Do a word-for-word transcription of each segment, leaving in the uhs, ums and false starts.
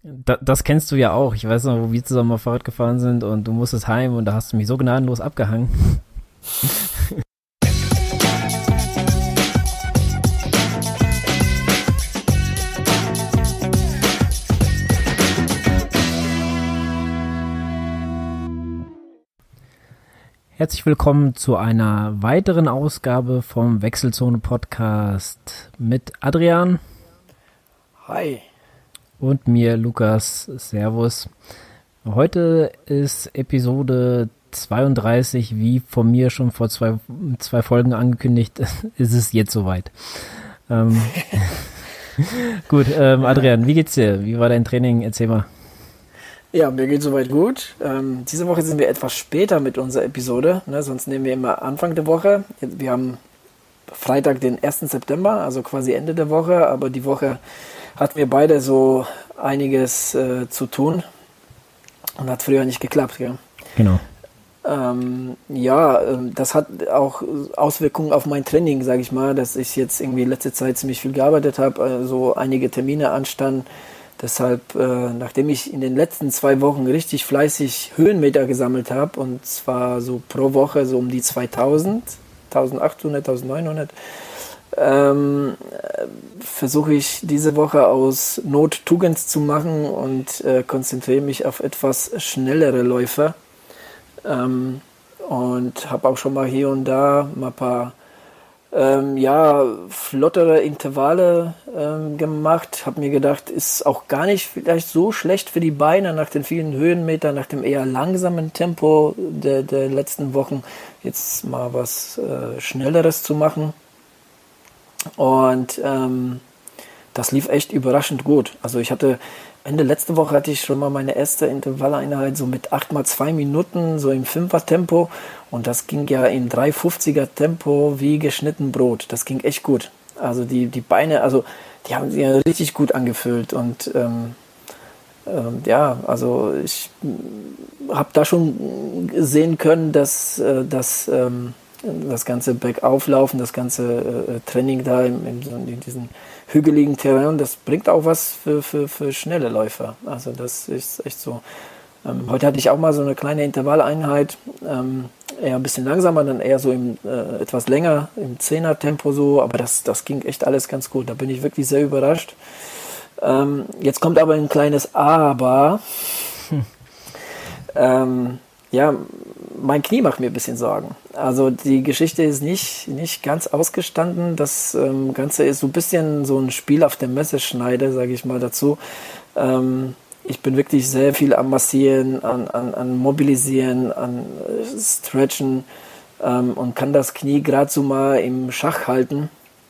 Da, das kennst du ja auch. Ich weiß noch, wo wir zusammen mal Fahrrad gefahren sind und du musstest heim und da hast du mich so gnadenlos abgehangen. Herzlich willkommen zu einer weiteren Ausgabe vom Wechselzone Podcast mit Adrian. Hi. Und mir, Lukas. Servus. Heute ist Episode zweiunddreißig, wie von mir schon vor zwei, zwei Folgen angekündigt, ist es jetzt soweit. Ähm, gut, ähm, Adrian, wie geht's dir? Wie war dein Training? Erzähl mal. Ja, mir geht soweit gut. Ähm, diese Woche sind wir etwas später mit unserer Episode, ne? Sonst nehmen wir immer Anfang der Woche. Wir haben Freitag, den ersten September, also quasi Ende der Woche, aber die Woche hatten wir beide so einiges äh, zu tun und hat früher nicht geklappt. Gell? Genau. Ähm, ja, äh, das hat auch Auswirkungen auf mein Training, sage ich mal, dass ich jetzt irgendwie in letzter Zeit ziemlich viel gearbeitet habe, äh, so einige Termine anstanden. Deshalb, äh, nachdem ich in den letzten zwei Wochen richtig fleißig Höhenmeter gesammelt habe, und zwar so pro Woche so um die zweitausend, eintausendachthundert, eintausendneunhundert, ähm, versuche ich diese Woche aus Not Tugend zu machen und äh, konzentriere mich auf etwas schnellere Läufe. Ähm, und habe auch schon mal hier und da mal ein paar ähm, ja, flottere Intervalle ähm, gemacht. Habe mir gedacht, ist auch gar nicht vielleicht so schlecht für die Beine nach den vielen Höhenmetern, nach dem eher langsamen Tempo der, der letzten Wochen, jetzt mal was äh, Schnelleres zu machen. Und ähm, das lief echt überraschend gut. Also ich hatte, Ende letzte Woche hatte ich schon mal meine erste Intervalleinheit so mit acht mal zwei Minuten, so im Fünfer-Tempo. Und das ging ja im drei fünfziger Tempo wie geschnitten Brot. Das ging echt gut. Also die, die Beine, also die haben sich ja richtig gut angefühlt. Und ähm, ähm, ja, also ich habe da schon sehen können, dass äh, das... Ähm, das ganze Bergauflaufen, das ganze äh, Training da in, in, in diesem hügeligen Terrain, das bringt auch was für, für, für schnelle Läufer. Also das ist echt so. Ähm, heute hatte ich auch mal so eine kleine Intervalleinheit, ähm, eher ein bisschen langsamer, dann eher so im, äh, etwas länger, im Zehner-Tempo so, aber das, das ging echt alles ganz gut. Da bin ich wirklich sehr überrascht. Ähm, jetzt kommt aber ein kleines Aber. Hm. Ähm, ja, mein Knie macht mir ein bisschen Sorgen. Also die Geschichte ist nicht, nicht ganz ausgestanden. Das ähm, Ganze ist so ein bisschen so ein Spiel auf der Messerschneide, sage ich mal dazu. Ähm, ich bin wirklich sehr viel am Massieren, an, an, an Mobilisieren, an äh, Stretchen ähm, und kann das Knie gerade so mal im Schach halten.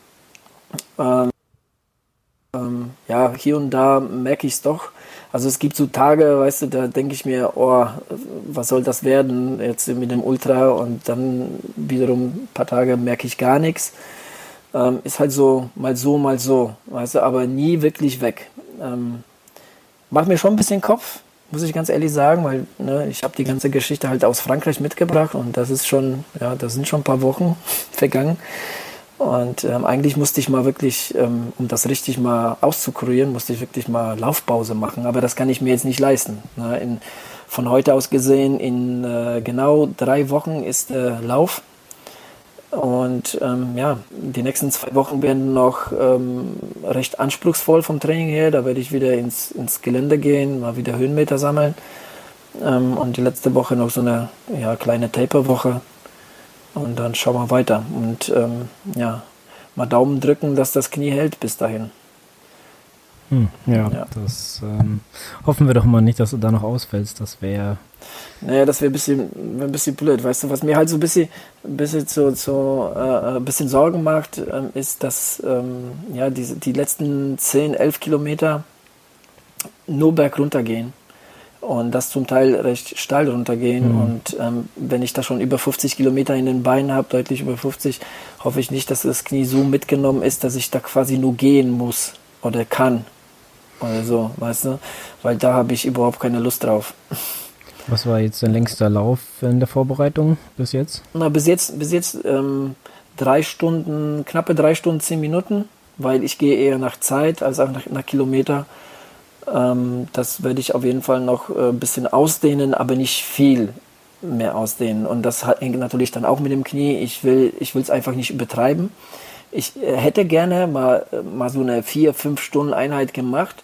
Ähm, ähm, ja, hier und da merke ich es doch. Also es gibt so Tage, weißt du, da denke ich mir, oh, was soll das werden jetzt mit dem Ultra, und dann wiederum ein paar Tage merke ich gar nichts. Ähm, ist halt so, mal so, mal so, weißt du, aber nie wirklich weg. Ähm, macht mir schon ein bisschen Kopf, muss ich ganz ehrlich sagen, weil ne, ich habe die ganze Geschichte halt aus Frankreich mitgebracht und das ist schon, ja, das sind schon ein paar Wochen vergangen. Und ähm, eigentlich musste ich mal wirklich, ähm, um das richtig mal auszukurieren, musste ich wirklich mal Laufpause machen. Aber das kann ich mir jetzt nicht leisten. Ne? In, von heute aus gesehen, in äh, genau drei Wochen ist der Lauf. Und ähm, ja, die nächsten zwei Wochen werden noch ähm, recht anspruchsvoll vom Training her. Da werde ich wieder ins, ins Gelände gehen, mal wieder Höhenmeter sammeln. Ähm, und die letzte Woche noch so eine ja, kleine Taper-Woche. Und dann schauen wir weiter. Und ähm, ja, mal Daumen drücken, dass das Knie hält bis dahin. Hm, ja, ja, das ähm, hoffen wir doch mal nicht, dass du da noch ausfällst. Das wäre... Naja, das wäre ein bisschen, wär ein bisschen blöd. Weißt du, was mir halt so ein bisschen, ein bisschen, zu, zu, äh, ein bisschen Sorgen macht, ähm, ist, dass ähm, ja, diese, die letzten zehn, elf Kilometer nur bergunter gehen. Und das zum Teil recht steil runtergehen. Mhm. Und ähm, wenn ich da schon über fünfzig Kilometer in den Beinen habe, deutlich über fünfzig, hoffe ich nicht, dass das Knie so mitgenommen ist, dass ich da quasi nur gehen muss oder kann. Oder so, weißt du? Weil da habe ich überhaupt keine Lust drauf. Was war jetzt dein längster Lauf in der Vorbereitung bis jetzt? Na, bis jetzt, bis jetzt ähm, drei Stunden, knappe drei Stunden, zehn Minuten, weil ich gehe eher nach Zeit als auch nach, nach Kilometer. Ähm, das werde ich auf jeden Fall noch äh, ein bisschen ausdehnen, aber nicht viel mehr ausdehnen. Und das hängt natürlich dann auch mit dem Knie. Ich will, ich will es einfach nicht übertreiben. Ich äh, hätte gerne mal, mal so eine vier, fünf Stunden Einheit gemacht,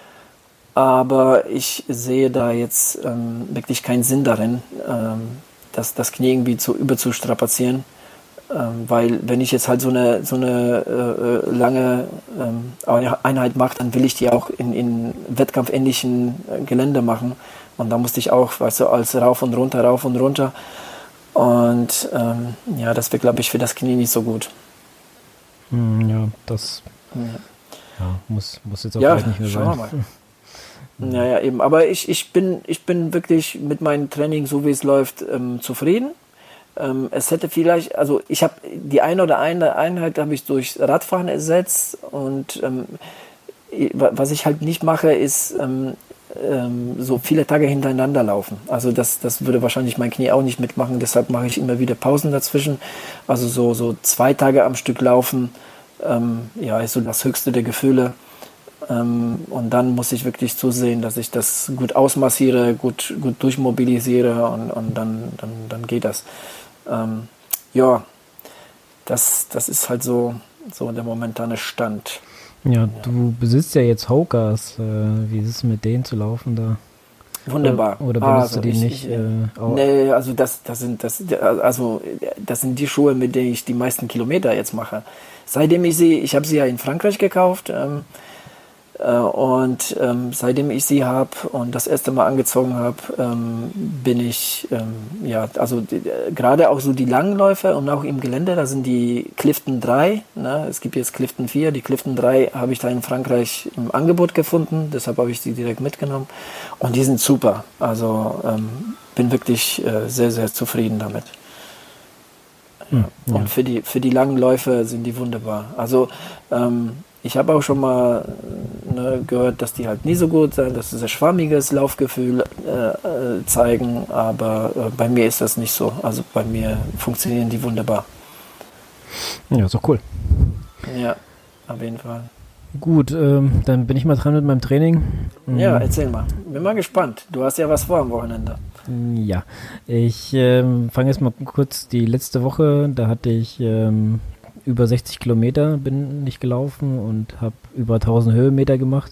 aber ich sehe da jetzt ähm, wirklich keinen Sinn darin, ähm, das, das Knie irgendwie zu überzustrapazieren. Ähm, weil wenn ich jetzt halt so eine, so eine äh, lange ähm, Einheit mache, dann will ich die auch in, in wettkampfähnlichen äh, Gelände machen. Und da musste ich auch, weißt du, als rauf und runter, rauf und runter. Und ähm, ja, das wäre, glaube ich, für das Knie nicht so gut. Hm, ja, das Ja, ja, muss, muss jetzt auch ja vielleicht nicht mehr schauen sein. wir mal. Ja, ja, eben. Aber ich, ich, bin, ich bin wirklich mit meinem Training, so wie es läuft, ähm, zufrieden. Ähm, es hätte vielleicht, also ich habe die eine oder eine Einheit habe ich durch Radfahren ersetzt und ähm, was ich halt nicht mache, ist ähm, ähm, so viele Tage hintereinander laufen. Also das, das würde wahrscheinlich mein Knie auch nicht mitmachen, deshalb mache ich immer wieder Pausen dazwischen. Also so, so zwei Tage am Stück laufen, ähm, ja, ist so das höchste der Gefühle. Ähm, und dann muss ich wirklich zusehen, dass ich das gut ausmassiere, gut, gut durchmobilisiere und, und dann, dann, dann geht das. Ähm, ja, das, das ist halt so, so der momentane Stand. Ja, du besitzt ja jetzt Hokas. Äh, wie ist es mit denen zu laufen da? Wunderbar. Oder, oder benutzt also du die ich, nicht? Ich, Äh, auch? nee, also das, das sind das, also das sind die Schuhe, mit denen ich die meisten Kilometer jetzt mache. Seitdem ich sie, ich habe sie ja in Frankreich gekauft. Ähm, Und ähm, seitdem ich sie habe und das erste Mal angezogen habe, ähm, bin ich, ähm, ja, also äh, gerade auch so die Langläufe und auch im Gelände, da sind die Clifton drei, ne? Es gibt jetzt Clifton vier, die Clifton drei habe ich da in Frankreich im Angebot gefunden, deshalb habe ich sie direkt mitgenommen und die sind super, also ähm, bin wirklich äh, sehr, sehr zufrieden damit. Hm, ja. Und für die, für die langen Läufe sind die wunderbar. Also ähm, ich habe auch schon mal ne, gehört, dass die halt nie so gut sind, dass sie sehr schwammiges Laufgefühl äh, zeigen, aber äh, bei mir ist das nicht so. Also bei mir funktionieren die wunderbar. Ja, ist doch cool. Ja, auf jeden Fall. Gut, ähm, dann bin ich mal dran mit meinem Training. Ja, erzähl mal. Bin mal gespannt. Du hast ja was vor am Wochenende. Ja, ich ähm, fange jetzt mal kurz die letzte Woche. Da hatte ich ähm, über sechzig Kilometer bin ich gelaufen und habe über tausend Höhenmeter gemacht.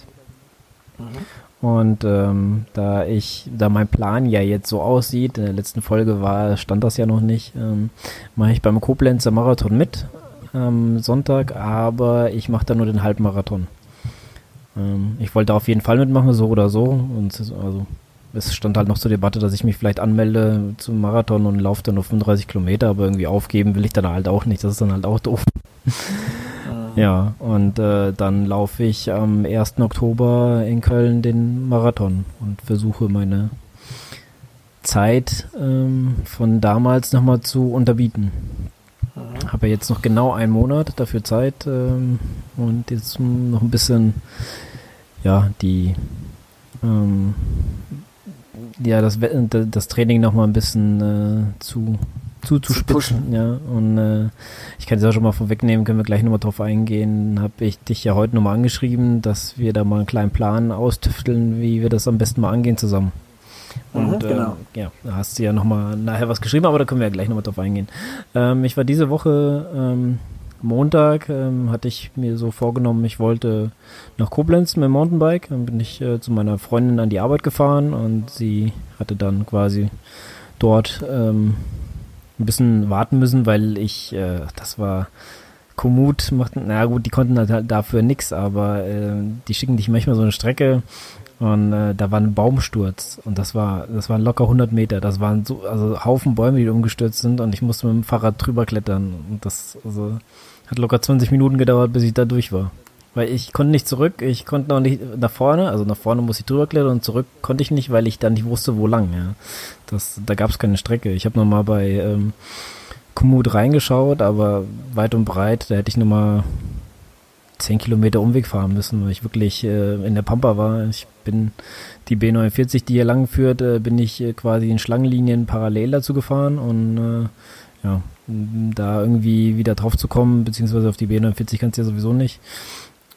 Mhm. Und ähm, da ich, da mein Plan ja jetzt so aussieht, in der letzten Folge war, stand das ja noch nicht, ähm, mache ich beim Koblenzer Marathon mit am Sonntag, aber ich mache da nur den Halbmarathon. Ähm, ich wollte auf jeden Fall mitmachen, so oder so. Und also es stand halt noch zur Debatte, dass ich mich vielleicht anmelde zum Marathon und laufe dann nur fünfunddreißig Kilometer, aber irgendwie aufgeben will ich dann halt auch nicht. Das ist dann halt auch doof. Ja, und äh, dann laufe ich am ersten Oktober in Köln den Marathon und versuche meine Zeit ähm, von damals nochmal zu unterbieten. Mhm. Habe ja jetzt noch genau einen Monat dafür Zeit ähm, und jetzt noch ein bisschen, ja, die ähm, ja, das, das Training nochmal ein bisschen äh, zu zuzuspitzen, ja, und äh, ich kann es ja schon mal vorwegnehmen, können wir gleich nochmal drauf eingehen, habe ich dich ja heute nochmal angeschrieben, dass wir da mal einen kleinen Plan austüfteln, wie wir das am besten mal angehen zusammen. Und mhm, genau. äh, ja, da hast du ja nochmal nachher was geschrieben, aber da können wir ja gleich nochmal drauf eingehen. Ähm, ich war diese Woche ähm, Montag, ähm, hatte ich mir so vorgenommen, ich wollte nach Koblenz mit dem Mountainbike, dann bin ich äh, zu meiner Freundin an die Arbeit gefahren und sie hatte dann quasi dort ähm, ein bisschen warten müssen, weil ich, äh, das war, Komoot machten, na gut, die konnten halt dafür nix, aber äh, die schicken dich manchmal so eine Strecke und äh, da war ein Baumsturz und das war, das waren locker hundert Meter, das waren so, also Haufen Bäume, die umgestürzt sind und ich musste mit dem Fahrrad drüber klettern und das, also, hat locker zwanzig Minuten gedauert, bis ich da durch war. Weil ich konnte nicht zurück, ich konnte noch nicht nach vorne, also nach vorne musste ich drüber klettern und zurück konnte ich nicht, weil ich dann nicht wusste, wo lang. Ja. Das, da gab es keine Strecke. Ich habe nochmal bei ähm, Komoot reingeschaut, aber weit und breit, da hätte ich nochmal zehn Kilometer Umweg fahren müssen, weil ich wirklich äh, in der Pampa war. Ich bin die B neunundvierzig, die hier lang führt, äh, bin ich äh, quasi in Schlangenlinien parallel dazu gefahren und äh, ja, da irgendwie wieder drauf zu kommen, beziehungsweise auf die B neunundvierzig kannst du ja sowieso nicht.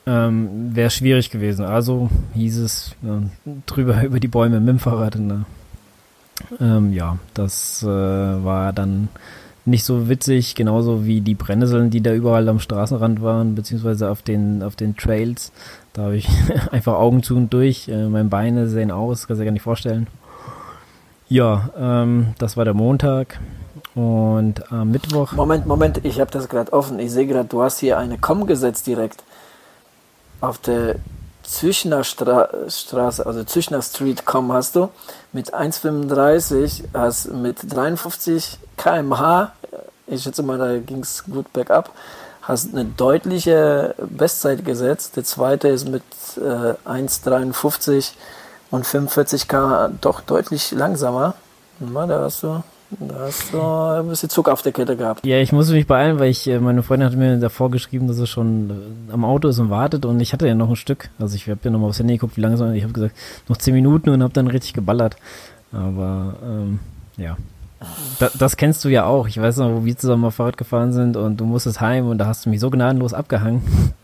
ähm, wäre schwierig gewesen. Also hieß es ja, drüber über die Bäume mit dem Fahrrad. Ne? Ähm, ja, das äh, war dann nicht so witzig, genauso wie die Brennnesseln, die da überall am Straßenrand waren, beziehungsweise auf den auf den Trails. Da habe ich einfach Augen zu und durch. Äh, meine Beine sehen aus, kannst du dir gar nicht vorstellen. Ja, ähm, das war der Montag. Und am Mittwoch... Moment, Moment, ich habe das gerade offen. Ich sehe gerade, du hast hier eine Com gesetzt direkt. Auf der Züchner Stra- Straße, also Züchner Street Com hast du mit eins Komma fünfunddreißig, hast mit dreiundfünfzig Kilometer pro Stunde, ich schätze mal, da ging es gut bergab, hast eine deutliche Bestzeit gesetzt. Der zweite ist mit äh, eins Komma dreiundfünfzig und fünfundvierzig Kilometer pro Stunde doch deutlich langsamer. Na, da hast du... Da hast du ein bisschen Zug auf der Kette gehabt. Ja, ich musste mich beeilen, weil ich, meine Freundin hat mir davor geschrieben, dass er schon am Auto ist und wartet und ich hatte ja noch ein Stück. Also ich habe ja noch mal aufs Handy geguckt, wie langsam, ich habe gesagt, noch zehn Minuten und habe dann richtig geballert. Aber, ähm, ja. Da, das kennst du ja auch. Ich weiß noch, wo wir zusammen auf Fahrrad gefahren sind und du musstest heim und da hast du mich so gnadenlos abgehangen.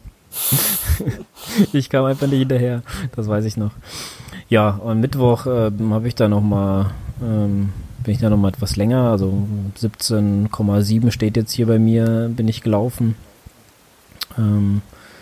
Ich kam einfach nicht hinterher. Das weiß ich noch. Ja, und Mittwoch äh, habe ich da noch mal... Ähm, bin ich da noch mal etwas länger, also siebzehn Komma sieben steht jetzt hier bei mir, bin ich gelaufen. Ähm,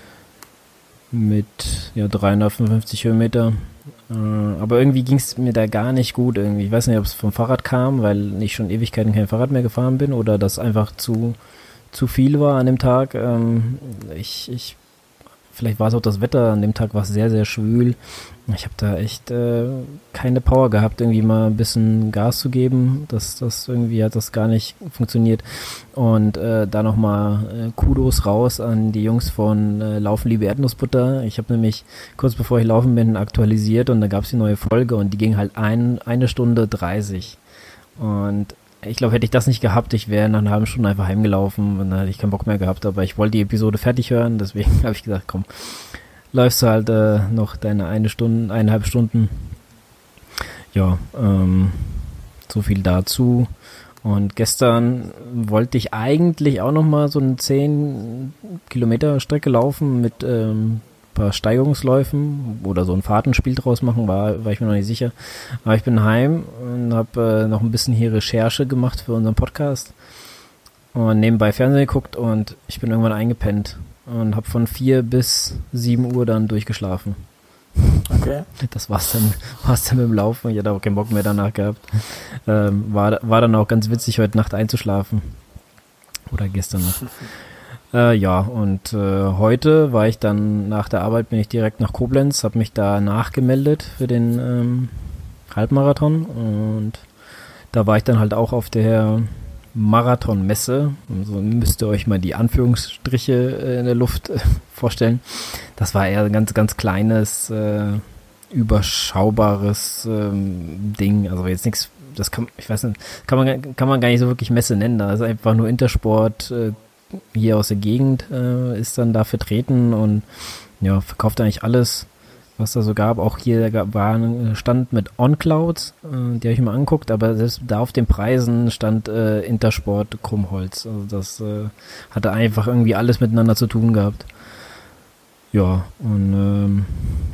mit ja, dreihundertfünfundfünfzig Höhenmeter. Äh, aber irgendwie ging es mir da gar nicht gut irgendwie. Ich weiß nicht, ob es vom Fahrrad kam, weil ich schon Ewigkeiten kein Fahrrad mehr gefahren bin oder das einfach zu, zu viel war an dem Tag. Ähm, ich, ich, vielleicht war es auch das Wetter, an dem Tag war es sehr, sehr schwül. Ich habe da echt äh, keine Power gehabt, irgendwie mal ein bisschen Gas zu geben. Das, das irgendwie hat das gar nicht funktioniert. Und äh, da nochmal äh, Kudos raus an die Jungs von äh, Laufen liebe Erdnussbutter. Ich habe nämlich kurz bevor ich laufen bin aktualisiert und da gab es die neue Folge und die ging halt ein, eine Stunde dreißig. Und ich glaube, hätte ich das nicht gehabt, ich wäre nach einer halben Stunde einfach heimgelaufen und dann hätte ich keinen Bock mehr gehabt. Aber ich wollte die Episode fertig hören, deswegen habe ich gesagt, komm, läufst du halt äh, noch deine eine Stunde, eineinhalb Stunden. Ja, ähm, so viel dazu. Und gestern wollte ich eigentlich auch noch mal so eine zehn Kilometer Strecke laufen mit ähm, paar Steigerungsläufen oder so ein Fahrtenspiel draus machen, war, war ich mir noch nicht sicher. Aber ich bin heim und habe äh, noch ein bisschen hier Recherche gemacht für unseren Podcast und nebenbei Fernsehen geguckt und ich bin irgendwann eingepennt und habe von vier bis sieben Uhr dann durchgeschlafen. Okay. Das war's dann, war's dann mit dem Laufen. Ich hatte auch keinen Bock mehr danach gehabt. Ähm, war, war dann auch ganz witzig, heute Nacht einzuschlafen. Oder gestern noch. Äh, ja, und äh, heute war ich dann, nach der Arbeit bin ich direkt nach Koblenz, habe mich da nachgemeldet für den ähm, Halbmarathon und da war ich dann halt auch auf der Marathonmesse. Also müsst ihr euch mal die Anführungsstriche äh, in der Luft äh, vorstellen. Das war eher ein ganz, ganz kleines, äh, überschaubares ähm, Ding. Also jetzt nichts, das kann, ich weiß nicht, kann man, kann man gar nicht so wirklich Messe nennen. Da ist einfach nur Intersport, äh, hier aus der Gegend äh, ist dann da vertreten und ja, verkauft eigentlich alles, was da so gab. Auch hier gab, war ein Stand mit OnClouds, äh, die habe ich mir angeguckt, aber selbst da auf den Preisen stand äh, Intersport Krummholz. Also das äh, hatte einfach irgendwie alles miteinander zu tun gehabt. Ja, und ähm,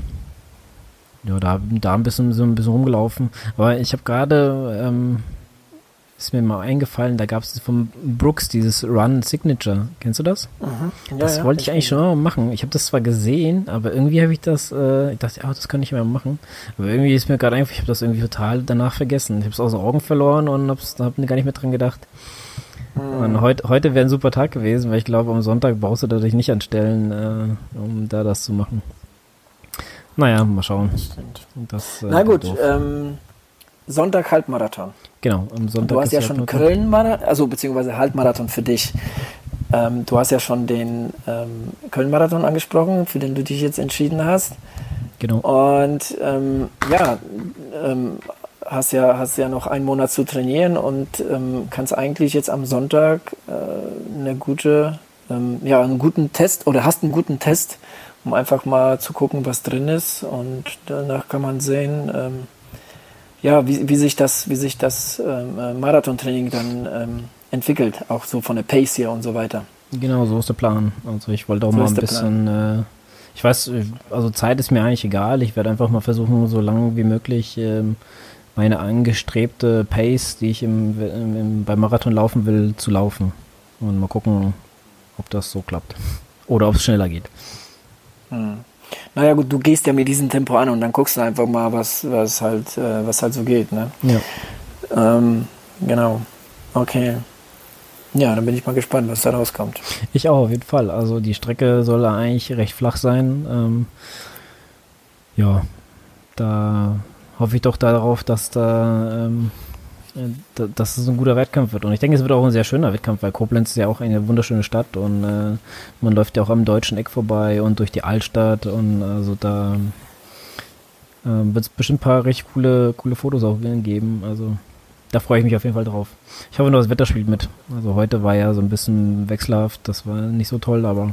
ja, da, da ein bisschen so ein bisschen rumgelaufen. Aber ich habe gerade ähm, ist mir mal eingefallen, da gab es von Brooks dieses Run Signature. Kennst du das? Mhm. Ja, das ja, wollte ich eigentlich schon mal machen. Ich habe das zwar gesehen, aber irgendwie habe ich das, äh, ich dachte, oh, das kann ich mal machen. Aber irgendwie ist mir gerade einfach, ich habe das irgendwie total danach vergessen. Ich habe es aus den Augen verloren und habe gar nicht mehr dran gedacht. Mhm. Und heut, heute wäre ein super Tag gewesen, weil ich glaube, am Sonntag brauchst du dich nicht anstellen, äh, um da das zu machen. Naja, mal schauen. Das stimmt. Das, äh, Na gut, ähm, Sonntag Halbmarathon. Genau, am Sonntag. Du hast ja schon Köln-Marathon, also beziehungsweise Halbmarathon für dich. Ähm, du hast ja schon den ähm, Köln-Marathon angesprochen, für den du dich jetzt entschieden hast. Genau. Und ähm, ja, ähm, hast ja hast ja noch einen Monat zu trainieren und ähm, kannst eigentlich jetzt am Sonntag äh, eine gute, ähm, ja, einen guten Test oder hast einen guten Test, um einfach mal zu gucken, was drin ist. Und danach kann man sehen, ähm, ja, wie, wie sich das, wie sich das ähm, Marathontraining dann ähm, entwickelt, auch so von der Pace hier und so weiter. Genau, so ist der Plan. Also ich wollte auch So mal ist ein der bisschen, äh, Ich weiß, also Zeit ist mir eigentlich egal. Ich werde einfach mal versuchen, so lange wie möglich ähm, meine angestrebte Pace, die ich im, im, im, beim Marathon laufen will, zu laufen. Und mal gucken, ob das so klappt. Oder ob es schneller geht. Hm. Naja gut, du gehst ja mit diesem Tempo an und dann guckst du einfach mal, was, was, halt, äh, was halt so geht. Ne? Ja. Ähm, genau. Okay. Ja, dann bin ich mal gespannt, was da rauskommt. Ich auch, auf jeden Fall. Also die Strecke soll eigentlich recht flach sein. Ähm, ja, da hoffe ich doch darauf, dass da ähm, äh, dass es ein guter Wettkampf wird. Und ich denke, es wird auch ein sehr schöner Wettkampf, weil Koblenz ist ja auch eine wunderschöne Stadt und äh, man läuft ja auch am deutschen Eck vorbei und durch die Altstadt und also da äh, wird es bestimmt ein paar richtig coole, coole Fotos auch geben. Also da freue ich mich auf jeden Fall drauf. Ich hoffe nur, das Wetter spielt mit. Also heute war ja so ein bisschen wechselhaft, das war nicht so toll, aber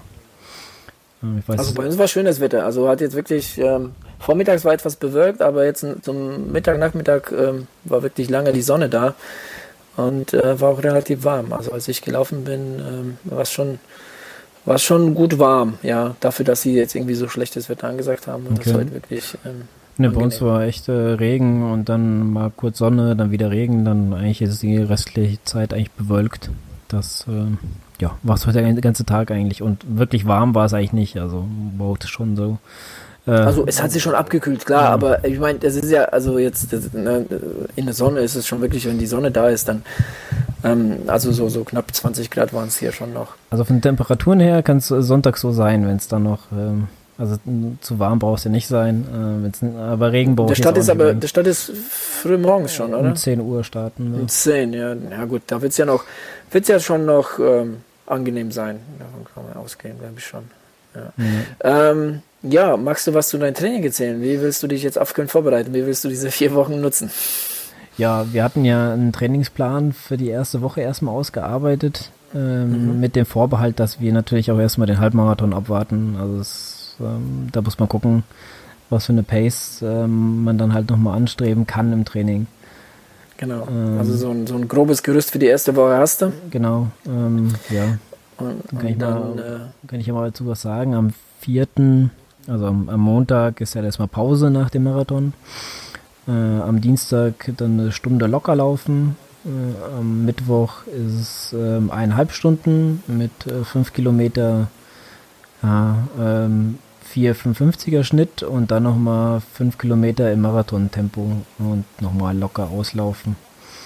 äh, ich weiß. Also bei uns war schönes Wetter. Also hat jetzt wirklich, ähm, vormittags war etwas bewölkt, aber jetzt zum Mittag, Nachmittag ähm, war wirklich lange die Sonne da und äh, war auch relativ warm. Also als ich gelaufen bin, ähm, war es schon, war es schon gut warm, ja, dafür, dass sie jetzt irgendwie so schlechtes Wetter angesagt haben. Und Okay. das war halt wirklich ähm, Ne, bei uns war echt äh, Regen und dann mal kurz Sonne, dann wieder Regen, dann eigentlich ist die restliche Zeit eigentlich bewölkt. Das, äh, ja, war es heute der ganze Tag eigentlich und wirklich warm war es eigentlich nicht, also war schon so. Äh, Also es hat sich schon abgekühlt, klar, Ja. aber ich meine, das ist ja, also jetzt das, ne, in der Sonne ist es schon wirklich, wenn die Sonne da ist, dann, ähm, also so, so knapp zwanzig Grad waren es hier schon noch. Also von den Temperaturen her kann es Sonntag so sein, wenn es dann noch, ähm, also m, zu warm braucht es ja nicht sein, äh, wenn's, aber Regen braucht Der es Stadt jetzt ist auch aber, nicht der Stadt ist früh morgens schon, oder? um zehn Uhr starten wir. Um zehn, ja, ja gut, da wird es ja noch, wird's ja schon noch ähm, angenehm sein, davon kann man ausgehen, glaube ich schon. Ja. Ja. Ähm, ja, magst du was zu deinem Training erzählen? Wie willst du dich jetzt auf Köln vorbereiten? Wie willst du diese vier Wochen nutzen? Ja, wir hatten ja einen Trainingsplan für die erste Woche erstmal ausgearbeitet, ähm, Mhm. mit dem Vorbehalt, dass wir natürlich auch erstmal den Halbmarathon abwarten. Also es, ähm, da muss man gucken, was für eine Pace ähm, man dann halt nochmal anstreben kann im Training. Genau, Ähm. also so ein, so ein grobes Gerüst für die erste Woche hast du. Genau, ähm, ja, Und, dann kann ich, und dann, mal, äh, kann ich ja mal dazu was sagen. Am vierten, also am, am Montag ist ja erstmal Pause nach dem Marathon. Äh, am Dienstag dann eine Stunde locker laufen. Äh, am Mittwoch ist es ähm, eineinhalb Stunden mit äh, fünf Kilometer, ja, ähm, vier fünfundfünfziger Schnitt und dann nochmal fünf Kilometer im Marathontempo und nochmal locker auslaufen.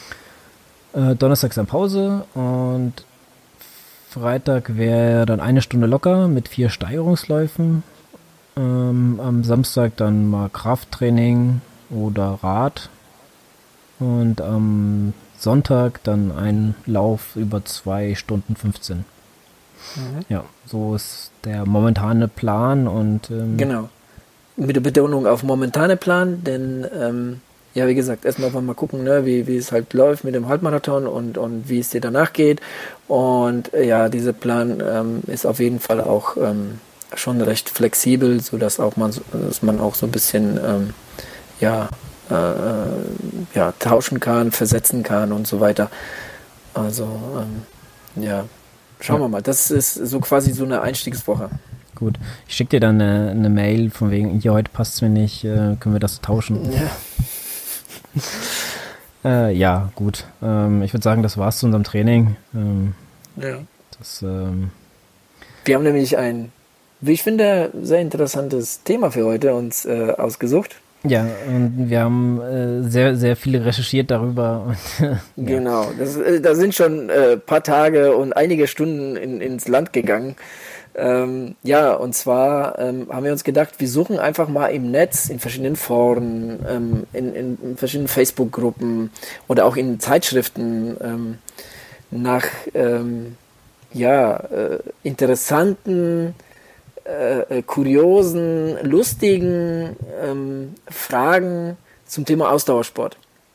Äh, Donnerstag ist dann Pause und Freitag wäre dann eine Stunde locker mit vier Steigerungsläufen. Ähm, am Samstag dann mal Krafttraining oder Rad. Und am Sonntag dann ein Lauf über zwei Stunden fünfzehn. mhm. Ja, so ist der momentane Plan und ähm, Genau. Mit der Betonung auf momentane Plan, denn ähm, ja, wie gesagt, erstmal mal gucken, ne, wie, wie es halt läuft mit dem Halbmarathon und, und wie es dir danach geht. Und äh, ja, dieser Plan ähm, ist auf jeden Fall auch ähm, schon recht flexibel, sodass auch man, dass man auch so ein bisschen ähm, ja, äh, ja, tauschen kann, versetzen kann und so weiter. Also ähm, ja, schauen Ja. wir mal. Das ist so quasi so eine Einstiegswoche. gut. Ich schicke dir dann eine, eine Mail von wegen, hier heute passt es mir nicht, äh, können wir das tauschen? Ja. Äh, ja, gut. Ähm, ich würde sagen, das war's zu unserem Training. Ähm, Ja. das, ähm, Wir haben nämlich ein, wie ich finde, sehr interessantes Thema für heute uns äh, ausgesucht. ja, und wir haben äh, sehr, sehr viel recherchiert darüber. Und, ja. Genau, das, äh, da sind schon ein äh, paar Tage und einige Stunden in, ins Land gegangen. Ähm, ja, und zwar ähm, haben wir uns gedacht, wir suchen einfach mal im Netz, in verschiedenen Foren, ähm, in, in, in verschiedenen Facebook-Gruppen oder auch in Zeitschriften ähm, nach ähm, ja, äh, interessanten, äh, äh, kuriosen, lustigen ähm, Fragen zum Thema Ausdauersport.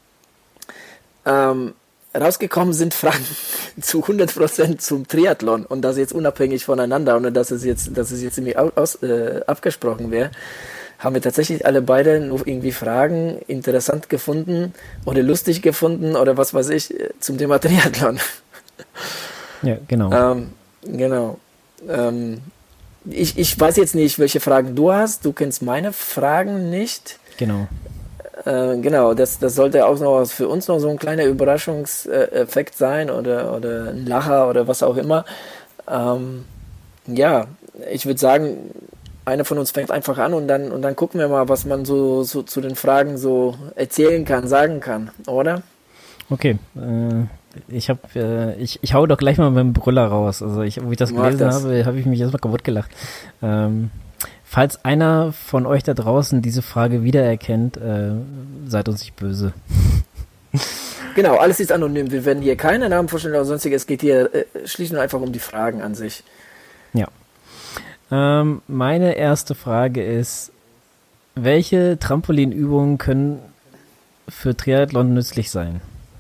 Ähm, rausgekommen sind Fragen zu hundert Prozent zum Triathlon und das jetzt unabhängig voneinander und dass es jetzt, dass es jetzt irgendwie aus, äh, abgesprochen wäre, haben wir tatsächlich alle beide noch irgendwie Fragen interessant gefunden oder lustig gefunden oder was weiß ich zum Thema Triathlon. Ja, genau. Ähm, genau. Ähm, ich, ich weiß jetzt nicht, welche Fragen du hast. Du kennst meine Fragen nicht. Genau. Äh, genau, das, das sollte auch noch für uns noch so ein kleiner Überraschungseffekt sein oder, oder ein Lacher oder was auch immer. Ähm, ja, ich würde sagen, einer von uns fängt einfach an und dann, und dann gucken wir mal, was man so, so zu den Fragen so erzählen kann, sagen kann, oder? Okay, äh, ich habe, äh, ich, ich hau doch gleich mal mit dem Brüller raus. Also ich, wo ich das Mach gelesen das. habe, habe ich mich erstmal kaputt gelacht. Ähm, falls einer von euch da draußen diese Frage wiedererkennt, äh, seid uns nicht böse. Genau, alles ist anonym. Wir werden hier keine Namen vorstellen oder sonstiges. Es geht hier äh, schlicht und einfach um die Fragen an sich. Ja. Ähm, meine erste Frage ist, welche Trampolinübungen können für Triathlon nützlich sein?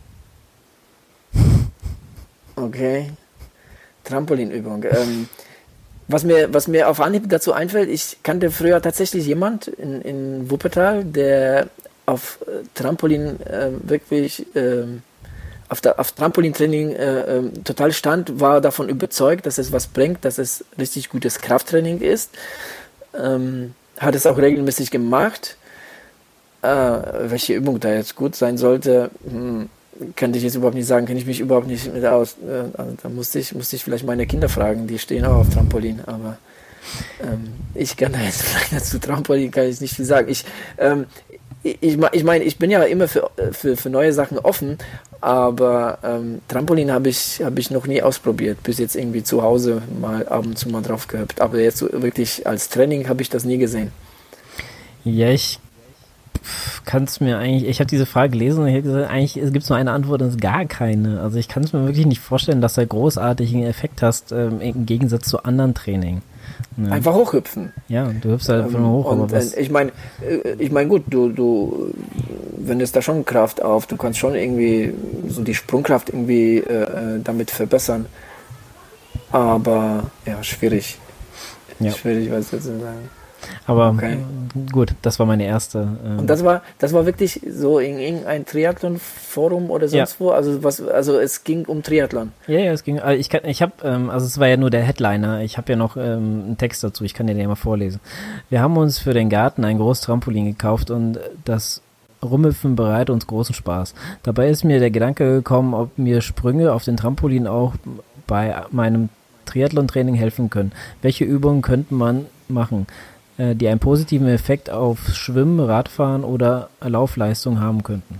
Okay. Trampolinübung. Ähm, was mir, was mir auf Anhieb dazu einfällt, ich kannte früher tatsächlich jemand in, in Wuppertal, der auf äh, Trampolin äh, wirklich äh, auf, der, auf Trampolintraining äh, äh, total stand, war davon überzeugt, dass es was bringt, dass es richtig gutes Krafttraining ist. Ähm, hat es auch regelmäßig gemacht. Äh, welche Übung da jetzt gut sein sollte, hm, könnte ich jetzt überhaupt nicht sagen, kenne ich mich überhaupt nicht mit aus. Äh, also da musste ich, musste ich vielleicht meine Kinder fragen, die stehen auch auf Trampolin, aber ähm, ich kann da jetzt vielleicht dazu Trampolin kann ich nicht viel sagen. Ich, ähm, ich, ich meine, ich bin ja immer für, für, für neue Sachen offen, aber ähm, Trampolin habe ich, hab ich noch nie ausprobiert, bis jetzt irgendwie zu Hause mal ab und zu mal drauf gehüpft. Aber jetzt so wirklich als Training habe ich das nie gesehen. Ja, ich kann es mir eigentlich, ich habe diese Frage gelesen und ich habe gesagt, eigentlich gibt es nur eine Antwort und es ist gar keine. Also ich kann es mir wirklich nicht vorstellen, dass du einen großartigen Effekt hast, ähm, im Gegensatz zu anderen Training. Ja. Einfach hochhüpfen. Ja, du hüpfst halt einfach nur hoch. Und aber was äh, ich meine, äh, ich meine gut, du, du wendest da schon Kraft auf, du kannst schon irgendwie so die Sprungkraft irgendwie äh, damit verbessern. Aber ja, schwierig. Ja. Schwierig, was dazu sagen. Aber Okay. gut, das war meine erste. Ähm, Und das war, das war wirklich so in irgendein Triathlon-Forum oder sonst Ja. wo. Also was, also es ging um Triathlon. Ja, ja, es ging. Also ich kann, ich habe, ähm, also es war ja nur der Headliner. Ich habe ja noch ähm, einen Text dazu. Ich kann dir den ja mal vorlesen. Wir haben uns für den Garten ein großes Trampolin gekauft und das Rumhüpfen bereitet uns großen Spaß. Dabei ist mir der Gedanke gekommen, ob mir Sprünge auf den Trampolin auch bei meinem Triathlon-Training helfen können. Welche Übungen könnte man machen, äh, die einen positiven Effekt auf Schwimmen, Radfahren oder Laufleistung haben könnten?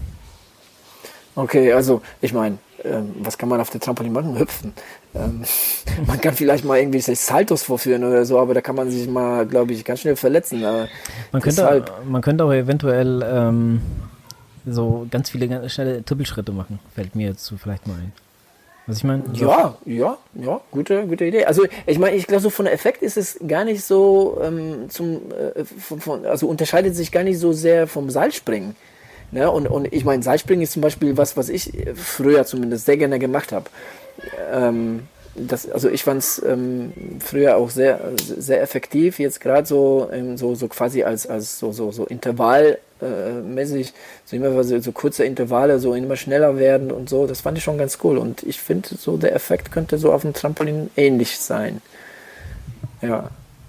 Okay, also ich meine, ähm, was kann man auf der Trampolin machen? Hüpfen. Ähm, man kann vielleicht mal irgendwie Saltos vorführen oder so, aber da kann man sich mal, glaube ich, ganz schnell verletzen. Äh, Man könnte, deshalb- man könnte auch eventuell ähm, so ganz viele ganz schnelle Trippelschritte machen. Fällt mir jetzt so vielleicht mal ein. Was ich meine? So- Ja, ja, ja, gute, gute Idee. Also ich meine, ich glaube, so von der Effekt ist es gar nicht so ähm, zum, äh, von, von, also unterscheidet sich gar nicht so sehr vom Seilspringen. Ne? Und, und ich meine, Seilspringen ist zum Beispiel was, was ich früher zumindest sehr gerne gemacht habe. Ähm, das, also ich fand es ähm, früher auch sehr, sehr effektiv, jetzt gerade so, ähm, so, so quasi als, als so, so, so Intervall äh, mäßig, so immer so, so kurze Intervalle, so immer schneller werden und so, das fand ich schon ganz cool. Und ich finde, so der Effekt könnte so auf dem Trampolin ähnlich sein. Ja.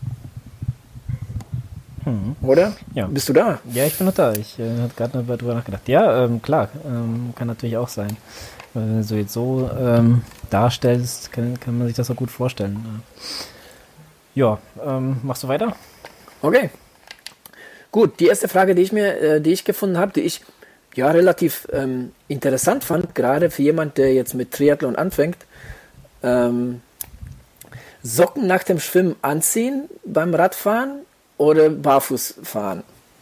Hm. Oder? Ja. Bist du da? Ja, ich bin noch da. Ich äh, hatte gerade noch drüber nachgedacht. Ja, ähm, klar, ähm, kann natürlich auch sein. Weil wenn du so jetzt so ähm, darstellst, kann, kann man sich das auch gut vorstellen. Ja, ähm, machst du weiter? Okay. Gut, die erste Frage, die ich mir, äh, die ich gefunden habe, die ich ja relativ ähm, interessant fand, gerade für jemand, der jetzt mit Triathlon anfängt. Ähm, Socken nach dem Schwimmen anziehen beim Radfahren oder barfuß fahren?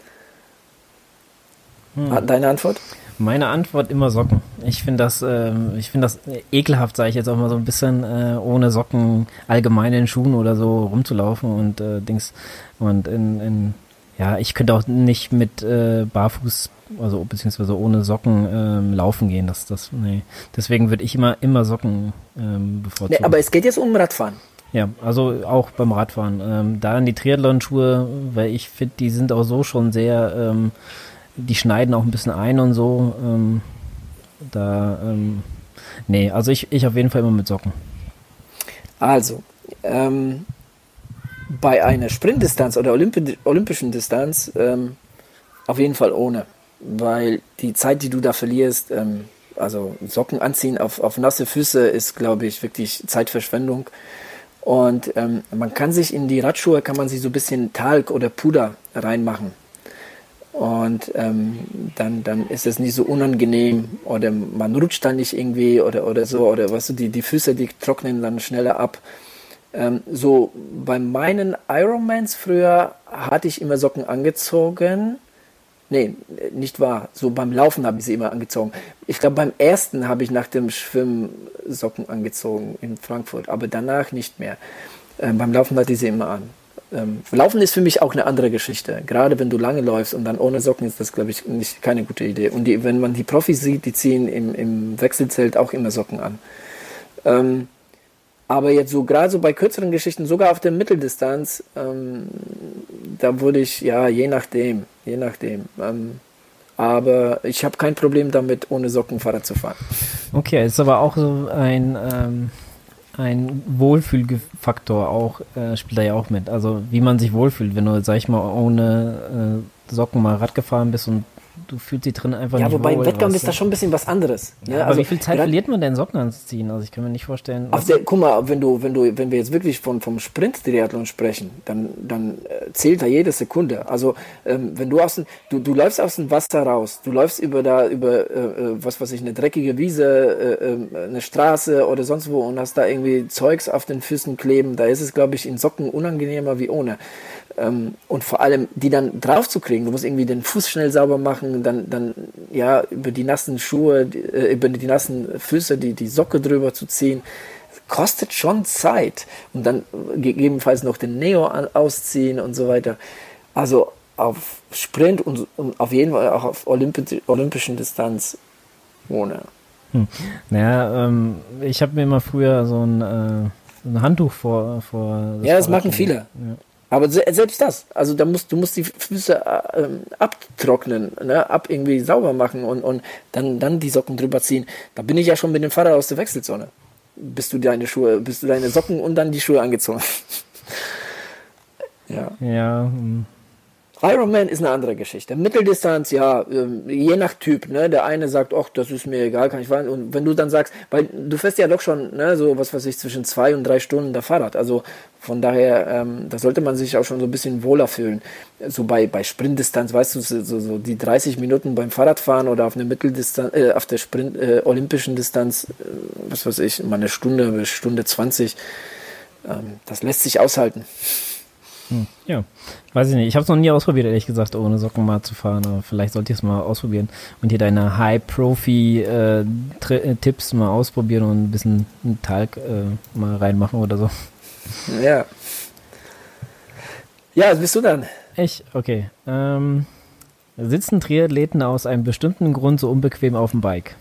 Hm. Deine Antwort? Meine Antwort immer Socken. Ich finde das, ähm, ich finde das ekelhaft, sage ich jetzt auch mal so ein bisschen, äh, ohne Socken allgemein in Schuhen oder so rumzulaufen und äh, Dings und in, in ja, ich könnte auch nicht mit äh, barfuß, also beziehungsweise ohne Socken ähm, laufen gehen. Das, das, nee. Deswegen würde ich immer, immer Socken ähm, bevorzugen. Nee, aber es geht jetzt um Radfahren. Ja, also auch beim Radfahren. Ähm, da in die Triathlon-Schuhe, weil ich finde, die sind auch so schon sehr, ähm, die schneiden auch ein bisschen ein und so. Ähm, da, ähm, nee, also ich, ich auf jeden Fall immer mit Socken. Also, ähm, bei einer Sprintdistanz oder Olympi- olympischen Distanz ähm, auf jeden Fall ohne, weil die Zeit, die du da verlierst, ähm, also Socken anziehen auf, auf nasse Füße ist, glaube ich, wirklich Zeitverschwendung. Und ähm, man kann sich in die Radschuhe, kann man sich so ein bisschen Talg oder Puder reinmachen. Und ähm, dann, dann ist es nicht so unangenehm oder man rutscht dann nicht irgendwie oder, oder so. Oder weißt du, die, die Füße, die trocknen dann schneller ab. Ähm, so bei meinen Ironmans früher hatte ich immer Socken angezogen. Nee, nicht wahr. So beim Laufen habe ich sie immer angezogen. Ich glaube, beim ersten habe ich nach dem Schwimmen Socken angezogen in Frankfurt, aber danach nicht mehr. Ähm, beim Laufen hatte ich sie immer an. Ähm, Laufen ist für mich auch eine andere Geschichte. Gerade wenn du lange läufst und dann ohne Socken ist das, glaube ich, nicht, keine gute Idee. Und die, wenn man die Profis sieht, die ziehen im, im Wechselzelt auch immer Socken an. Ähm, aber jetzt so gerade so bei kürzeren Geschichten, sogar auf der Mitteldistanz, ähm, da würde ich, ja, je nachdem, je nachdem. Ähm, aber ich habe kein Problem damit, ohne Socken Fahrrad zu fahren. Okay, ist aber auch so ein, ähm, ein Wohlfühlfaktor auch, äh, spielt da ja auch mit. Also wie man sich wohlfühlt, wenn du, sag ich mal, ohne äh, Socken mal Rad gefahren bist und du fühlst dich drin einfach ja, nicht wobei wohl. im Wettkampf weißt ist du? das schon ein bisschen was anderes. Ja, Ja, aber also wie viel Zeit grad- verliert man denn, Socken anzuziehen? Also ich kann mir nicht vorstellen. Auf der, guck mal, wenn du, wenn du, wenn wir jetzt wirklich von, vom Sprint-Triathlon sprechen, dann, dann äh, zählt da jede Sekunde. Also ähm, wenn du aus dem, du, du läufst aus dem Wasser raus, du läufst über da, über äh, äh, was weiß ich, eine dreckige Wiese, äh, äh, eine Straße oder sonst wo und hast da irgendwie Zeugs auf den Füßen kleben, da ist es, glaube ich, in Socken unangenehmer wie ohne. Ähm, und vor allem, die dann drauf zu kriegen, du musst irgendwie den Fuß schnell sauber machen, dann, dann ja, über die nassen Schuhe, die, äh, über die nassen Füße, die, die Socke drüber zu ziehen, kostet schon Zeit. Und dann gegebenenfalls noch den Neo an, ausziehen und so weiter. Also auf Sprint und, und auf jeden Fall auch auf Olympi- olympischen Distanz ohne. Hm. Naja, ähm, ich habe mir immer früher so ein, äh, so ein Handtuch vor, vor Ja, das Fahrrad machen viele. gelegt. Ja. Aber se- selbst das, also da musst du musst die Füße äh, ähm, abtrocknen, ne, ab irgendwie sauber machen und, und dann, dann die Socken drüber ziehen. Da bin ich ja schon mit dem Fahrrad aus der Wechselzone. Bist du deine Schuhe, bist du deine Socken und dann die Schuhe angezogen. Ja. Ja, hm. Ironman ist eine andere Geschichte. Mitteldistanz, ja, ähm, je nach Typ, ne? Der eine sagt, ach, das ist mir egal, kann ich fahren. Und wenn du dann sagst, weil du fährst ja doch schon, ne, so was weiß ich, zwischen zwei und drei Stunden der Fahrrad. Also von daher, ähm, da sollte man sich auch schon so ein bisschen wohler fühlen. So bei, bei Sprintdistanz, weißt du, so, so die dreißig Minuten beim Fahrradfahren oder auf einer Mitteldistanz, äh, auf der Sprint, äh, olympischen Distanz, äh, was weiß ich, mal eine Stunde, eine Stunde zwanzig, ähm, das lässt sich aushalten. Hm, ja, weiß ich nicht. Ich habe es noch nie ausprobiert, ehrlich gesagt, ohne Socken mal zu fahren. Aber vielleicht sollte ich es mal ausprobieren und hier deine High-Profi-Tipps mal ausprobieren und ein bisschen Talg äh, mal reinmachen oder so. Ja. Ja, was bist du dann? Ich? Okay. Ähm, sitzen Triathleten aus einem bestimmten Grund so unbequem auf dem Bike?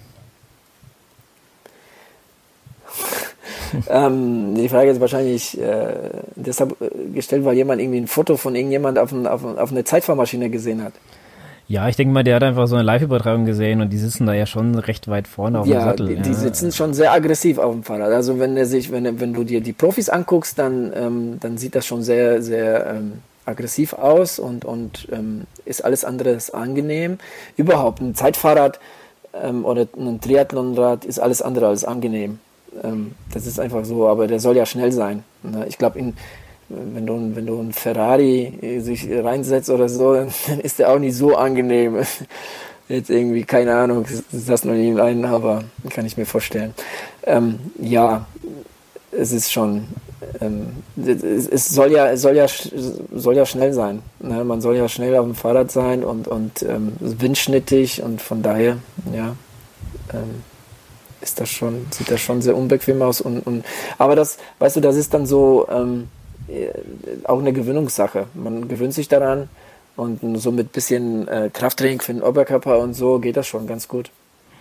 ähm, die Frage ist wahrscheinlich äh, deshalb gestellt, weil jemand irgendwie ein Foto von irgendjemand auf, ein, auf, auf eine Zeitfahrmaschine gesehen hat. Ja, ich denke mal, der hat einfach so eine Live-Übertragung gesehen und die sitzen da ja schon recht weit vorne auf ja, dem Sattel. Die, ja, die sitzen schon sehr aggressiv auf dem Fahrrad. Also wenn er sich, wenn, wenn du dir die Profis anguckst, dann, ähm, dann sieht das schon sehr, sehr ähm, aggressiv aus und, und ähm, ist alles andere als angenehm. Überhaupt ein Zeitfahrrad ähm, oder ein Triathlonrad ist alles andere als angenehm. Ähm, das ist einfach so, aber der soll ja schnell sein. Ne? Ich glaube, wenn du, wenn du ein Ferrari sich reinsetzt oder so, dann ist der auch nicht so angenehm. Jetzt irgendwie, keine Ahnung, ist das noch nie ein, aber kann ich mir vorstellen. Ähm, ja, es ist schon, ähm, es, es soll ja, es soll ja, soll ja schnell sein. Ne? Man soll ja schnell auf dem Fahrrad sein und, und ähm, windschnittig und von daher, ja, ähm, ist das schon, sieht das schon sehr unbequem aus und, und aber das, weißt du, das ist dann so ähm, auch eine Gewöhnungssache. Man gewöhnt sich daran und so mit ein bisschen äh, Krafttraining für den Oberkörper und so geht das schon ganz gut.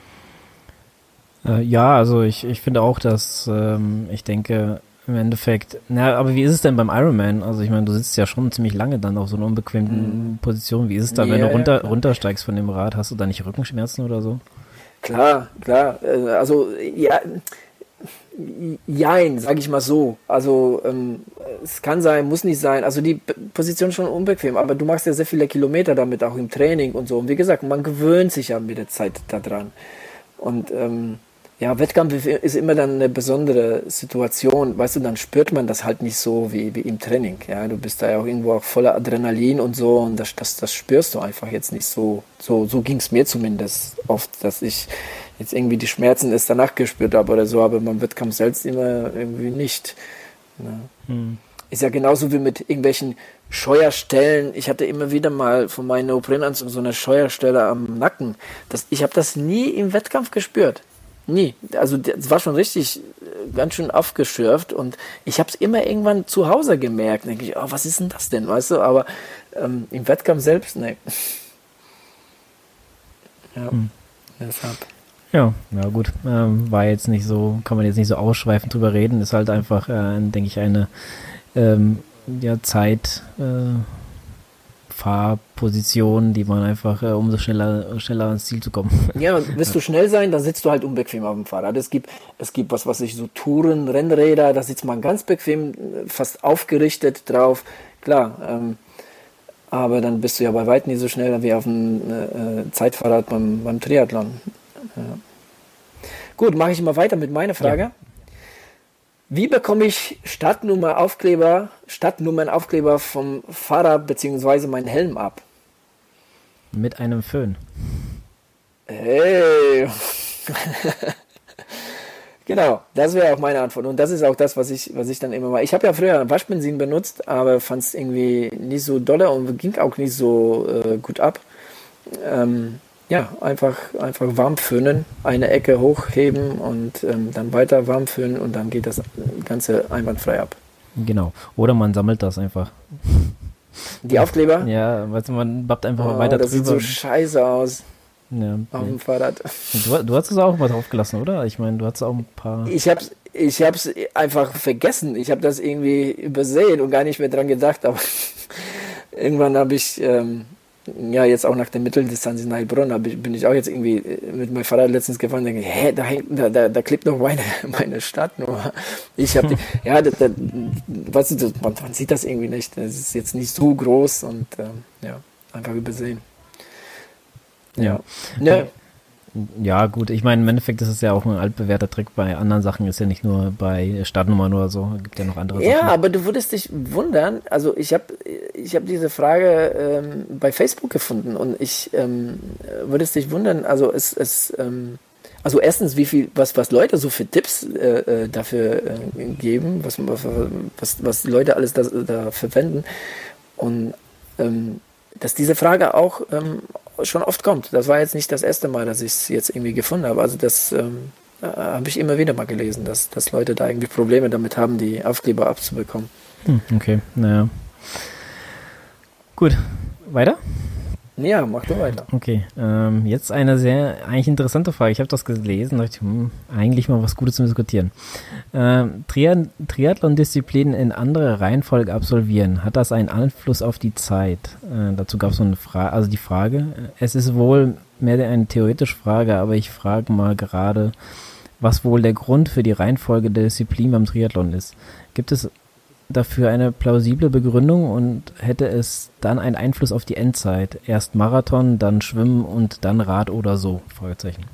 Äh, ja, also ich, ich finde auch, dass ähm, ich denke im Endeffekt, na, aber wie ist es denn beim Ironman? Also ich meine, du sitzt ja schon ziemlich lange dann auf so einer unbequemen mm. Position. Wie ist es da, wenn ja, du runter, ja, runtersteigst von dem Rad? Hast du da nicht Rückenschmerzen oder so? Klar, klar. Also ja, jein, sage ich mal so. Also ähm, es kann sein, muss nicht sein. Also die P- Position ist schon unbequem, aber du machst ja sehr viele Kilometer damit, auch im Training und so. Und wie gesagt, man gewöhnt sich ja mit der Zeit daran. Und ähm, ja, Wettkampf ist immer dann eine besondere Situation. Weißt du, dann spürt man das halt nicht so wie, wie im Training. Ja, du bist da ja auch irgendwo auch voller Adrenalin und so, und das, das, das spürst du einfach jetzt nicht so. So, so ging es mir zumindest oft, dass ich jetzt irgendwie die Schmerzen erst danach gespürt habe oder so, aber beim Wettkampf selbst immer irgendwie nicht. Ja. Hm. Ist ja genauso wie mit irgendwelchen Scheuerstellen. Ich hatte immer wieder mal von meinen Neoprenanzug so eine Scheuerstelle am Nacken. Das, ich habe das nie im Wettkampf gespürt. Nie. Also das war schon richtig äh, ganz schön aufgeschürft, und ich habe es immer irgendwann zu Hause gemerkt. Denke ich, oh, was ist denn das denn, weißt du? Aber ähm, im Wettkampf selbst, ne. Ja, hm. deshalb. Ja, ja gut. Ähm, war jetzt nicht so, kann man jetzt nicht so ausschweifend drüber reden. Ist halt einfach, äh, denke ich, eine ähm, ja, Zeit, äh, Fahrposition, die man einfach, äh, umso schneller, schneller ans Ziel zu kommen. Ja, willst du schnell sein, dann sitzt du halt unbequem auf dem Fahrrad. Es gibt, es gibt was, was ich so Touren, Rennräder, da sitzt man ganz bequem, fast aufgerichtet drauf. Klar, ähm, aber dann bist du ja bei weitem nicht so schnell wie auf dem äh, Zeitfahrrad beim, beim Triathlon. Ja. Gut, mache ich mal weiter mit meiner Frage. Ja. Wie bekomme ich Startnummer-Aufkleber, Startnummern-Aufkleber vom Fahrrad bzw. meinen Helm ab? Mit einem Föhn. Hey! Genau, das wäre auch meine Antwort. Und das ist auch das, was ich, was ich dann immer mal. Ich habe ja früher Waschbenzin benutzt, aber fand es irgendwie nicht so dolle und ging auch nicht so äh, gut ab. Ähm, ja, einfach, einfach warm föhnen, eine Ecke hochheben und ähm, dann weiter warm föhnen, und dann geht das Ganze einwandfrei ab. Genau. Oder man sammelt das einfach. Die Aufkleber? Ja, weißt du, man bappt einfach oh, mal weiter das drüber. Das sieht so scheiße aus. Ja, okay. Auf dem Fahrrad. Du, du hast es auch mal drauf gelassen, oder? Ich meine, du hast auch ein paar... Ich hab's, ich hab's einfach vergessen. Ich habe das irgendwie übersehen und gar nicht mehr dran gedacht, aber irgendwann habe ich... Ähm, ja, jetzt auch nach der Mitteldistanz in Heilbronn ich, bin ich auch jetzt irgendwie mit meinem Fahrrad letztens gefahren und denke, hä, da, da, da, da klebt noch meine, meine Startnummer. Ich habe, ja, da, da, weißt du, man, man sieht das irgendwie nicht. Das ist jetzt nicht so groß und ähm, ja, einfach übersehen. Ja. Ja. ja. Ja, gut, ich meine, im Endeffekt ist es ja auch ein altbewährter Trick. Bei anderen Sachen ist ja nicht nur bei Startnummern oder so, es gibt ja noch andere ja, Sachen. Ja, aber du würdest dich wundern, also ich habe ich hab diese Frage ähm, bei Facebook gefunden, und ich ähm, würdest dich wundern, also es, es ähm, also erstens, wie viel, was, was Leute so für Tipps äh, dafür äh, geben, was, was, was Leute alles da, da verwenden, und ähm, dass diese Frage auch ähm, schon oft kommt. Das war jetzt nicht das erste Mal, dass ich es jetzt irgendwie gefunden habe. Also das ähm, äh, habe ich immer wieder mal gelesen, dass, dass Leute da irgendwie Probleme damit haben, die Aufkleber abzubekommen. Hm, okay, naja. Gut, weiter? Ja, mach du weiter. Okay, ähm, jetzt eine sehr eigentlich interessante Frage. Ich habe das gelesen und dachte, hm, eigentlich mal was Gutes zum Diskutieren. Ähm, Triath- Triathlon-Disziplinen in andere Reihenfolge absolvieren, hat das einen Einfluss auf die Zeit? Äh, dazu gab es so eine Frage, also die Frage, es ist wohl mehr eine theoretische Frage, aber ich frage mal gerade, was wohl der Grund für die Reihenfolge der Disziplin beim Triathlon ist. Gibt es dafür eine plausible Begründung, und hätte es dann einen Einfluss auf die Endzeit? Erst Marathon, dann Schwimmen und dann Rad oder so? Fragezeichen.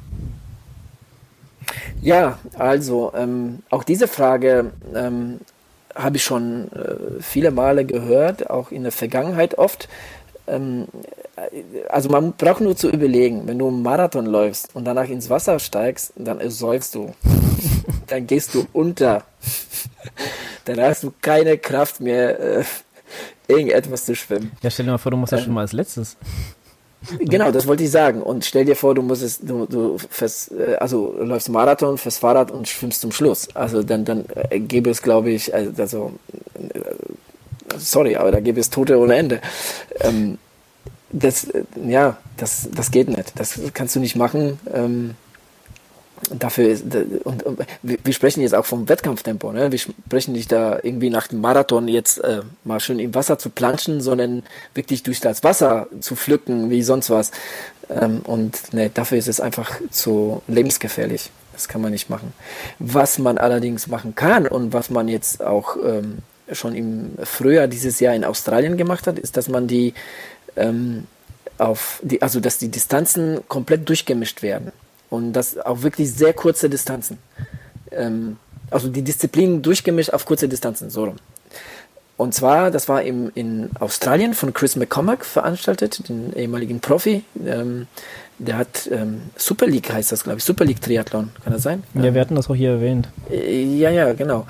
Ja, also ähm, auch diese Frage ähm, habe ich schon äh, viele Male gehört, auch in der Vergangenheit oft. Ähm, also man braucht nur zu überlegen, wenn du einen Marathon läufst und danach ins Wasser steigst, dann ersäufst du. Dann gehst du unter. Dann hast du keine Kraft mehr, äh, irgendetwas zu schwimmen. Ja, stell dir mal vor, du machst ähm, ja schon mal als letztes. Genau, das wollte ich sagen. Und stell dir vor, du musst es, du, du fährst, äh, also läufst Marathon, fährst Fahrrad und schwimmst zum Schluss. Also dann, dann äh, gäbe es, glaube ich, also äh, sorry, aber da gäbe es Tote ohne Ende. Ähm, das, äh, ja, das, das geht nicht. Das kannst du nicht machen. Ähm, Dafür ist, und, und wir sprechen jetzt auch vom Wettkampftempo, ne? Wir sprechen nicht da irgendwie nach dem Marathon jetzt äh, mal schön im Wasser zu planschen, sondern wirklich durch das Wasser zu pflücken, wie sonst was. Ähm, und ne, dafür ist es einfach zu lebensgefährlich. Das kann man nicht machen. Was man allerdings machen kann und was man jetzt auch ähm, schon im Frühjahr dieses Jahr in Australien gemacht hat, ist, dass man die ähm, auf die, also dass die Distanzen komplett durchgemischt werden. Und das auch wirklich sehr kurze Distanzen. Ähm, also die Disziplinen durchgemischt auf kurze Distanzen, so rum. Und zwar, das war im, in Australien von Chris McCormack veranstaltet, den ehemaligen Profi. Ähm, der hat ähm, Super League, heißt das, glaube ich, Super League Triathlon, kann das sein? Ja, wir hatten das auch hier erwähnt. Äh, ja, ja, genau.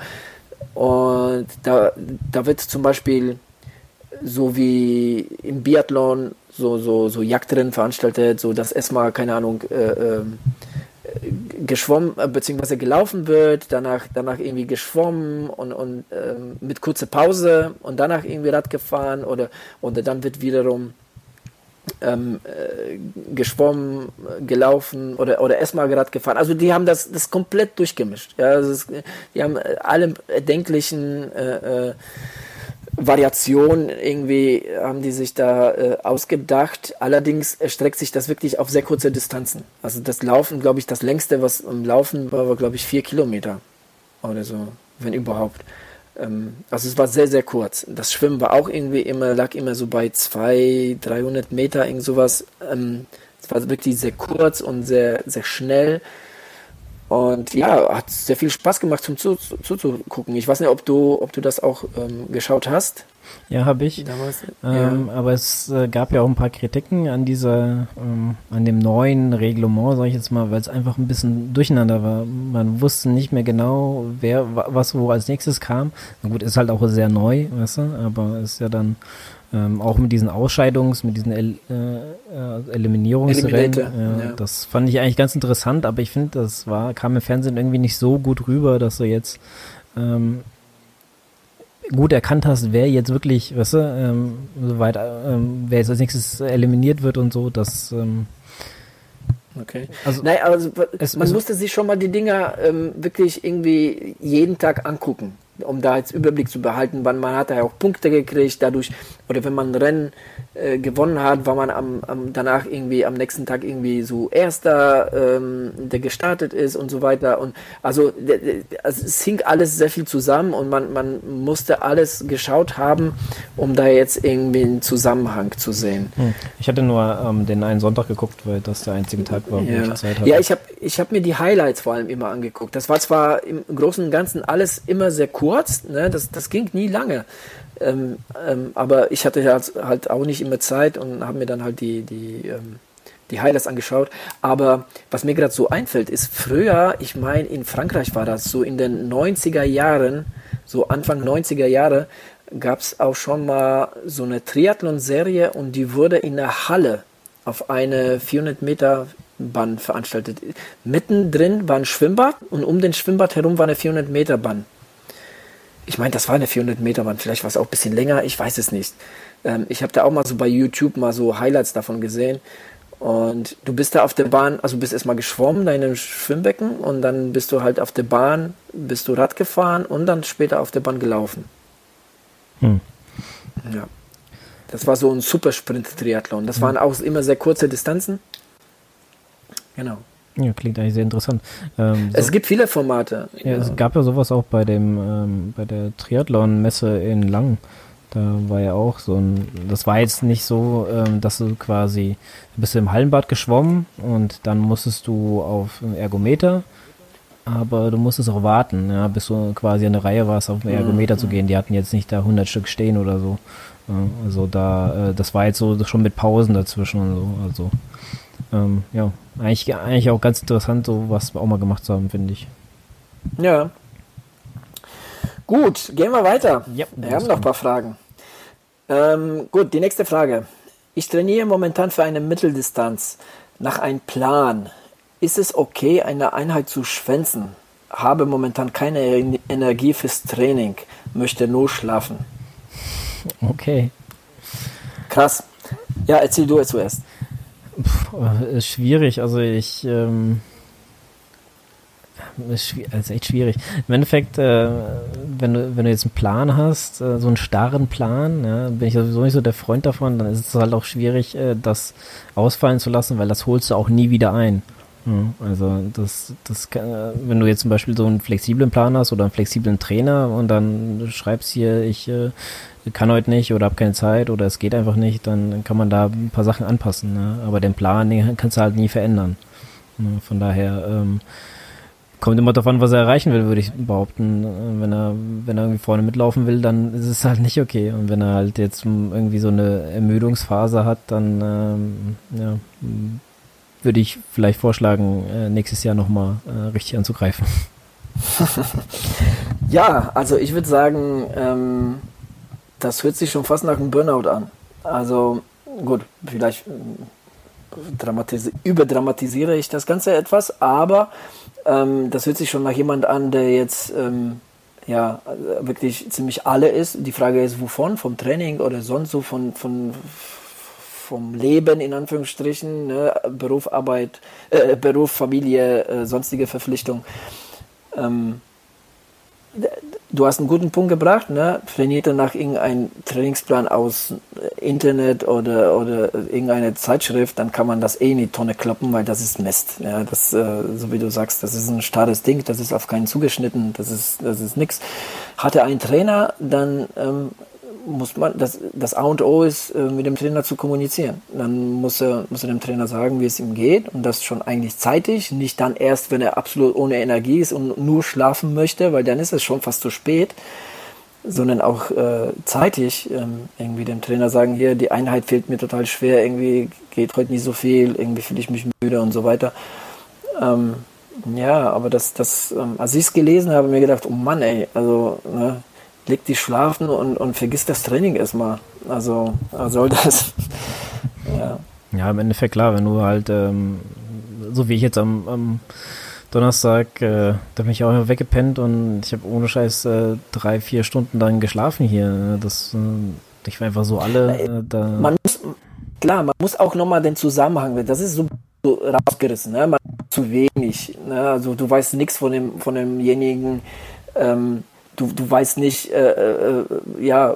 Und da, da wird zum Beispiel so wie im Biathlon so, so, so Jagdrennen veranstaltet, so dass erstmal, keine Ahnung, äh, äh, geschwommen äh, bzw. gelaufen wird, danach, danach irgendwie geschwommen und, und ähm, mit kurzer Pause und danach irgendwie Rad gefahren oder, oder dann wird wiederum ähm, äh, geschwommen, gelaufen oder, oder erstmal Rad gefahren. Also die haben das, das komplett durchgemischt. Ja, also es, die haben alle erdenklichen äh, äh, Variationen irgendwie haben die sich da äh, ausgedacht. Allerdings erstreckt sich das wirklich auf sehr kurze Distanzen. Also das Laufen, glaube ich, das längste, was im Laufen war, war, glaube ich, vier Kilometer oder so, wenn überhaupt. Ähm, also es war sehr, sehr kurz. Das Schwimmen war auch irgendwie immer, lag immer so bei zweihundert, dreihundert Meter, irgend sowas. Ähm, es war wirklich sehr kurz und sehr, sehr schnell. Und ja, hat sehr viel Spaß gemacht zum zuzugucken. Ich weiß nicht, ob du, ob du das auch ähm, geschaut hast. Ja, habe ich. Damals, ähm, ja. Aber es äh, gab ja auch ein paar Kritiken an dieser, ähm, an dem neuen Reglement, sage ich jetzt mal, weil es einfach ein bisschen durcheinander war. Man wusste nicht mehr genau, wer was wo als nächstes kam. Na gut, ist halt auch sehr neu, weißt du, aber ist ja dann ähm, auch mit diesen Ausscheidungs-, mit diesen El- äh, Eliminierungsrennen. Ja, ja. Das fand ich eigentlich ganz interessant, aber ich finde, das war kam im Fernsehen irgendwie nicht so gut rüber, dass du jetzt ähm, gut erkannt hast, wer jetzt wirklich, weißt du, ähm, soweit, ähm, wer jetzt als nächstes eliminiert wird und so, das ähm, okay. Also, Nein, also es, man es, musste sich schon mal die Dinger ähm, wirklich irgendwie jeden Tag angucken, um da jetzt Überblick zu behalten, wann man hat da ja auch Punkte gekriegt, dadurch, oder wenn man ein Rennen äh, gewonnen hat, war man am, am danach irgendwie am nächsten Tag irgendwie so Erster, ähm, der gestartet ist und so weiter. Und also, also es hing alles sehr viel zusammen und man, man musste alles geschaut haben, um da jetzt irgendwie einen Zusammenhang zu sehen. Hm. Ich hatte nur ähm, den einen Sonntag geguckt, weil das der einzige Tag war, wo ja. ich Zeit hatte. Ja, ich habe ich hab mir die Highlights vor allem immer angeguckt. Das war zwar im Großen und Ganzen alles immer sehr kurz, ne? das, das ging nie lange. Ähm, ähm, aber ich hatte halt, halt auch nicht immer Zeit und habe mir dann halt die, die, ähm, die Highlights angeschaut. Aber was mir gerade so einfällt, ist früher, ich meine in Frankreich war das, so in den neunziger Jahren, so Anfang neunziger Jahre, gab es auch schon mal so eine Triathlon-Serie und die wurde in der Halle auf eine vierhundert Meter Bahn veranstaltet. Mittendrin war ein Schwimmbad und um den Schwimmbad herum war eine vierhundert Meter Bahn. Ich meine, das war eine vierhundert Meter Bahn, vielleicht war es auch ein bisschen länger, ich weiß es nicht. Ähm, ich habe da auch mal so bei YouTube mal so Highlights davon gesehen und du bist da auf der Bahn, also bist erstmal geschwommen da in einem Schwimmbecken und dann bist du halt auf der Bahn, bist du Rad gefahren und dann später auf der Bahn gelaufen. Hm. Ja. Das war so ein Supersprint-Triathlon. Das hm. waren auch immer sehr kurze Distanzen. Genau. Ja, klingt eigentlich sehr interessant. Ähm, es so, gibt viele Formate. Ja, ja, es gab ja sowas auch bei dem ähm, bei der Triathlon-Messe in Langen. Da war ja auch so ein, das war jetzt nicht so, ähm, dass du quasi, du bist im Hallenbad geschwommen und dann musstest du auf einen Ergometer, aber du musstest auch warten, ja, bis du quasi an der Reihe warst, auf den Ergometer mhm. zu gehen. Die hatten jetzt nicht da hundert Stück stehen oder so. Ja, also da, äh, das war jetzt so schon mit Pausen dazwischen und so, also Ähm, ja, eigentlich, eigentlich auch ganz interessant, so was wir auch mal gemacht haben, finde ich. Ja. Gut, gehen wir weiter. Ja, wir haben noch ein paar Fragen. Ähm, gut, die nächste Frage. Ich trainiere momentan für eine Mitteldistanz. Nach einem Plan. Ist es okay, eine Einheit zu schwänzen? Habe momentan keine Energie fürs Training. Möchte nur schlafen. Okay. Krass. Ja, erzähl du es zuerst. Puh, ist schwierig, also ich ähm, ist, ist echt schwierig. Im Endeffekt, äh, wenn du wenn du jetzt einen Plan hast, äh, so einen starren Plan, ja, bin ich sowieso nicht so der Freund davon, dann ist es halt auch schwierig, äh, das ausfallen zu lassen, weil das holst du auch nie wieder ein. Ja, also das, das kann, wenn du jetzt zum Beispiel so einen flexiblen Plan hast oder einen flexiblen Trainer und dann schreibst hier, ich äh, kann heute nicht oder habe keine Zeit oder es geht einfach nicht, dann kann man da ein paar Sachen anpassen. Ne? Aber den Plan, den kannst du halt nie verändern. Ne? Von daher ähm, kommt immer darauf an, was er erreichen will, würde ich behaupten. Wenn er, wenn er irgendwie vorne mitlaufen will, dann ist es halt nicht okay. Und wenn er halt jetzt irgendwie so eine Ermüdungsphase hat, dann ähm, ja, würde ich vielleicht vorschlagen, äh, nächstes Jahr nochmal äh, richtig anzugreifen. Ja, also ich würde sagen, ähm, das hört sich schon fast nach einem Burnout an. Also gut, vielleicht dramatisi- überdramatisiere ich das Ganze etwas, aber ähm, das hört sich schon nach jemand an, der jetzt ähm, ja wirklich ziemlich alle ist. Die Frage ist, wovon? Vom Training oder sonst so von, von vom Leben in Anführungsstrichen, ne? Beruf, Arbeit, äh, Beruf, Familie, äh, sonstige Verpflichtung. Ähm, du hast einen guten Punkt gebracht, ne? Trainiert er nach irgendeinem Trainingsplan aus Internet oder, oder irgendeine Zeitschrift, dann kann man das eh in die Tonne kloppen, weil das ist Mist. Ja? Das, äh, so wie du sagst, das ist ein starres Ding, das ist auf keinen zugeschnitten, das ist, das ist nix. Hat er einen Trainer, dann ähm, muss man, das, das A und O ist, äh, mit dem Trainer zu kommunizieren. Dann muss er, muss er dem Trainer sagen, wie es ihm geht und das schon eigentlich zeitig, nicht dann erst, wenn er absolut ohne Energie ist und nur schlafen möchte, weil dann ist es schon fast zu spät, sondern auch äh, zeitig ähm, irgendwie dem Trainer sagen, hier, die Einheit fehlt mir total schwer, irgendwie geht heute nicht so viel, irgendwie fühle ich mich müde und so weiter. Ähm, ja, aber das, das, ähm, als ich es gelesen habe, mir gedacht, oh Mann, ey, also, ne, leg dich schlafen und, und vergiss das Training erstmal. Also, soll das. ja. Ja, im Endeffekt klar, wenn du halt, ähm, so wie ich jetzt am, am Donnerstag, äh, da bin ich auch weggepennt und ich habe ohne Scheiß äh, drei, vier Stunden dann geschlafen hier. Das, äh, ich war einfach so alle äh, da. Man muss, klar, man muss auch nochmal den Zusammenhang, das ist so, so rausgerissen, ne? Man zu wenig. Ne? Also du weißt nichts von dem, von demjenigen, ähm, Du, du weißt nicht, äh, äh, ja,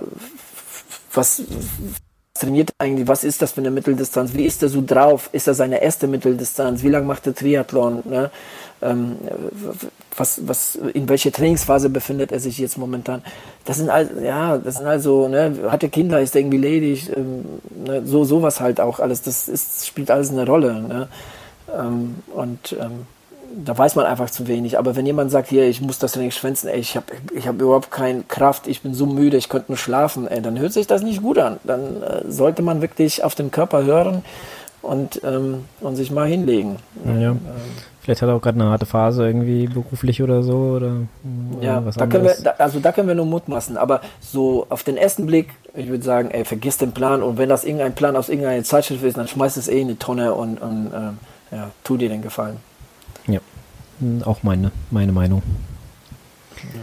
was trainiert eigentlich, was ist das für eine Mitteldistanz, wie ist er so drauf, ist das seine erste Mitteldistanz, wie lange macht er Triathlon, ne? ähm, was, was, in welcher Trainingsphase befindet er sich jetzt momentan, das sind all, ja, das sind also, ne, hat er Kinder, ist er irgendwie ledig, ähm, ne? so, sowas halt auch alles, das ist, spielt alles eine Rolle, ne? ähm, und ähm, da weiß man einfach zu wenig. Aber wenn jemand sagt, hier, ich muss das Training schwänzen, ey, ich habe ich hab überhaupt keine Kraft, ich bin so müde, ich könnte nur schlafen, ey, dann hört sich das nicht gut an. Dann äh, sollte man wirklich auf den Körper hören und, ähm, und sich mal hinlegen. Ja. Ähm, Vielleicht hat er auch gerade eine harte Phase irgendwie beruflich oder so oder, oder ja, was da können anderes. wir, da, also da können wir nur mutmaßen. Aber so auf den ersten Blick, ich würde sagen, ey, vergiss den Plan und wenn das irgendein Plan aus irgendeiner Zeitschrift ist, dann schmeiß es eh in die Tonne und, und ähm, ja, tu dir den Gefallen. Ja, auch meine, meine Meinung. Ja.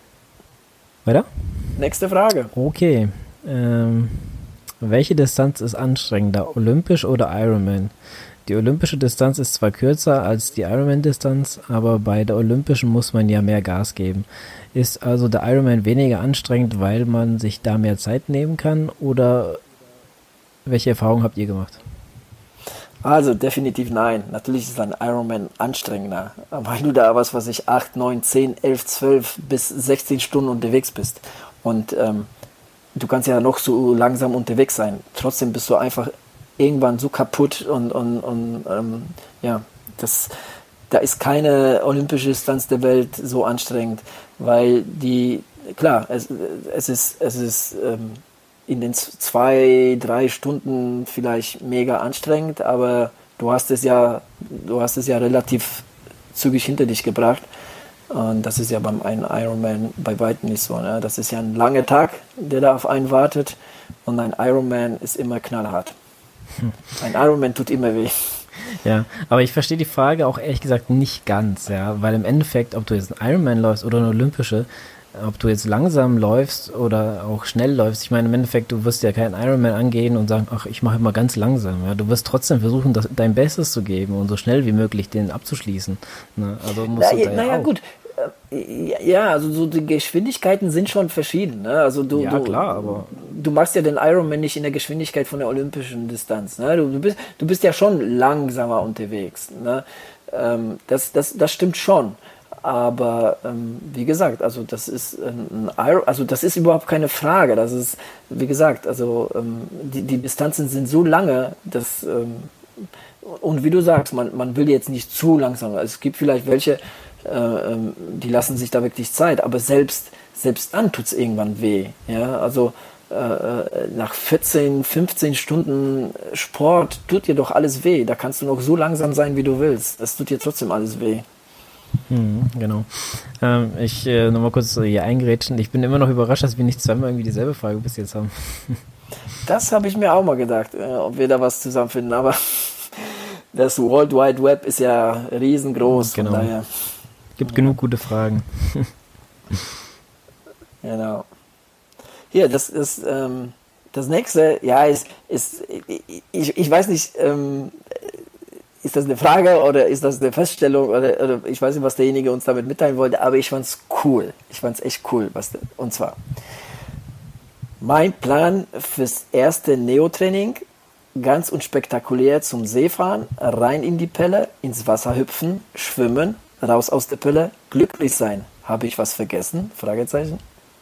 Weiter? Nächste Frage. Okay. Ähm, welche Distanz ist anstrengender, olympisch oder Ironman? Die olympische Distanz ist zwar kürzer als die Ironman-Distanz, aber bei der olympischen muss man ja mehr Gas geben. Ist also der Ironman weniger anstrengend, weil man sich da mehr Zeit nehmen kann? Oder welche Erfahrungen habt ihr gemacht? Also definitiv nein. Natürlich ist ein Ironman anstrengender, weil du da was, was ich acht, neun, zehn, elf, zwölf bis sechzehn Stunden unterwegs bist. Und ähm, du kannst ja noch so langsam unterwegs sein. Trotzdem bist du einfach irgendwann so kaputt und, und, und ähm, ja, das, da ist keine olympische Distanz der Welt so anstrengend, weil die, klar, es, es ist, es ist ähm, in den zwei, drei Stunden vielleicht mega anstrengend, aber du hast es ja, du hast es ja relativ zügig hinter dich gebracht. Und das ist ja beim einen Ironman bei weitem nicht so. Ne? Das ist ja ein langer Tag, der da auf einen wartet. Und ein Ironman ist immer knallhart. Hm. Ein Ironman tut immer weh. Ja, aber ich verstehe die Frage auch ehrlich gesagt nicht ganz, ja, weil im Endeffekt, ob du jetzt einen Ironman läufst oder eine olympische, ob du jetzt langsam läufst oder auch schnell läufst, ich meine im Endeffekt, du wirst ja keinen Ironman angehen und sagen, ach, ich mache mal ganz langsam, ja, du wirst trotzdem versuchen, das, dein Bestes zu geben und so schnell wie möglich den abzuschließen, ne? Also musst Na, du da naja, ja auch. gut, ja, also so die Geschwindigkeiten sind schon verschieden, ne? Also du, Ja, du, klar, aber du machst ja den Ironman nicht in der Geschwindigkeit von der olympischen Distanz, ne? Du, du bist, du bist ja schon langsamer unterwegs, ne? ähm, das, das, das stimmt schon. Aber ähm, wie gesagt, also das ist ein Iron, also das ist überhaupt keine Frage. Das ist, wie gesagt, also ähm, die, die Distanzen sind so lange, dass ähm, und wie du sagst, man, man will jetzt nicht zu langsam. Also es gibt vielleicht welche, äh, ähm, die lassen sich da wirklich Zeit, aber selbst, selbst dann tut es irgendwann weh. Ja? Also äh, nach vierzehn, fünfzehn Stunden Sport tut dir doch alles weh. Da kannst du noch so langsam sein, wie du willst. Das tut dir trotzdem alles weh. Hm, genau. Ähm, ich äh, nochmal kurz so hier eingerätschen. Ich bin immer noch überrascht, dass wir nicht zweimal irgendwie dieselbe Frage bis jetzt haben. Das habe ich mir auch mal gedacht, äh, ob wir da was zusammenfinden. Aber das World Wide Web ist ja riesengroß. Genau. Von daher. Gibt ja genug gute Fragen. Genau. Hier, das ist ähm, das nächste. Ja, ist, ist ich, ich weiß nicht. Ähm, Ist das eine Frage oder ist das eine Feststellung oder, oder ich weiß nicht, was derjenige uns damit mitteilen wollte, aber ich fand's cool. Ich fand's echt cool. Was, und zwar, mein Plan fürs erste Neo-Training, ganz unspektakulär zum See fahren, rein in die Pelle, ins Wasser hüpfen, schwimmen, raus aus der Pelle, glücklich sein. Habe ich was vergessen? Fragezeichen.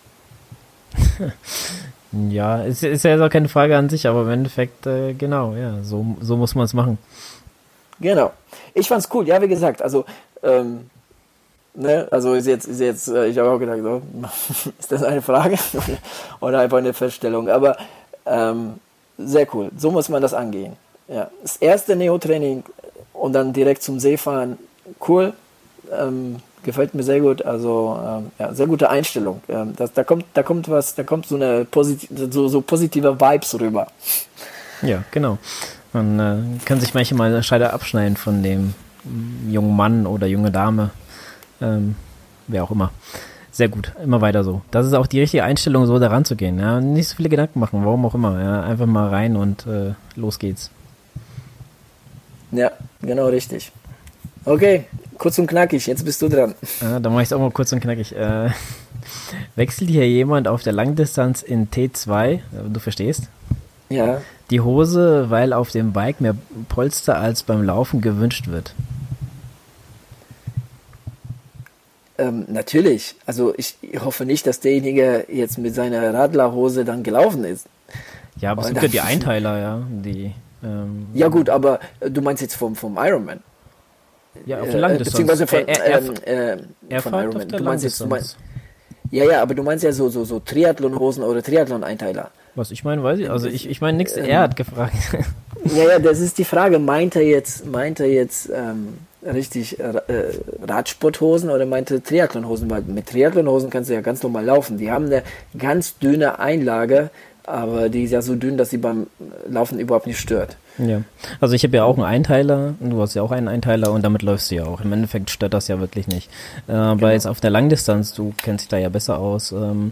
Ja, ist, ist ja jetzt auch keine Frage an sich, aber im Endeffekt, äh, genau, ja, so, so muss man es machen. Genau. Ich fand's cool, ja, wie gesagt, also, ähm, ne, also ist jetzt, ist jetzt, äh, ich habe auch gedacht, so, ist das eine Frage oder einfach eine Feststellung, aber ähm, sehr cool, so muss man das angehen. Ja. Das erste Neo-Training und dann direkt zum See fahren, cool, ähm, gefällt mir sehr gut, also ähm, ja, sehr gute Einstellung. Ähm, das, da kommt, da kommt was, da kommt so eine posit- so, so positive Vibes rüber. Ja, genau. Man äh, kann sich manchmal eine Scheibe abschneiden von dem jungen Mann oder junge Dame, ähm, wer auch immer. Sehr gut, immer weiter so. Das ist auch die richtige Einstellung, so da ranzugehen. Ja? Nicht so viele Gedanken machen, warum auch immer. Ja? Einfach mal rein und äh, los geht's. Ja, genau richtig. Okay, kurz und knackig, jetzt bist du dran. Ja, dann mache ich es auch mal kurz und knackig. Äh, wechselt hier jemand auf der Langdistanz in T zwei, du verstehst? Ja. Die Hose, weil auf dem Bike mehr Polster als beim Laufen gewünscht wird. Ähm, natürlich. Also ich hoffe nicht, dass derjenige jetzt mit seiner Radlerhose dann gelaufen ist. Ja, aber es gibt ja die Einteiler, ja. Die, ähm, ja gut, aber äh, du meinst jetzt vom, vom Ironman. Ja, auf der Langdistanz. Beziehungsweise von, er, er, ähm, äh, er von fährt Ironman. auf der Du meinst jetzt, du Langdistanz. meinst, ja, ja, aber du meinst ja so, so, so Triathlon-Hosen oder Triathlon-Einteiler. Was ich meine, weiß ich. Also ich, ich meine nichts, er hat gefragt. Ja, ja, das ist die Frage. Meint er jetzt, meint er jetzt ähm, richtig äh, Radsporthosen oder meint er Triathlonhosen? Weil mit Triathlonhosen kannst du ja ganz normal laufen. Die haben eine ganz dünne Einlage, aber die ist ja so dünn, dass sie beim Laufen überhaupt nicht stört. Ja, also ich habe ja auch einen Einteiler, du hast ja auch einen Einteiler und damit läufst du ja auch. Im Endeffekt stört das ja wirklich nicht. Äh, aber genau. Jetzt auf der Langdistanz, du kennst dich da ja besser aus, ähm,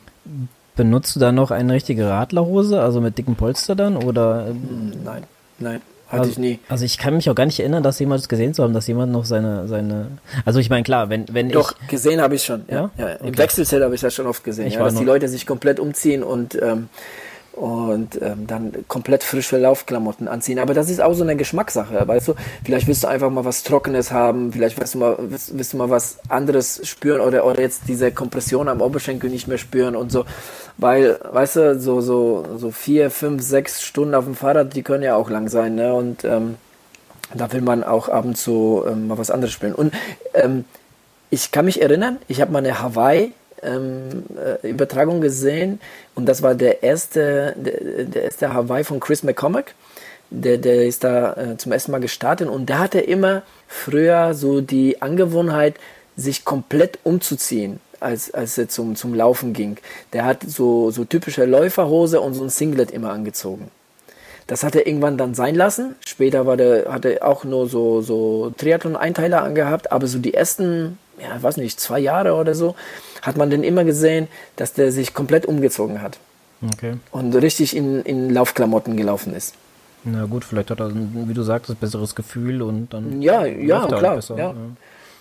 benutzt du da noch eine richtige Radlerhose, also mit dicken Polster dann, oder? Nein, nein, hatte also, ich nie. Also ich kann mich auch gar nicht erinnern, dass jemand gesehen zu haben, dass jemand noch seine, seine, also ich meine, klar, wenn, wenn Doch, ich... gesehen habe ich schon, ja. ja? ja Im okay. Wechselzelt habe ich das schon oft gesehen, ich ja, dass die Leute sich komplett umziehen und, ähm, und ähm, dann komplett frische Laufklamotten anziehen. Aber das ist auch so eine Geschmackssache, weißt du? Vielleicht willst du einfach mal was Trockenes haben, vielleicht willst du mal, willst, willst du mal was anderes spüren oder, oder jetzt diese Kompression am Oberschenkel nicht mehr spüren und so. Weil, weißt du, so, so, so vier, fünf, sechs Stunden auf dem Fahrrad, die können ja auch lang sein, ne? Und ähm, da will man auch ab und zu ähm, mal was anderes spüren. Und ähm, ich kann mich erinnern, ich habe mal eine Hawaii ähm, äh, Übertragung gesehen und das war der erste, der, der erste Hawaii von Chris McCormack. Der, der ist da äh, zum ersten Mal gestartet und da hat er immer früher so die Angewohnheit, sich komplett umzuziehen, als, als er zum, zum Laufen ging. Der hat so, so typische Läuferhose und so ein Singlet immer angezogen. Das hat er irgendwann dann sein lassen. Später war der, hat er auch nur so, so Triathlon-Einteiler angehabt, aber so die ersten, ja, ich weiß nicht, zwei Jahre oder so, hat man den immer gesehen, dass der sich komplett umgezogen hat. Okay. Und richtig in, in Laufklamotten gelaufen ist. Na gut, vielleicht hat er, wie du sagst, ein besseres Gefühl und dann ja, ja, läuft er klar, besser. Ja.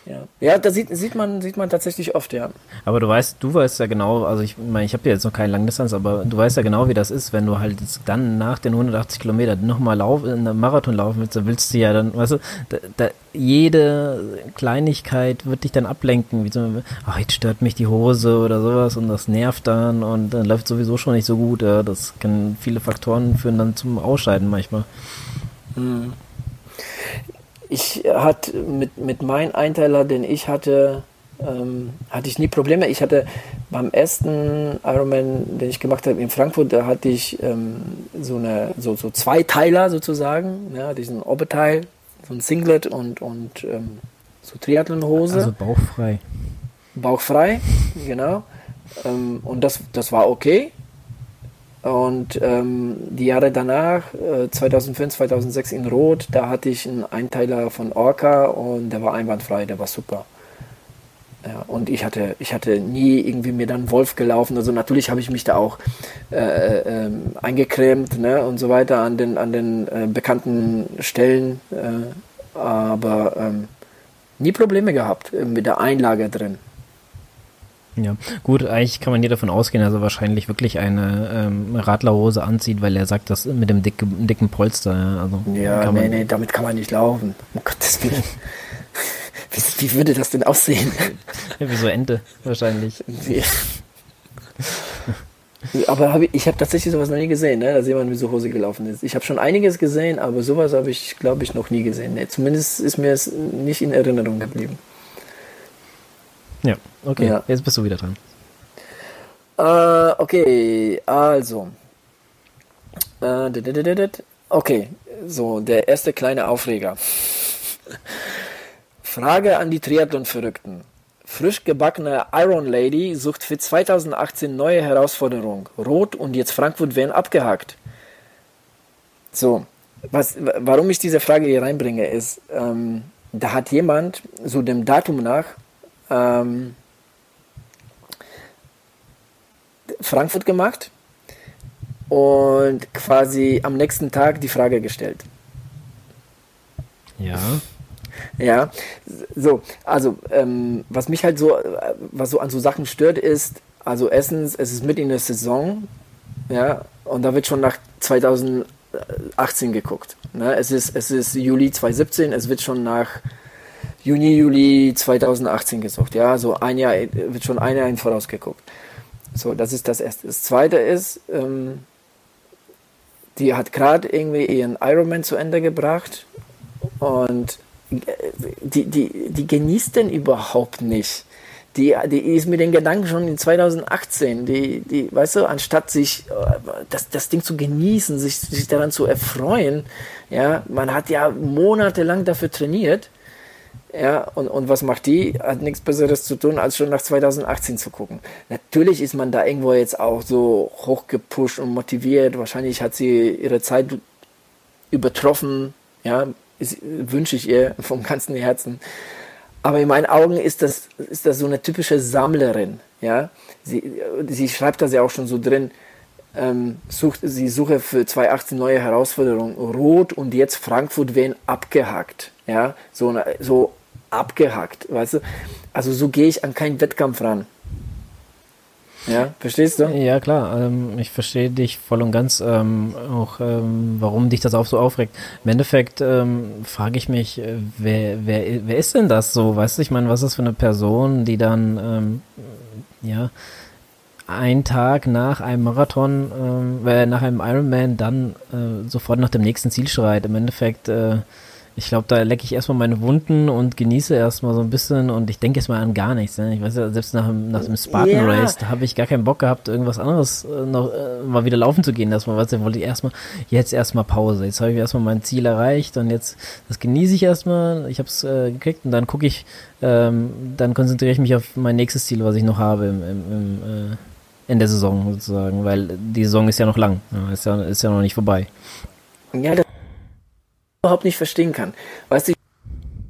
Ja, ja, da sieht, sieht man, sieht man tatsächlich oft, ja. Aber du weißt, du weißt ja genau, also ich meine, ich habe ja jetzt noch keine Langdistanz, aber du weißt ja genau, wie das ist, wenn du halt jetzt dann nach den hundertachtzig Kilometern nochmal lauf, einen Marathon laufen willst, dann willst du ja dann, weißt du, da, da, jede Kleinigkeit wird dich dann ablenken, wie zum Beispiel, ach, jetzt stört mich die Hose oder sowas und das nervt dann und dann läuft sowieso schon nicht so gut, ja, das kann viele Faktoren führen dann zum Ausscheiden manchmal. Hm. Ich hatte mit, mit meinem Einteiler, den ich hatte, ähm, hatte ich nie Probleme. Ich hatte beim ersten Ironman, den ich gemacht habe in Frankfurt, da hatte ich ähm, so eine so, so zwei Teiler sozusagen, ja, diesen Oberteil, so ein Singlet und, und ähm, so Triathlonhose. Also bauchfrei. Bauchfrei, genau. Ähm, und das, das war okay. Und ähm, die Jahre danach, äh, zweitausendfünf, zweitausendsechs in Rot, da hatte ich einen Einteiler von Orca und der war einwandfrei, der war super. Ja, und ich hatte, ich hatte nie irgendwie mir dann Wolf gelaufen. Also natürlich habe ich mich da auch äh, äh, eingecremt, ne, und so weiter an den, an den äh, bekannten Stellen, äh, aber ähm, nie Probleme gehabt äh, mit der Einlage drin. Ja, gut, eigentlich kann man hier davon ausgehen, dass er wahrscheinlich wirklich eine ähm, Radlerhose anzieht, weil er sagt, das mit dem dicke, dicken Polster. Ja, also ja kann nee, man, nee, damit kann man nicht laufen. Um Gottes Willen. wie, wie würde das denn aussehen? Ja, wie so Ente wahrscheinlich. Aber hab ich, ich habe tatsächlich sowas noch nie gesehen, ne? Dass jemand mit so Hose gelaufen ist. Ich habe schon einiges gesehen, aber sowas habe ich, glaube ich, noch nie gesehen. Nee, zumindest ist mir es nicht in Erinnerung geblieben. Ja, okay, ja. Jetzt bist du wieder dran. Äh, okay, also. Äh, okay, so, der erste kleine Aufreger. Frage an die Triathlon-Verrückten. Frisch gebackene Iron Lady sucht für zweitausendachtzehn neue Herausforderung. Rot und jetzt Frankfurt werden abgehakt. So, was, warum ich diese Frage hier reinbringe, ist, ähm, da hat jemand, so dem Datum nach, ähm, Frankfurt gemacht und quasi am nächsten Tag die Frage gestellt. Ja. Ja, so, also ähm, was mich halt so, was so an so Sachen stört, ist, also erstens, es ist mitten in der Saison, ja, und da wird schon nach zweitausendachtzehn geguckt. Ne? Es ist, es ist Juli zweitausendsiebzehn, es wird schon nach Juni, Juli zweitausendachtzehn gesucht. Ja, so ein Jahr, wird schon ein Jahr in Voraus geguckt. So, das ist das Erste. Das Zweite ist, ähm, die hat gerade irgendwie ihren Ironman zu Ende gebracht und die, die, die genießt den überhaupt nicht. Die, die ist mit den Gedanken schon in zweitausendachtzehn. Die, die, weißt du, anstatt sich das, das Ding zu genießen, sich, sich daran zu erfreuen, ja, man hat ja monatelang dafür trainiert. Ja, und, und was macht die? Hat nichts Besseres zu tun, als schon nach zweitausendachtzehn zu gucken. Natürlich ist man da irgendwo jetzt auch so hochgepusht und motiviert. Wahrscheinlich hat sie ihre Zeit übertroffen. Ja, ist, wünsche ich ihr vom ganzen Herzen. Aber in meinen Augen ist das, ist das so eine typische Sammlerin. Ja, sie, sie schreibt das ja auch schon so drin. Ähm, sucht, sie suche für zweitausendachtzehn neue Herausforderungen. Rot und jetzt Frankfurt werden abgehackt. Ja, so, so abgehackt, weißt du? Also so gehe ich an keinen Wettkampf ran. Ja, verstehst du? Ja, klar. Ähm, ich verstehe dich voll und ganz, ähm, auch ähm, warum dich das auch so aufregt. Im Endeffekt ähm, frage ich mich, äh, wer, wer, wer ist denn das so? Weißt du, ich meine, was ist das für eine Person, die dann, ähm, ja, einen Tag nach einem Marathon, äh, nach einem Ironman dann äh, sofort nach dem nächsten Ziel schreit. Im Endeffekt, äh, ich glaube, da lecke ich erstmal meine Wunden und genieße erstmal so ein bisschen und ich denke erstmal an gar nichts. Ne? Ich weiß ja, selbst nach dem, nach dem Spartan yeah. Race, da habe ich gar keinen Bock gehabt, irgendwas anderes äh, noch äh, mal wieder laufen zu gehen. Erstmal, weißt du, wollte ich erstmal, jetzt erstmal Pause. Jetzt habe ich erstmal mein Ziel erreicht und jetzt, das genieße ich erstmal. Ich habe es äh, gekriegt und dann gucke ich, ähm, dann konzentriere ich mich auf mein nächstes Ziel, was ich noch habe im, im, im äh, in der Saison sozusagen, weil die Saison ist ja noch lang, ja, ist ja, ist ja noch nicht vorbei. Ja, das überhaupt nicht verstehen kann. Weißt du,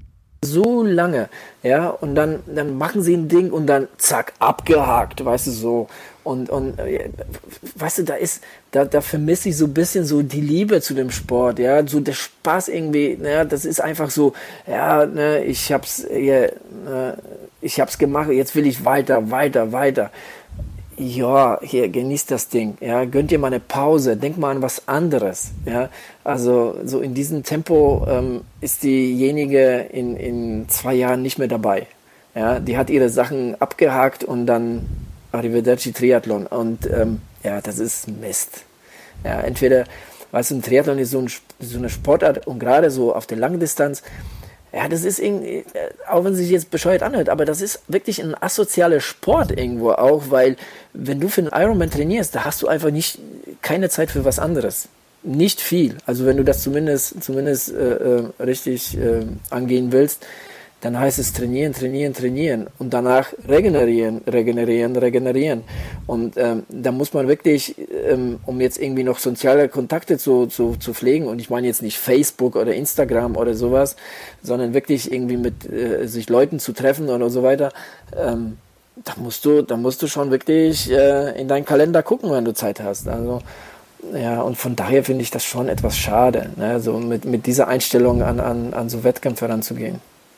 so lange, ja, und dann, dann machen sie ein Ding und dann zack, abgehakt, weißt du, so. Und, und äh, weißt du, da ist, da, da vermisse ich so ein bisschen so die Liebe zu dem Sport, ja, so der Spaß irgendwie, ja, das ist einfach so, ja, ne, ich hab's, ja, äh, ich hab's gemacht, jetzt will ich weiter, weiter, weiter. Ja, hier, genießt das Ding, ja, gönnt dir mal eine Pause, denk mal an was anderes, ja, also so in diesem Tempo ähm, ist diejenige in, in zwei Jahren nicht mehr dabei, ja, die hat ihre Sachen abgehakt und dann Arrivederci Triathlon und ähm, ja, das ist Mist, ja, entweder, weißt du, ein Triathlon ist so, ein, so eine Sportart und gerade so auf der Langdistanz, ja, das ist irgendwie, auch wenn es sich jetzt bescheuert anhört, aber das ist wirklich ein asozialer Sport irgendwo auch, weil wenn du für einen Ironman trainierst, da hast du einfach nicht, keine Zeit für was anderes. Nicht viel. Also wenn du das zumindest, zumindest äh, richtig äh, angehen willst, dann heißt es trainieren, trainieren, trainieren und danach regenerieren, regenerieren, regenerieren. Und ähm, da muss man wirklich, ähm, um jetzt irgendwie noch soziale Kontakte zu, zu, zu pflegen, und ich meine jetzt nicht Facebook oder Instagram oder sowas, sondern wirklich irgendwie mit äh, sich Leuten zu treffen oder so weiter, ähm, da musst du, da musst du schon wirklich äh, in deinen Kalender gucken, wenn du Zeit hast. Also ja, und von daher finde ich das schon etwas schade, ne? So mit, mit dieser Einstellung an, an, an so Wettkämpfe ranzugehen.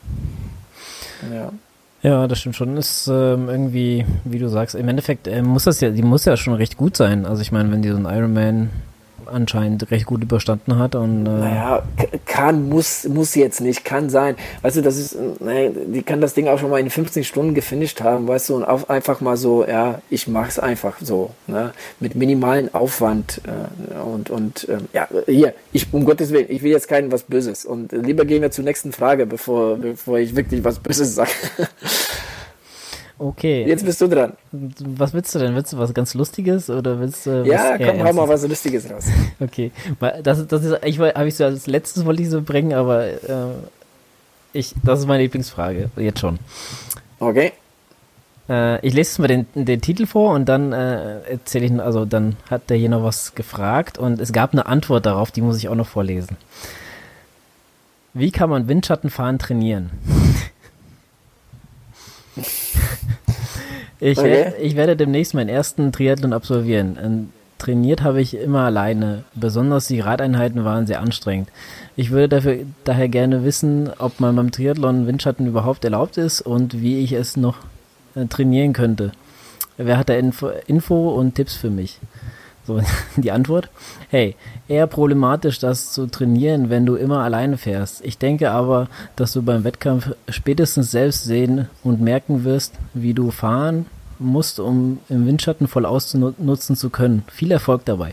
Ja. Ja, das stimmt schon. Ist ähm, irgendwie, wie du sagst, im Endeffekt äh, muss das ja, die muss ja schon recht gut sein. Also ich meine, wenn die so einen Ironman anscheinend recht gut überstanden hat und äh naja, kann, muss, muss jetzt nicht, kann sein. Weißt du, das ist, ne, die kann das Ding auch schon mal in fünfzehn Stunden gefinisht haben, weißt du, und auf, einfach mal so, ja, ich mach's einfach so, ne, mit minimalen Aufwand äh, und, und äh, ja, hier, ich, um Gottes Willen, ich will jetzt keinem was Böses und lieber gehen wir zur nächsten Frage, bevor, bevor ich wirklich was Böses sage. Okay. Jetzt bist du dran. Was willst du denn? Willst du was ganz Lustiges oder willst du ja, was komm, hau mal was Lustiges raus. Okay. Das, das ist, ich habe ich so als letztes wollte ich so bringen, aber äh, ich, das ist meine Lieblingsfrage. Jetzt schon. Okay. Äh, ich lese jetzt mal den, den Titel vor und dann äh, erzähle ich, also dann hat der hier noch was gefragt und es gab eine Antwort darauf, die muss ich auch noch vorlesen. Wie kann man Windschattenfahren trainieren? Ich, okay. werde, ich werde demnächst meinen ersten Triathlon absolvieren. Ähm, trainiert habe ich immer alleine. Besonders die Radeinheiten waren sehr anstrengend. Ich würde dafür, daher gerne wissen, ob man beim Triathlon Windschatten überhaupt erlaubt ist und wie ich es noch äh, trainieren könnte. Wer hat da Info, Info und Tipps für mich? So, die Antwort. Hey, eher problematisch, das zu trainieren, wenn du immer alleine fährst. Ich denke aber, dass du beim Wettkampf spätestens selbst sehen und merken wirst, wie du fahren musst, um im Windschatten voll auszunutzen zu können. Viel Erfolg dabei.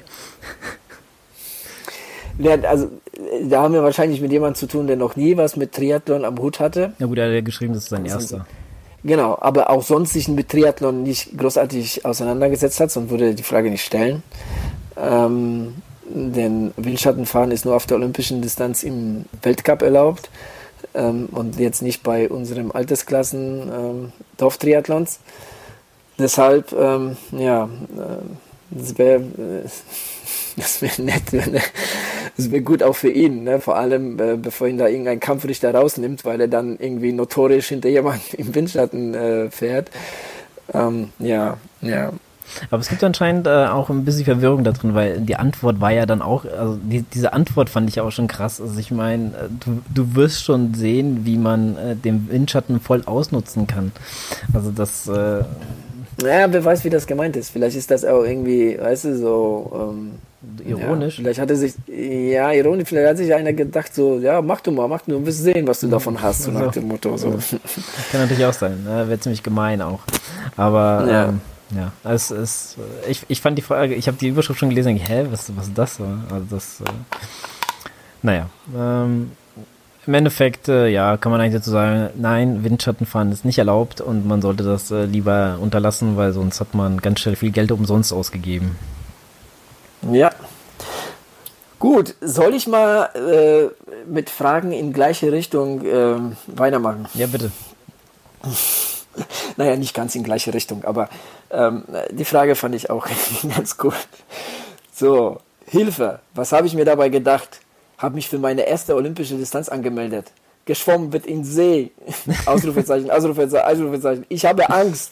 Ja, also, da haben wir wahrscheinlich mit jemandem zu tun, der noch nie was mit Triathlon am Hut hatte. Ja gut, er hat ja geschrieben, das ist sein erster. Genau, aber auch sonst sich mit Triathlon nicht großartig auseinandergesetzt hat, sonst würde er die Frage nicht stellen. Ähm, denn Windschattenfahren ist nur auf der olympischen Distanz im Weltcup erlaubt ähm, und jetzt nicht bei unserem Altersklassen ähm, Dorftriathlons. Deshalb, ähm, ja, äh, das wäre äh, das wäre nett, das wäre gut auch für ihn, ne? Vor allem, äh, bevor ihn da irgendein Kampfrichter rausnimmt, weil er dann irgendwie notorisch hinter jemand im Windschatten äh, fährt. Ähm, ja, ja. Aber es gibt anscheinend äh, auch ein bisschen Verwirrung da drin, weil die Antwort war ja dann auch, also die, diese Antwort fand ich auch schon krass. Also ich meine, du, du wirst schon sehen, wie man äh, den Windschatten voll ausnutzen kann. Also das... Äh, naja, wer weiß, wie das gemeint ist. Vielleicht ist das auch irgendwie, weißt du, so... Ähm, ironisch? Ja, vielleicht hatte sich, ja, ironisch, vielleicht hat sich einer gedacht, so, ja, mach du mal, mach du, du wirst sehen, was du davon hast, so nach dem Motto. So. Kann natürlich auch sein, ne? Wäre ziemlich gemein auch. Aber, ja. Ähm, ja, es ist, ich, ich fand die Frage, ich habe die Überschrift schon gelesen und ich, hä, was, was ist das? Also das, äh, naja, ähm, im Endeffekt, äh, ja, kann man eigentlich dazu sagen, nein, Windschattenfahren ist nicht erlaubt und man sollte das äh, lieber unterlassen, weil sonst hat man ganz schnell viel Geld umsonst ausgegeben. Ja. Gut, soll ich mal äh, mit Fragen in gleiche Richtung äh, weitermachen? Ja, bitte. Naja, nicht ganz in gleiche Richtung, aber ähm, die Frage fand ich auch ganz gut. So, Hilfe, was habe ich mir dabei gedacht? Habe mich für meine erste olympische Distanz angemeldet. geschwommen wird in See. Ausrufezeichen, Ausrufezeichen, Ausrufezeichen. Ich habe Angst.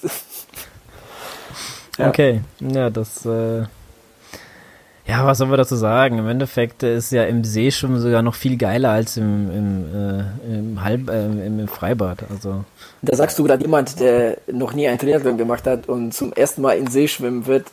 Ja. Okay, ja, das, äh, ja, was soll man dazu sagen? Im Endeffekt ist ja im Seeschwimmen sogar noch viel geiler als im, im, äh, im, Halb, äh, im, im Freibad, also. Da sagst du gerade jemand, der noch nie ein Triathlon gemacht hat und zum ersten Mal in See schwimmen wird.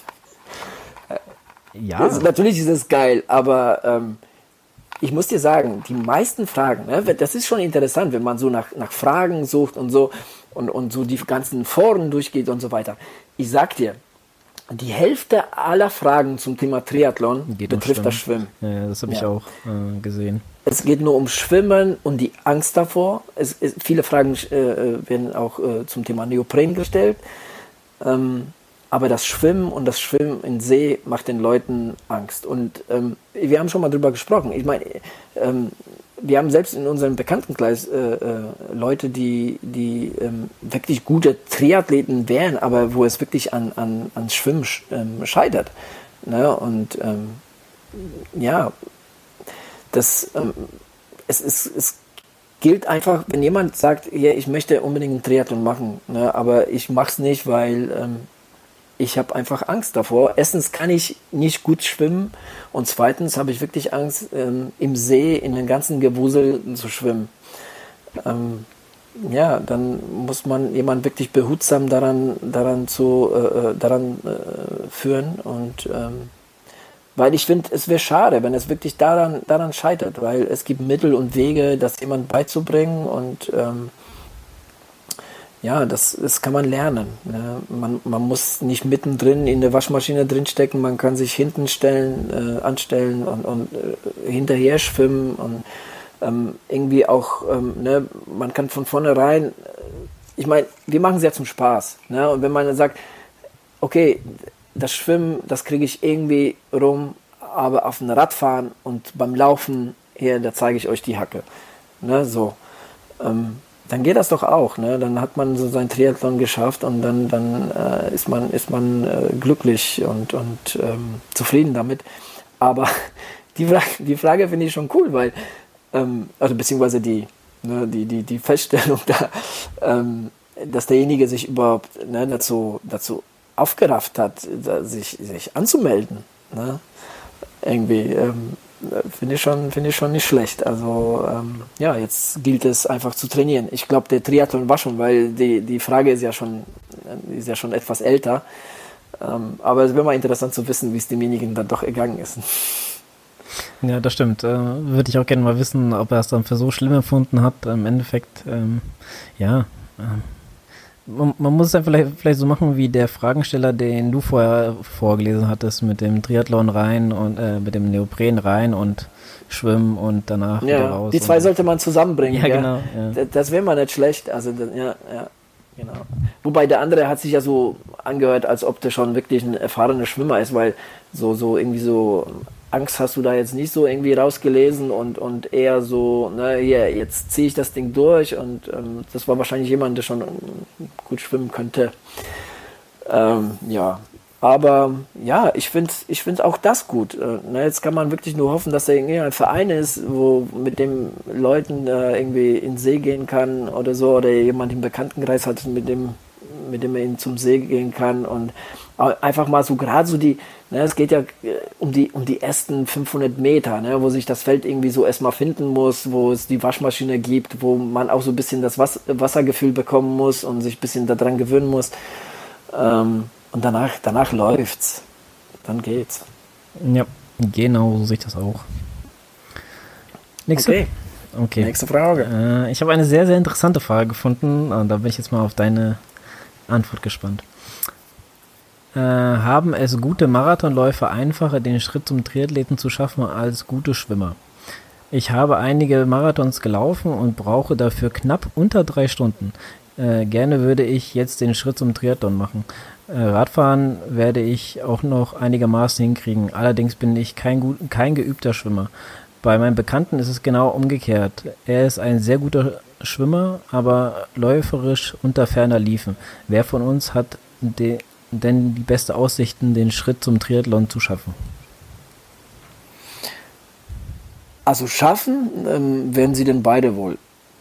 Ja. Also, natürlich ist es geil, aber ähm, ich muss dir sagen, die meisten Fragen, ne, das ist schon interessant, wenn man so nach, nach Fragen sucht und so und, und so die ganzen Foren durchgeht und so weiter. Ich sag dir, die Hälfte aller Fragen zum Thema Triathlon geht betrifft um das Schwimmen. Ja, das habe ich ja. auch äh, gesehen. Es geht nur um Schwimmen und die Angst davor. Es, es, viele Fragen äh, werden auch äh, zum Thema Neopren gestellt. Ähm, aber das Schwimmen und das Schwimmen in See macht den Leuten Angst. Und ähm, wir haben schon mal drüber gesprochen. Ich meine, ähm, wir haben selbst in unserem Bekanntenkreis äh, äh, Leute, die, die ähm, wirklich gute Triathleten wären, aber wo es wirklich an, an, an Schwimmen ähm, scheitert. Ne? Und ähm, ja, das, ähm, es, es, es gilt einfach, wenn jemand sagt, ja, ich möchte unbedingt einen Triathlon machen, ne, aber ich mache es nicht, weil ähm, ich habe einfach Angst davor. Erstens kann ich nicht gut schwimmen und zweitens habe ich wirklich Angst, ähm, im See in den ganzen Gewusel zu schwimmen. Ähm, ja, dann muss man jemand wirklich behutsam daran, daran, zu, äh, daran äh, führen und ähm, weil ich finde, es wäre schade, wenn es wirklich daran, daran scheitert, weil es gibt Mittel und Wege, das jemand beizubringen und ähm, ja, das, das kann man lernen. Ne? Man, man muss nicht mittendrin in der Waschmaschine drinstecken, man kann sich hinten stellen, äh, anstellen und, und äh, hinterher schwimmen und ähm, irgendwie auch, ähm, ne, man kann von vornherein, äh, ich meine, wir machen es ja zum Spaß. Ne? Und wenn man dann sagt, okay, das Schwimmen, das kriege ich irgendwie rum, aber auf dem Radfahren und beim Laufen, hier, da zeige ich euch die Hacke. Ne, so. Ähm, dann geht das doch auch. Ne? Dann hat man so sein Triathlon geschafft und dann, dann äh, ist man, ist man äh, glücklich und, und ähm, zufrieden damit. Aber die Frage, die Frage finde ich schon cool, weil, ähm, also beziehungsweise die, ne, die, die, die Feststellung da, ähm, dass derjenige sich überhaupt ne, dazu, dazu aufgerafft hat, sich, sich anzumelden. Ne? Irgendwie ähm, finde ich, schon, find ich schon nicht schlecht. Also ähm, ja, jetzt gilt es einfach zu trainieren. Ich glaube, der Triathlon war schon, weil die, die Frage ist ja schon, ist ja schon etwas älter. Ähm, aber es wäre mal interessant zu wissen, wie es demjenigen dann doch ergangen ist. Ja, das stimmt. Äh, würde ich auch gerne mal wissen, ob er es dann für so schlimm empfunden hat. Im Endeffekt, ähm, ja, ähm, Man, man muss es ja vielleicht, vielleicht so machen wie der Fragensteller, den du vorher vorgelesen hattest, mit dem Triathlon rein und äh, mit dem Neopren rein und Schwimmen und danach ja, wieder raus. Die zwei sollte man zusammenbringen. Ja, ja. genau. Ja. Das, das wäre mal nicht schlecht. Also, das, ja, ja, genau. Wobei der andere hat sich ja so angehört, als ob der schon wirklich ein erfahrener Schwimmer ist, weil so, so irgendwie so Angst hast du da jetzt nicht so irgendwie rausgelesen und, und eher so, ne, hier, jetzt ziehe ich das Ding durch und ähm, das war wahrscheinlich jemand, der schon gut schwimmen könnte. Ähm, ja, aber ja, ich finde ich finde auch das gut. Äh, ne, jetzt kann man wirklich nur hoffen, dass da irgendwie ein Verein ist, wo mit dem Leuten äh, irgendwie in den See gehen kann oder so, oder jemand im Bekanntenkreis hat, mit dem mit dem man zum See gehen kann und einfach mal so gerade so die, ne, es geht ja um die um die ersten fünfhundert Meter, ne, wo sich das Feld irgendwie so erstmal finden muss, wo es die Waschmaschine gibt, wo man auch so ein bisschen das Was- Wassergefühl bekommen muss und sich ein bisschen daran gewöhnen muss. Ähm, und danach, danach läuft's. Dann geht's. Ja, genau, so sehe ich das auch. Nächste, okay. Okay. Nächste Frage. Äh, ich habe eine sehr, sehr interessante Frage gefunden und da bin ich jetzt mal auf deine Antwort gespannt. Äh, haben es gute Marathonläufer einfacher, den Schritt zum Triathleten zu schaffen als gute Schwimmer? Ich habe einige Marathons gelaufen und brauche dafür knapp unter drei Stunden. Äh, gerne würde ich jetzt den Schritt zum Triathlon machen. Äh, Radfahren werde ich auch noch einigermaßen hinkriegen. Allerdings bin ich kein, gut, kein geübter Schwimmer. Bei meinem Bekannten ist es genau umgekehrt. Er ist ein sehr guter Schwimmer, aber läuferisch unter ferner Liefen. Wer von uns hat de, denn die beste Aussichten, den Schritt zum Triathlon zu schaffen? Also schaffen ähm, werden sie denn beide wohl.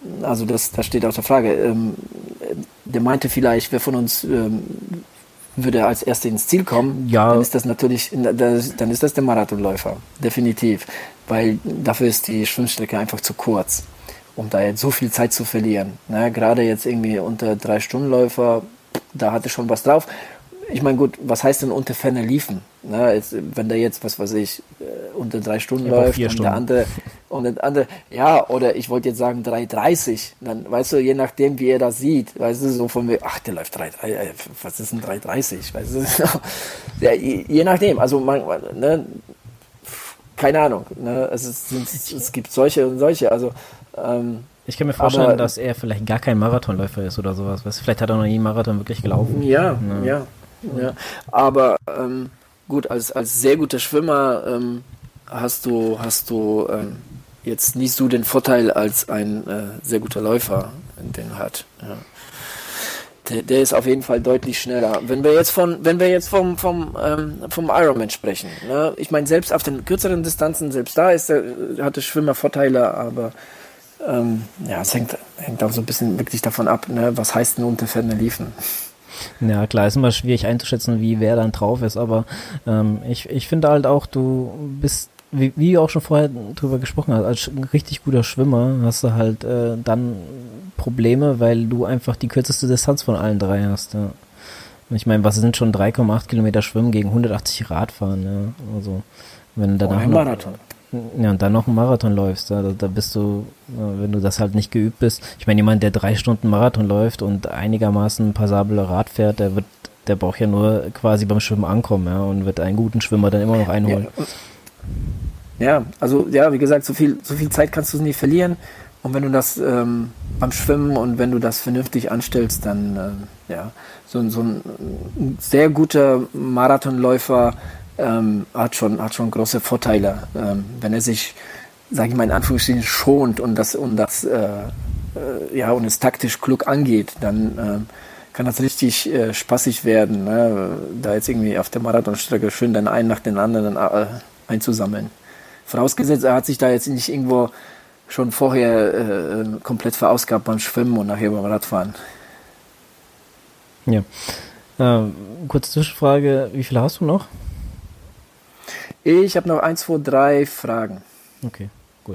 also das, das steht außer Frage. Ähm, der meinte vielleicht, wer von uns ähm, würde als Erster ins Ziel kommen, ja. Dann ist das natürlich, dann ist das der Marathonläufer, definitiv, weil dafür ist die Schwimmstrecke einfach zu kurz, um da jetzt so viel Zeit zu verlieren. Ne? Gerade jetzt irgendwie unter drei Stundenläufer, da hatte schon was drauf. Ich meine, gut, was heißt denn unter ferner Liefen? Ne? Jetzt, wenn der jetzt, was weiß ich, unter drei Stunden ja, läuft vier und Stunden. der andere, und der andere, ja, oder ich wollte jetzt sagen drei dreißig, dann, weißt du, je nachdem, wie er das sieht, weißt du, so von mir, ach, der läuft drei dreißig, was ist denn drei dreißig, weißt du, ja, je, je nachdem, also man, ne, keine Ahnung, ne, es, ist, es gibt solche und solche, also, ähm, ich kann mir vorstellen, aber, dass er vielleicht gar kein Marathonläufer ist oder sowas, weißt du, vielleicht hat er noch nie einen Marathon wirklich gelaufen. Ja, ja, ja, ja. Aber, ähm, gut, als, als sehr guter Schwimmer, ähm, hast du, hast du ähm, jetzt nicht so den Vorteil als ein äh, sehr guter Läufer, den hat. Ja. Der, der ist auf jeden Fall deutlich schneller. Wenn wir jetzt von, wenn wir jetzt vom vom ähm, vom Ironman sprechen, ne? Ich meine, selbst auf den kürzeren Distanzen, selbst da ist der, hat der Schwimmer Vorteile, aber ähm, ja, es hängt hängt auch so ein bisschen wirklich davon ab, ne? Was heißt denn unter ferner Liefen? Ja, klar, ist immer schwierig einzuschätzen, wie wer dann drauf ist, aber ähm, ich, ich finde halt auch, du bist, wie, wie auch schon vorher drüber gesprochen hast, als richtig guter Schwimmer hast du halt äh, dann Probleme, weil du einfach die kürzeste Distanz von allen drei hast. Ja. Und ich meine, was sind schon drei Komma acht Kilometer Schwimmen gegen hundertachtzig Radfahren? Ja? Also, wenn du danach oh, ein Marathon. Ja, und dann noch einen Marathon läufst, ja, da, da bist du, wenn du das halt nicht geübt bist. Ich meine, jemand, der drei Stunden Marathon läuft und einigermaßen passable Rad fährt, der wird, der braucht ja nur quasi beim Schwimmen ankommen, ja, und wird einen guten Schwimmer dann immer noch einholen. Ja, ja, also ja, wie gesagt, so viel, so viel Zeit kannst du nie verlieren. Und wenn du das ähm, beim Schwimmen und wenn du das vernünftig anstellst, dann ähm, ja, so, so ein, ein sehr guter Marathonläufer Ähm, hat schon hat schon große Vorteile, ähm, wenn er sich, sage ich mal in Anführungsstrichen, schont und das und das äh, äh, ja und es taktisch klug angeht, dann ähm, kann das richtig äh, spaßig werden, ne? Da jetzt irgendwie auf der Marathonstrecke schön dann einen nach den anderen äh, einzusammeln. Vorausgesetzt, er hat sich da jetzt nicht irgendwo schon vorher äh, komplett verausgabt beim Schwimmen und nachher beim Radfahren. Ja. Ähm, kurze Zwischenfrage, wie viele hast du noch? Ich habe noch eins, zwei, drei Fragen. Okay, gut.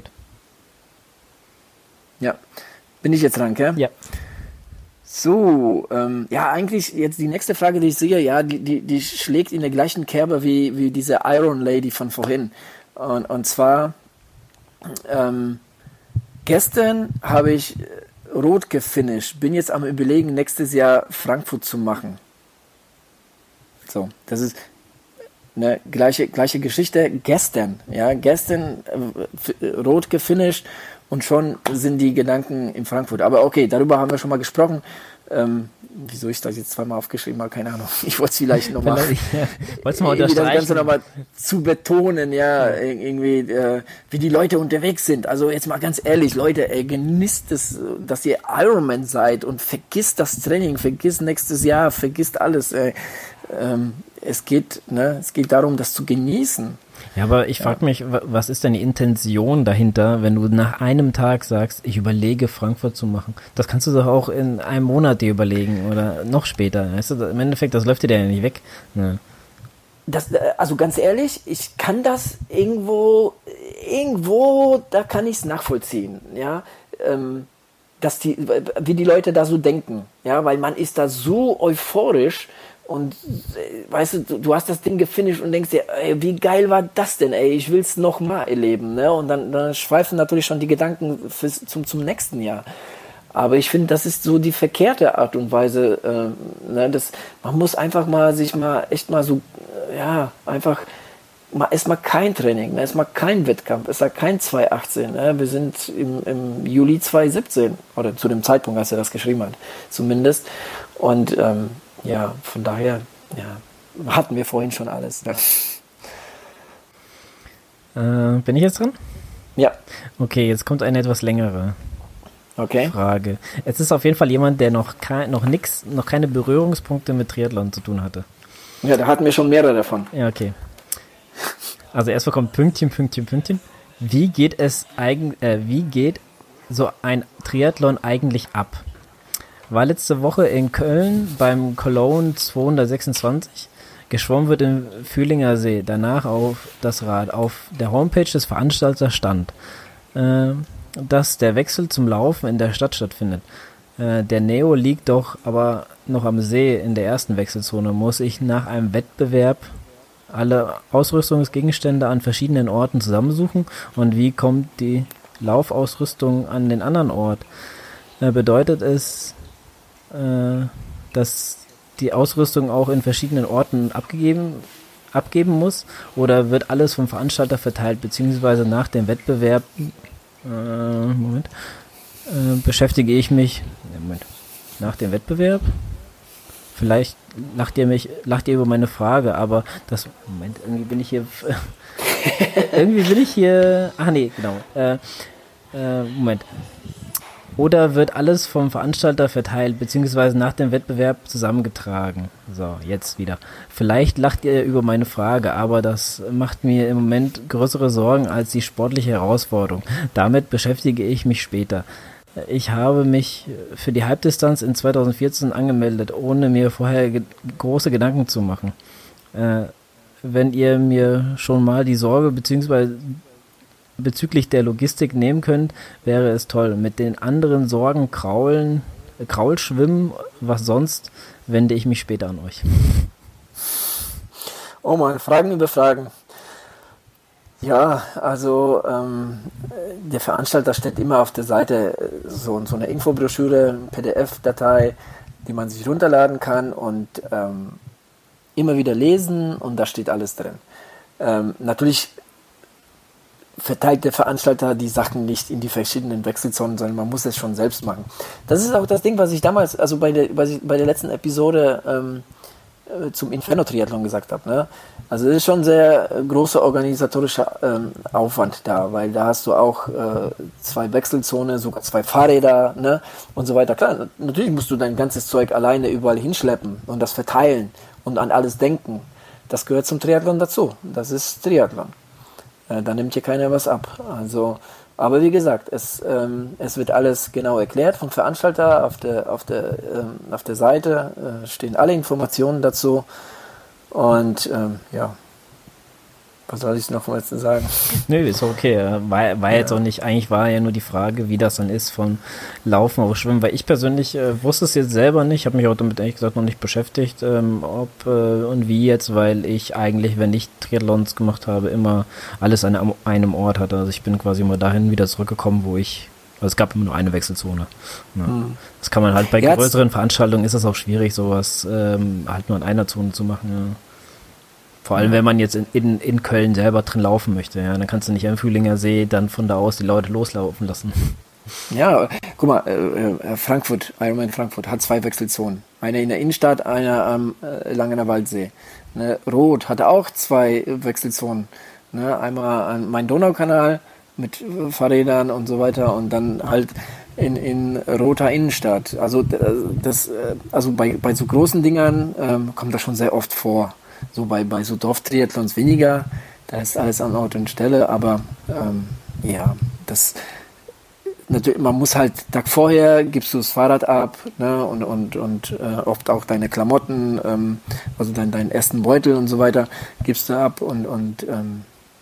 Ja, bin ich jetzt dran, gell? Ja. So, ähm, ja, eigentlich jetzt die nächste Frage, die ich sehe, ja, die, die, die schlägt in der gleichen Kerbe wie, wie diese Iron Lady von vorhin. Und, und zwar, ähm, gestern habe ich rot gefinisht, bin jetzt am Überlegen, nächstes Jahr Frankfurt zu machen. So, das ist eine gleiche, gleiche Geschichte. Gestern, ja, gestern äh, rot gefinisht und schon sind die Gedanken in Frankfurt. Aber okay, darüber haben wir schon mal gesprochen. Ähm, wieso ich das jetzt zweimal aufgeschrieben habe, keine Ahnung. Ich wollte es vielleicht nochmal ja, wollt's mal das unterstreichen. Ganze nochmal zu betonen, ja, irgendwie, äh, wie die Leute unterwegs sind. Also jetzt mal ganz ehrlich, Leute, ey, genießt es, dass ihr Ironman seid und vergisst das Training, vergisst nächstes Jahr, vergisst alles. Ey. Ähm, es geht, ne, es geht darum, das zu genießen. Ja, aber ich frage mich, was ist denn die Intention dahinter, wenn du nach einem Tag sagst, ich überlege, Frankfurt zu machen? Das kannst du doch auch in einem Monat dir überlegen oder noch später. Weißt du, im Endeffekt, das läuft dir ja nicht weg. Ja. Das, also ganz ehrlich, ich kann das irgendwo, irgendwo, da kann ich es nachvollziehen, ja, ähm, dass die, wie die Leute da so denken, ja, weil man ist da so euphorisch. Und weißt du, du hast das Ding gefinisht und denkst dir, ey, wie geil war das denn, ey, ich will es nochmal erleben, ne? Und dann, dann schweifen natürlich schon die Gedanken fürs, zum, zum nächsten Jahr. Aber ich finde, das ist so die verkehrte Art und Weise, äh, ne? Das, man muss einfach mal sich mal, echt mal so, äh, ja, einfach, mal, erstmal kein Training, ne? Erstmal kein Wettkampf, erstmal kein zwanzig achtzehn, ne? Wir sind im, im Juli zwanzig siebzehn, oder zu dem Zeitpunkt, als er das geschrieben hat, zumindest. Und, ähm, ja, von daher, ja, hatten wir vorhin schon alles. Ne? Äh, bin ich jetzt dran? Ja. Okay, jetzt kommt eine etwas längere okay. Frage. Es ist auf jeden Fall jemand, der noch, kein, noch nix, noch keine Berührungspunkte mit Triathlon zu tun hatte. Ja, da hatten wir schon mehrere davon. Ja, okay. Also erstmal kommt Pünktchen, Pünktchen, Pünktchen. Wie geht es eigen, äh, wie geht so ein Triathlon eigentlich ab? War letzte Woche in Köln beim Cologne zweihundertsechsundzwanzig. Geschwommen wird im Fühlinger See. Danach auf das Rad. Auf der Homepage des Veranstalters stand, äh, dass der Wechsel zum Laufen in der Stadt stattfindet. Äh, der Neo liegt doch aber noch am See in der ersten Wechselzone. Muss ich nach einem Wettbewerb alle Ausrüstungsgegenstände an verschiedenen Orten zusammensuchen? Und wie kommt die Laufausrüstung an den anderen Ort? Äh, bedeutet es, äh, dass die Ausrüstung auch in verschiedenen Orten abgegeben, abgeben muss? Oder wird alles vom Veranstalter verteilt, beziehungsweise nach dem Wettbewerb äh, Moment, äh, beschäftige ich mich Moment, nach dem Wettbewerb? Vielleicht lacht ihr mich, lacht ihr über meine Frage, aber das, Moment, irgendwie bin ich hier, irgendwie bin ich hier, ach nee, genau, äh, äh, Moment. Oder wird alles vom Veranstalter verteilt, beziehungsweise nach dem Wettbewerb zusammengetragen? So, jetzt wieder. Vielleicht lacht ihr über meine Frage, aber das macht mir im Moment größere Sorgen als die sportliche Herausforderung. Damit beschäftige ich mich später. Ich habe mich für die Halbdistanz in zweitausendvierzehn angemeldet, ohne mir vorher ge- große Gedanken zu machen. Äh, wenn ihr mir schon mal die Sorge beziehungsweise bezüglich der Logistik nehmen könnt, wäre es toll. Mit den anderen Sorgen kraulen, äh, Kraulschwimmen, was sonst, wende ich mich später an euch. Oh Mann, Fragen über Fragen. Ja, also ähm, der Veranstalter stellt immer auf der Seite so, so eine Infobroschüre, eine P D F-Datei, die man sich runterladen kann und ähm, immer wieder lesen und da steht alles drin. Ähm, natürlich verteilt der Veranstalter die Sachen nicht in die verschiedenen Wechselzonen, sondern man muss es schon selbst machen. Das ist auch das Ding, was ich damals, also bei der, bei der letzten Episode ähm, zum Inferno-Triathlon gesagt habe. Ne? Also es ist schon ein sehr großer organisatorischer ähm, Aufwand da, weil da hast du auch äh, zwei Wechselzonen, sogar zwei Fahrräder, ne? Und so weiter. Klar, natürlich musst du dein ganzes Zeug alleine überall hinschleppen und das verteilen und an alles denken. Das gehört zum Triathlon dazu. Das ist Triathlon. Äh, da nimmt hier keiner was ab. Also, aber wie gesagt, es, ähm, es wird alles genau erklärt vom Veranstalter. Auf der, auf der, ähm, auf der Seite äh, stehen alle Informationen dazu. Und ähm, ja, was soll ich noch mal jetzt sagen? Nö, ist okay. War, war jetzt ja. auch nicht, eigentlich war ja nur die Frage, wie das dann ist von Laufen auf Schwimmen, weil ich persönlich äh, wusste es jetzt selber nicht, habe mich auch damit ehrlich gesagt noch nicht beschäftigt, ähm, ob äh, und wie jetzt, weil ich eigentlich, wenn ich Triathlons gemacht habe, immer alles an einem, einem Ort hatte. Also ich bin quasi immer dahin wieder zurückgekommen, wo ich, also es gab immer nur eine Wechselzone. Ja. Hm. Das kann man halt bei Jetzt. größeren Veranstaltungen ist es auch schwierig, sowas ähm, halt nur in einer Zone zu machen, ja. Vor allem, wenn man jetzt in, in, in Köln selber drin laufen möchte, ja, dann kannst du nicht am Fühlinger See dann von da aus die Leute loslaufen lassen. Ja, guck mal, äh, Frankfurt, Ironman Frankfurt hat zwei Wechselzonen. Eine in der Innenstadt, eine am äh, Langener Waldsee. Ne, Rot hatte auch zwei Wechselzonen. Ne, einmal an Main-Donau-Kanal mit Fahrrädern und so weiter und dann halt in, in Roter Innenstadt. Also, das, also bei, bei so großen Dingern ähm, kommt das schon sehr oft vor. So bei, bei so Dorftriathlons weniger, da ist alles an Ort und Stelle, aber ähm, ja, das natürlich, man muss halt Tag vorher gibst du das Fahrrad ab, ne, und, und, und äh, oft auch deine Klamotten, ähm, also dein, deinen ersten Beutel und so weiter gibst du ab und, und ähm,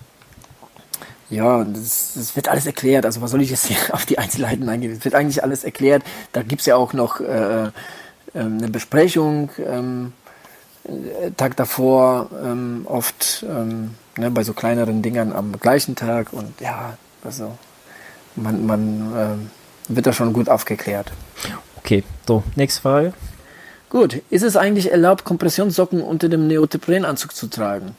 ja, das, das wird alles erklärt, also was soll ich jetzt hier auf die Einzelheiten eingehen, es wird eigentlich alles erklärt, da gibt es ja auch noch äh, äh, eine Besprechung, ähm, Tag davor, ähm, oft ähm, ne, bei so kleineren Dingern am gleichen Tag und ja, also man, man ähm, wird da schon gut aufgeklärt. Okay, so, nächste Frage. Gut, ist es eigentlich erlaubt, Kompressionssocken unter dem Neoprenanzug zu tragen?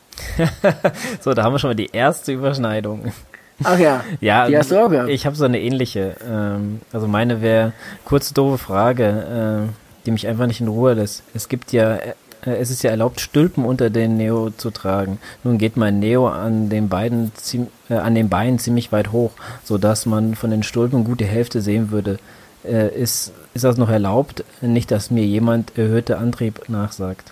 So, da haben wir schon mal die erste Überschneidung. Ach ja, ja, die hast du auch gehabt. Ich habe so eine ähnliche, ähm, also meine wäre, kurze doofe Frage, äh, die mich einfach nicht in Ruhe lässt. Es gibt ja Es ist ja erlaubt, Stülpen unter den Neo zu tragen. Nun geht mein Neo an den Beinen, äh, an den Beinen ziemlich weit hoch, sodass man von den Stülpen gut die Hälfte sehen würde. Äh, ist, ist das noch erlaubt? Nicht, dass mir jemand erhöhter Antrieb nachsagt.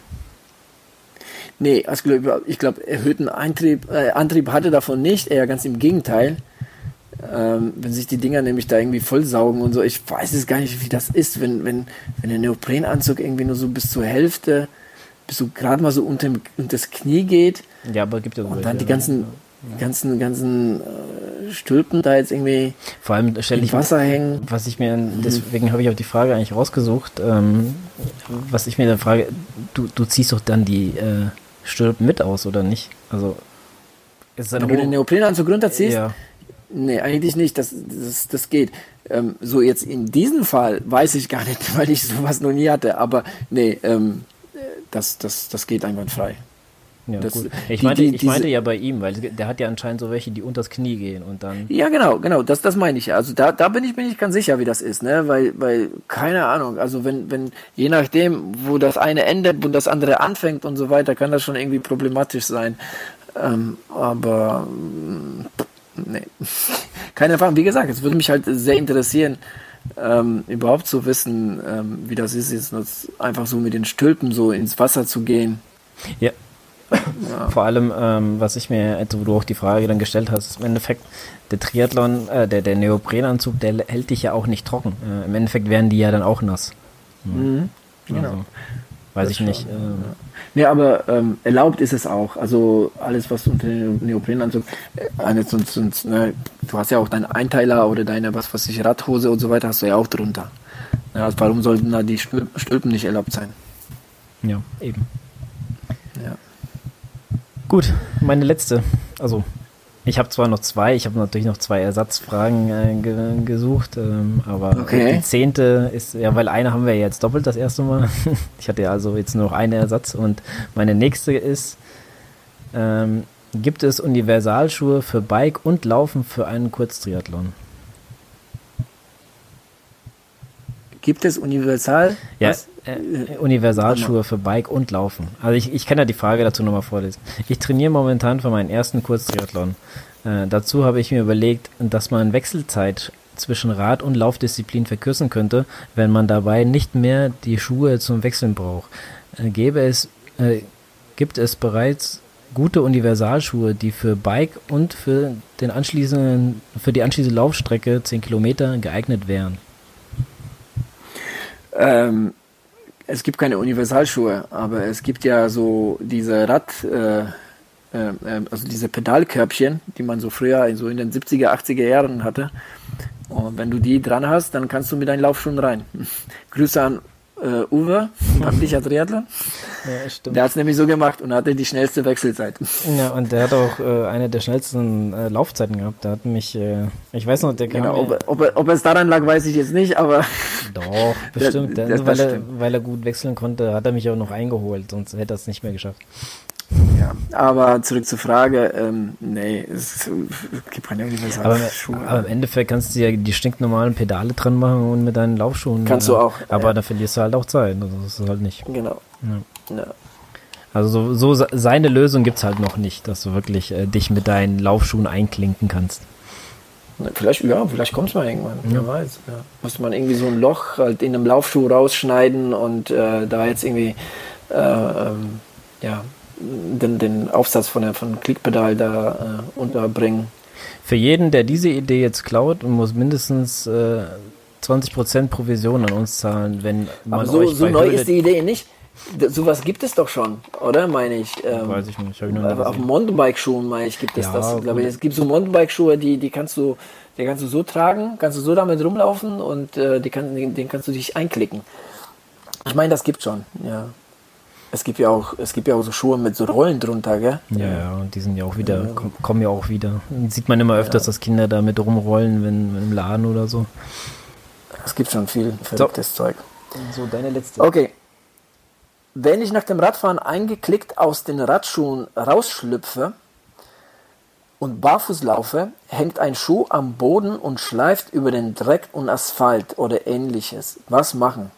Nee, also ich glaube, erhöhten Antrieb, äh, Antrieb hatte davon nicht, eher ganz im Gegenteil. ähm, wenn sich die Dinger nämlich da irgendwie vollsaugen und so. Ich weiß es gar nicht, wie das ist, wenn, wenn, wenn der Neoprenanzug irgendwie nur so bis zur Hälfte, bis so gerade mal so unter, unter das Knie geht. Ja, aber gibt ja so und welche, dann die ganzen, ja. ganzen, ganzen äh, Stülpen da jetzt irgendwie vor allem stelle ich Wasser hängen. Was ich mir, deswegen mhm. habe ich auch die Frage eigentlich rausgesucht, ähm, was ich mir dann frage, du, du ziehst doch dann die äh, Stülpen mit aus, oder nicht? Also ist wenn du den Neoprenanzug runterziehst? Ja. Nee, eigentlich nicht, das, das, das geht. Ähm, so jetzt in diesem Fall weiß ich gar nicht, weil ich sowas noch nie hatte, aber nee, ähm, das, das, das geht einwandfrei. Ja, das, gut. Ich, die, meinte, die, ich meinte ja bei ihm, weil der hat ja anscheinend so welche, die unters Knie gehen und dann... Ja, genau, genau, das, das meine ich ja. Also da, da bin ich mir nicht ganz sicher, wie das ist, ne, weil, weil, keine Ahnung, also wenn, wenn, je nachdem, wo das eine endet, wo das andere anfängt und so weiter, kann das schon irgendwie problematisch sein. Ähm, aber... Nee, keine Erfahrung. Wie gesagt, es würde mich halt sehr interessieren, ähm, überhaupt zu wissen, ähm, wie das ist, jetzt einfach so mit den Stülpen so ins Wasser zu gehen. Ja. ja. Vor allem, ähm, was ich mir, also wo du auch die Frage dann gestellt hast, ist im Endeffekt der Triathlon, äh, der, der Neoprenanzug, der hält dich ja auch nicht trocken. Äh, Im Endeffekt werden die ja dann auch nass. Ja. Mhm. Genau. Also, weiß das ich nicht. Schon, ähm, ja. Nee, aber ähm, erlaubt ist es auch. Also alles, was unter den Neoprenanzug, äh, sonst, sonst, ne, du hast ja auch deinen Einteiler oder deine, was weiß ich, Radhose und so weiter, hast du ja auch drunter. Ja, also warum sollten da die Stülpen nicht erlaubt sein? Ja, eben. Ja. Gut, meine letzte. Also, ich habe zwar noch zwei, ich habe natürlich noch zwei Ersatzfragen äh, ge- gesucht, ähm, aber okay. die zehnte ist, ja, weil eine haben wir jetzt doppelt das erste Mal. Ich hatte ja also jetzt nur noch einen Ersatz und meine nächste ist, ähm, gibt es Universalschuhe für Bike und Laufen für einen Kurztriathlon? Gibt es Universal? Ja, äh, Universalschuhe für Bike und Laufen. Also ich, ich kann ja die Frage dazu nochmal vorlesen. Ich trainiere momentan für meinen ersten Kurztriathlon. Äh, dazu habe ich mir überlegt, dass man Wechselzeit zwischen Rad- und Laufdisziplin verkürzen könnte, wenn man dabei nicht mehr die Schuhe zum Wechseln braucht. Äh, gäbe es, äh, gibt es bereits gute Universalschuhe, die für Bike und für, den anschließenden, für die anschließende Laufstrecke zehn Kilometer geeignet wären? Ähm, es gibt keine Universalschuhe, aber es gibt ja so diese Rad, äh, äh, also diese Pedalkörbchen, die man so früher so in den siebziger, achtziger Jahren hatte. Und wenn du die dran hast, dann kannst du mit deinen Laufschuhen rein. Grüße an äh, Uwe, praktischer Triathlon. Ja, stimmt. Der hat es nämlich so gemacht und hatte die schnellste Wechselzeit. Ja, und der hat auch äh, eine der schnellsten äh, Laufzeiten gehabt. Der hat mich, äh, ich weiß noch, der kam genau, ob, ob, ob es daran lag, weiß ich jetzt nicht, aber... Doch, bestimmt. Der, der, das, weil, das er, weil er gut wechseln konnte, hat er mich auch noch eingeholt, sonst hätte er es nicht mehr geschafft. Ja, aber zurück zur Frage, ähm, nee, es gibt keine Universalschuhe. Aber, aber im Endeffekt kannst du ja die stinknormalen Pedale dran machen und mit deinen Laufschuhen. Kannst ja. du auch. Aber ja. da verlierst du halt auch Zeit, also das ist halt nicht. Genau. Ja. Ja. Also so, so seine Lösung gibt's halt noch nicht, dass du wirklich äh, dich mit deinen Laufschuhen einklinken kannst. Vielleicht, ja, vielleicht kommt es mal irgendwann, ja. Wer weiß. Ja. Muss man irgendwie so ein Loch halt in einem Laufschuh rausschneiden und äh, da jetzt irgendwie äh, ähm, ja, den, den Aufsatz von der von Klickpedal da äh, unterbringen. Für jeden, der diese Idee jetzt klaut, muss mindestens äh, zwanzig Prozent Provision an uns zahlen, wenn man Aber so, euch so bei neu Höhle ist die Idee nicht. Sowas gibt es doch schon, oder? Meine ich. Ähm, Weiß ich nicht. Hab ich noch nie auf gesehen. Mountainbike-Schuhen, meine ich, gibt es Ja, das. Glaube ich. gut. Es gibt so Mountainbike-Schuhe, die, die kannst du, die kannst du so tragen, kannst du so damit rumlaufen und äh, die kann, den, den kannst du dich einklicken. Ich meine, das gibt schon, ja. Es gibt ja auch, es gibt ja auch so Schuhe mit so Rollen drunter, gell? Ja, ja, und die sind ja auch wieder, komm, kommen ja auch wieder. Sieht man immer öfters, ja. dass Kinder da mit rumrollen, wenn, wenn im Laden oder so. Es gibt schon viel verrücktes so. Zeug. So, deine letzte. Okay. Wenn ich nach dem Radfahren eingeklickt aus den Radschuhen rausschlüpfe und barfuß laufe, hängt ein Schuh am Boden und schleift über den Dreck und Asphalt oder ähnliches. Was machen?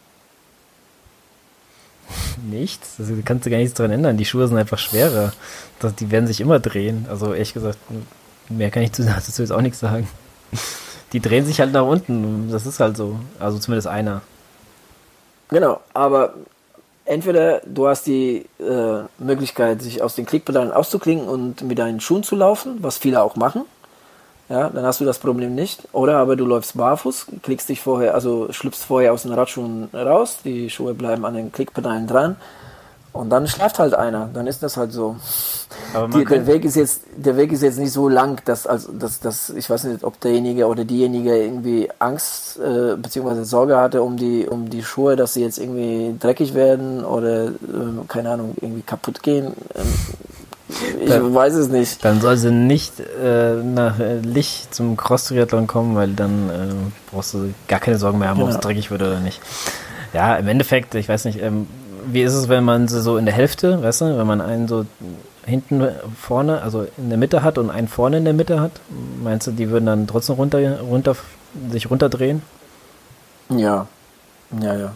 Nichts. Also, da kannst du gar nichts dran ändern. Die Schuhe sind einfach schwerer. Das, die werden sich immer drehen. Also ehrlich gesagt, mehr kann ich dazu jetzt auch nichts sagen. Die drehen sich halt nach unten. Das ist halt so. Also zumindest einer. Genau, aber entweder du hast die äh, Möglichkeit, sich aus den Klickpedalen auszuklinken und mit deinen Schuhen zu laufen, was viele auch machen. Ja, dann hast du das Problem nicht. Oder aber du läufst barfuß, klickst dich vorher, also schlüpfst vorher aus den Radschuhen raus, die Schuhe bleiben an den Klickpedalen dran und dann schleift halt einer. Dann ist das halt so. Aber man Die, der kann, Weg ist jetzt, der Weg ist jetzt nicht so lang, dass, also, dass, dass ich weiß nicht, ob derjenige oder diejenige irgendwie Angst äh, bzw. Sorge hatte um die, um die Schuhe, dass sie jetzt irgendwie dreckig werden oder äh, keine Ahnung, irgendwie kaputt gehen. Ähm, ich Dann- weiß es nicht. dann soll sie nicht äh, nach äh, Lich zum Cross-Triathlon kommen, weil dann äh, brauchst du gar keine Sorgen mehr haben, ob es Genau. dreckig wird oder nicht. Ja, im Endeffekt, ich weiß nicht, ähm, wie ist es, wenn man sie so in der Hälfte, weißt du, wenn man einen so hinten vorne, also in der Mitte hat und einen vorne in der Mitte hat? Meinst du, die würden dann trotzdem runter, runter sich runterdrehen? Ja, ja, ja.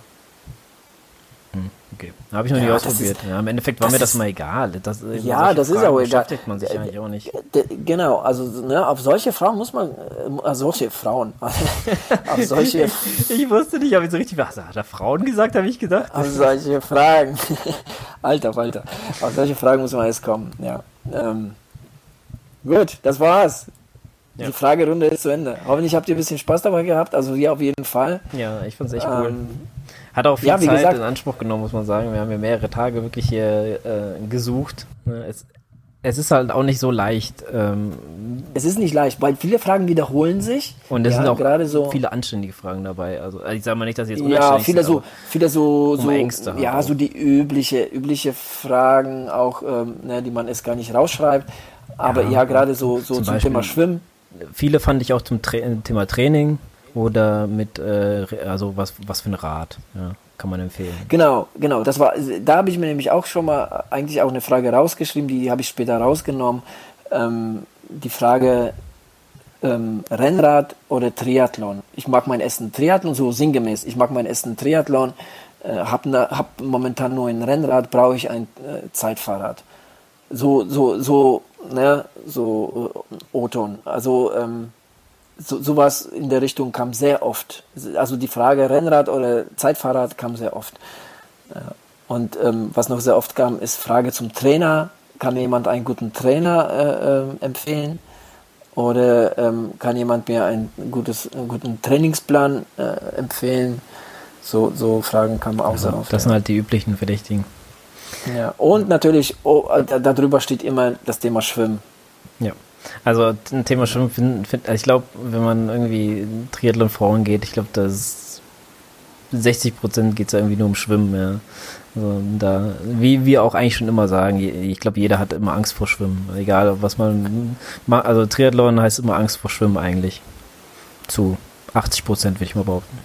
Hm, okay. Habe ich noch Ja, nie das ausprobiert. ist- Ja, im Endeffekt war das mir das ist- mal egal. Das, über Ja, solche das ist Fragen auch egal. beschäftigt man sich eigentlich auch nicht. D- Genau, also ne, auf solche Frauen muss man, äh, auf solche Frauen, auf solche, Ich wusste nicht, ob ich so richtig war. Hat er Frauen gesagt, habe ich gedacht. auf solche Fragen, Alter, Alter, auf solche Fragen muss man erst kommen, ja. Ähm, gut, das war's. Ja. Die Fragerunde ist zu Ende. Hoffentlich habt ihr ein bisschen Spaß dabei gehabt, also wir auf jeden Fall. Ja, ich fand es echt cool. Ähm, Hat auch viel ja, wie Zeit gesagt- in Anspruch genommen, muss man sagen. Wir haben ja mehrere Tage wirklich hier äh, gesucht. Ne, Es, es ist halt auch nicht so leicht. Ähm, Es ist nicht leicht, weil viele Fragen wiederholen sich. und es ja, sind auch gerade so, viele anständige Fragen dabei. Also ich sage mal nicht, dass sie jetzt ja, unanständig viele sind, so, viele so, um so, Ängste halt ja, auch. so die übliche, übliche Fragen auch, ähm, ne, die man erst gar nicht rausschreibt. Aber Ja, ja, gerade so, so zum zum, Beispiel- Thema Schwimmen. aber viele fand ich auch zum Tra Thema Training oder mit, äh, also was, was für ein Rad. Ja, kann man empfehlen. Genau, genau. Das war, da habe ich mir nämlich auch schon mal eigentlich auch eine Frage rausgeschrieben, die habe ich später rausgenommen. Ähm, die Frage ähm, Rennrad oder Triathlon. Ich mag mein Essen Triathlon, so sinngemäß. Ich mag mein Essen Triathlon, äh, habe ne, hab momentan nur ein Rennrad, brauche ich ein äh, Zeitfahrrad. So, so, so, ne, so äh, O-Ton. Also ähm, so, sowas in der Richtung kam sehr oft. Also die Frage Rennrad oder Zeitfahrrad kam sehr oft. Ja. Und ähm, was noch sehr oft kam, ist Frage zum Trainer. Kann mir jemand einen guten Trainer äh, äh, empfehlen? Oder ähm, kann jemand mir einen, gutes, einen guten Trainingsplan äh, empfehlen? So, so Fragen kamen auch sehr Also, oft. das sind ja. halt die üblichen Verdächtigen. Ja. Und natürlich, oh, da, darüber steht immer das Thema Schwimmen. Ja. Also ein Thema Schwimmen, find, find, ich glaube, wenn man irgendwie Triathlon Frauen geht, ich glaube, das sechzig Prozent geht es ja irgendwie nur um Schwimmen. Ja. Also da, wie wir auch eigentlich schon immer sagen, je- ich glaube, jeder hat immer Angst vor Schwimmen. Egal, was man macht. Also Triathlon heißt immer Angst vor Schwimmen eigentlich. Zu achtzig Prozent würde ich mal behaupten.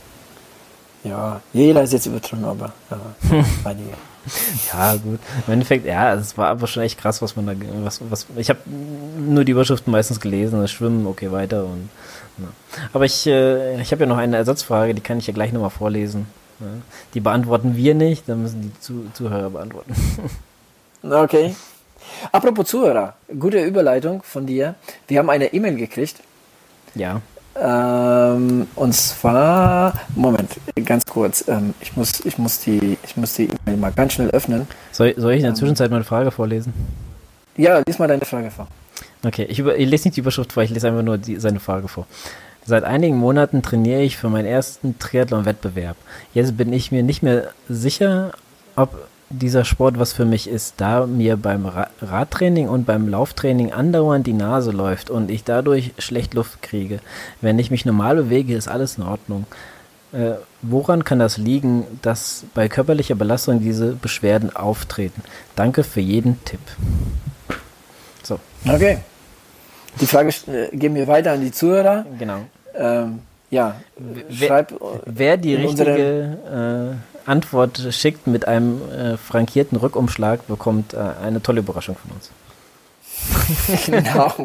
Ja, jeder ist jetzt übertrieben, aber ja, einige. Ja, gut. Im Endeffekt, ja, es war aber schon echt krass, was man da, was, was, ich habe nur die Überschriften meistens gelesen, das Schwimmen, okay, weiter und, ja. Aber ich, äh, ich habe ja noch eine Ersatzfrage, die kann ich ja gleich nochmal vorlesen. Ja. Die beantworten wir nicht, dann müssen die Zu Zuhörer beantworten. Okay. Apropos Zuhörer, gute Überleitung von dir. Wir haben eine E-Mail gekriegt. Ja, Ähm, und zwar, Moment, ganz kurz. Ähm, ich muss, ich muss die, ich muss die E-Mail mal ganz schnell öffnen. soll, soll ich in der Zwischenzeit meine Frage vorlesen? Ja, lies mal deine Frage vor. Okay, ich, über, ich lese nicht die Überschrift vor, ich lese einfach nur die, seine Frage vor. Seit einigen Monaten trainiere ich für meinen ersten Triathlon-Wettbewerb. Jetzt bin ich mir nicht mehr sicher, ob dieser Sport was für mich ist, da mir beim Ra Radtraining und beim Lauftraining andauernd die Nase läuft und ich dadurch schlecht Luft kriege. Wenn ich mich normal bewege, ist alles in Ordnung. Äh, woran kann das liegen, dass bei körperlicher Belastung diese Beschwerden auftreten? Danke für jeden Tipp. So, Okay. Die Frage äh, geben wir weiter an die Zuhörer. genau. Ähm, ja, Wer- schreib. Wer die in richtige äh, Antwort schickt mit einem äh, frankierten Rückumschlag, bekommt äh, eine tolle Überraschung von uns. Genau.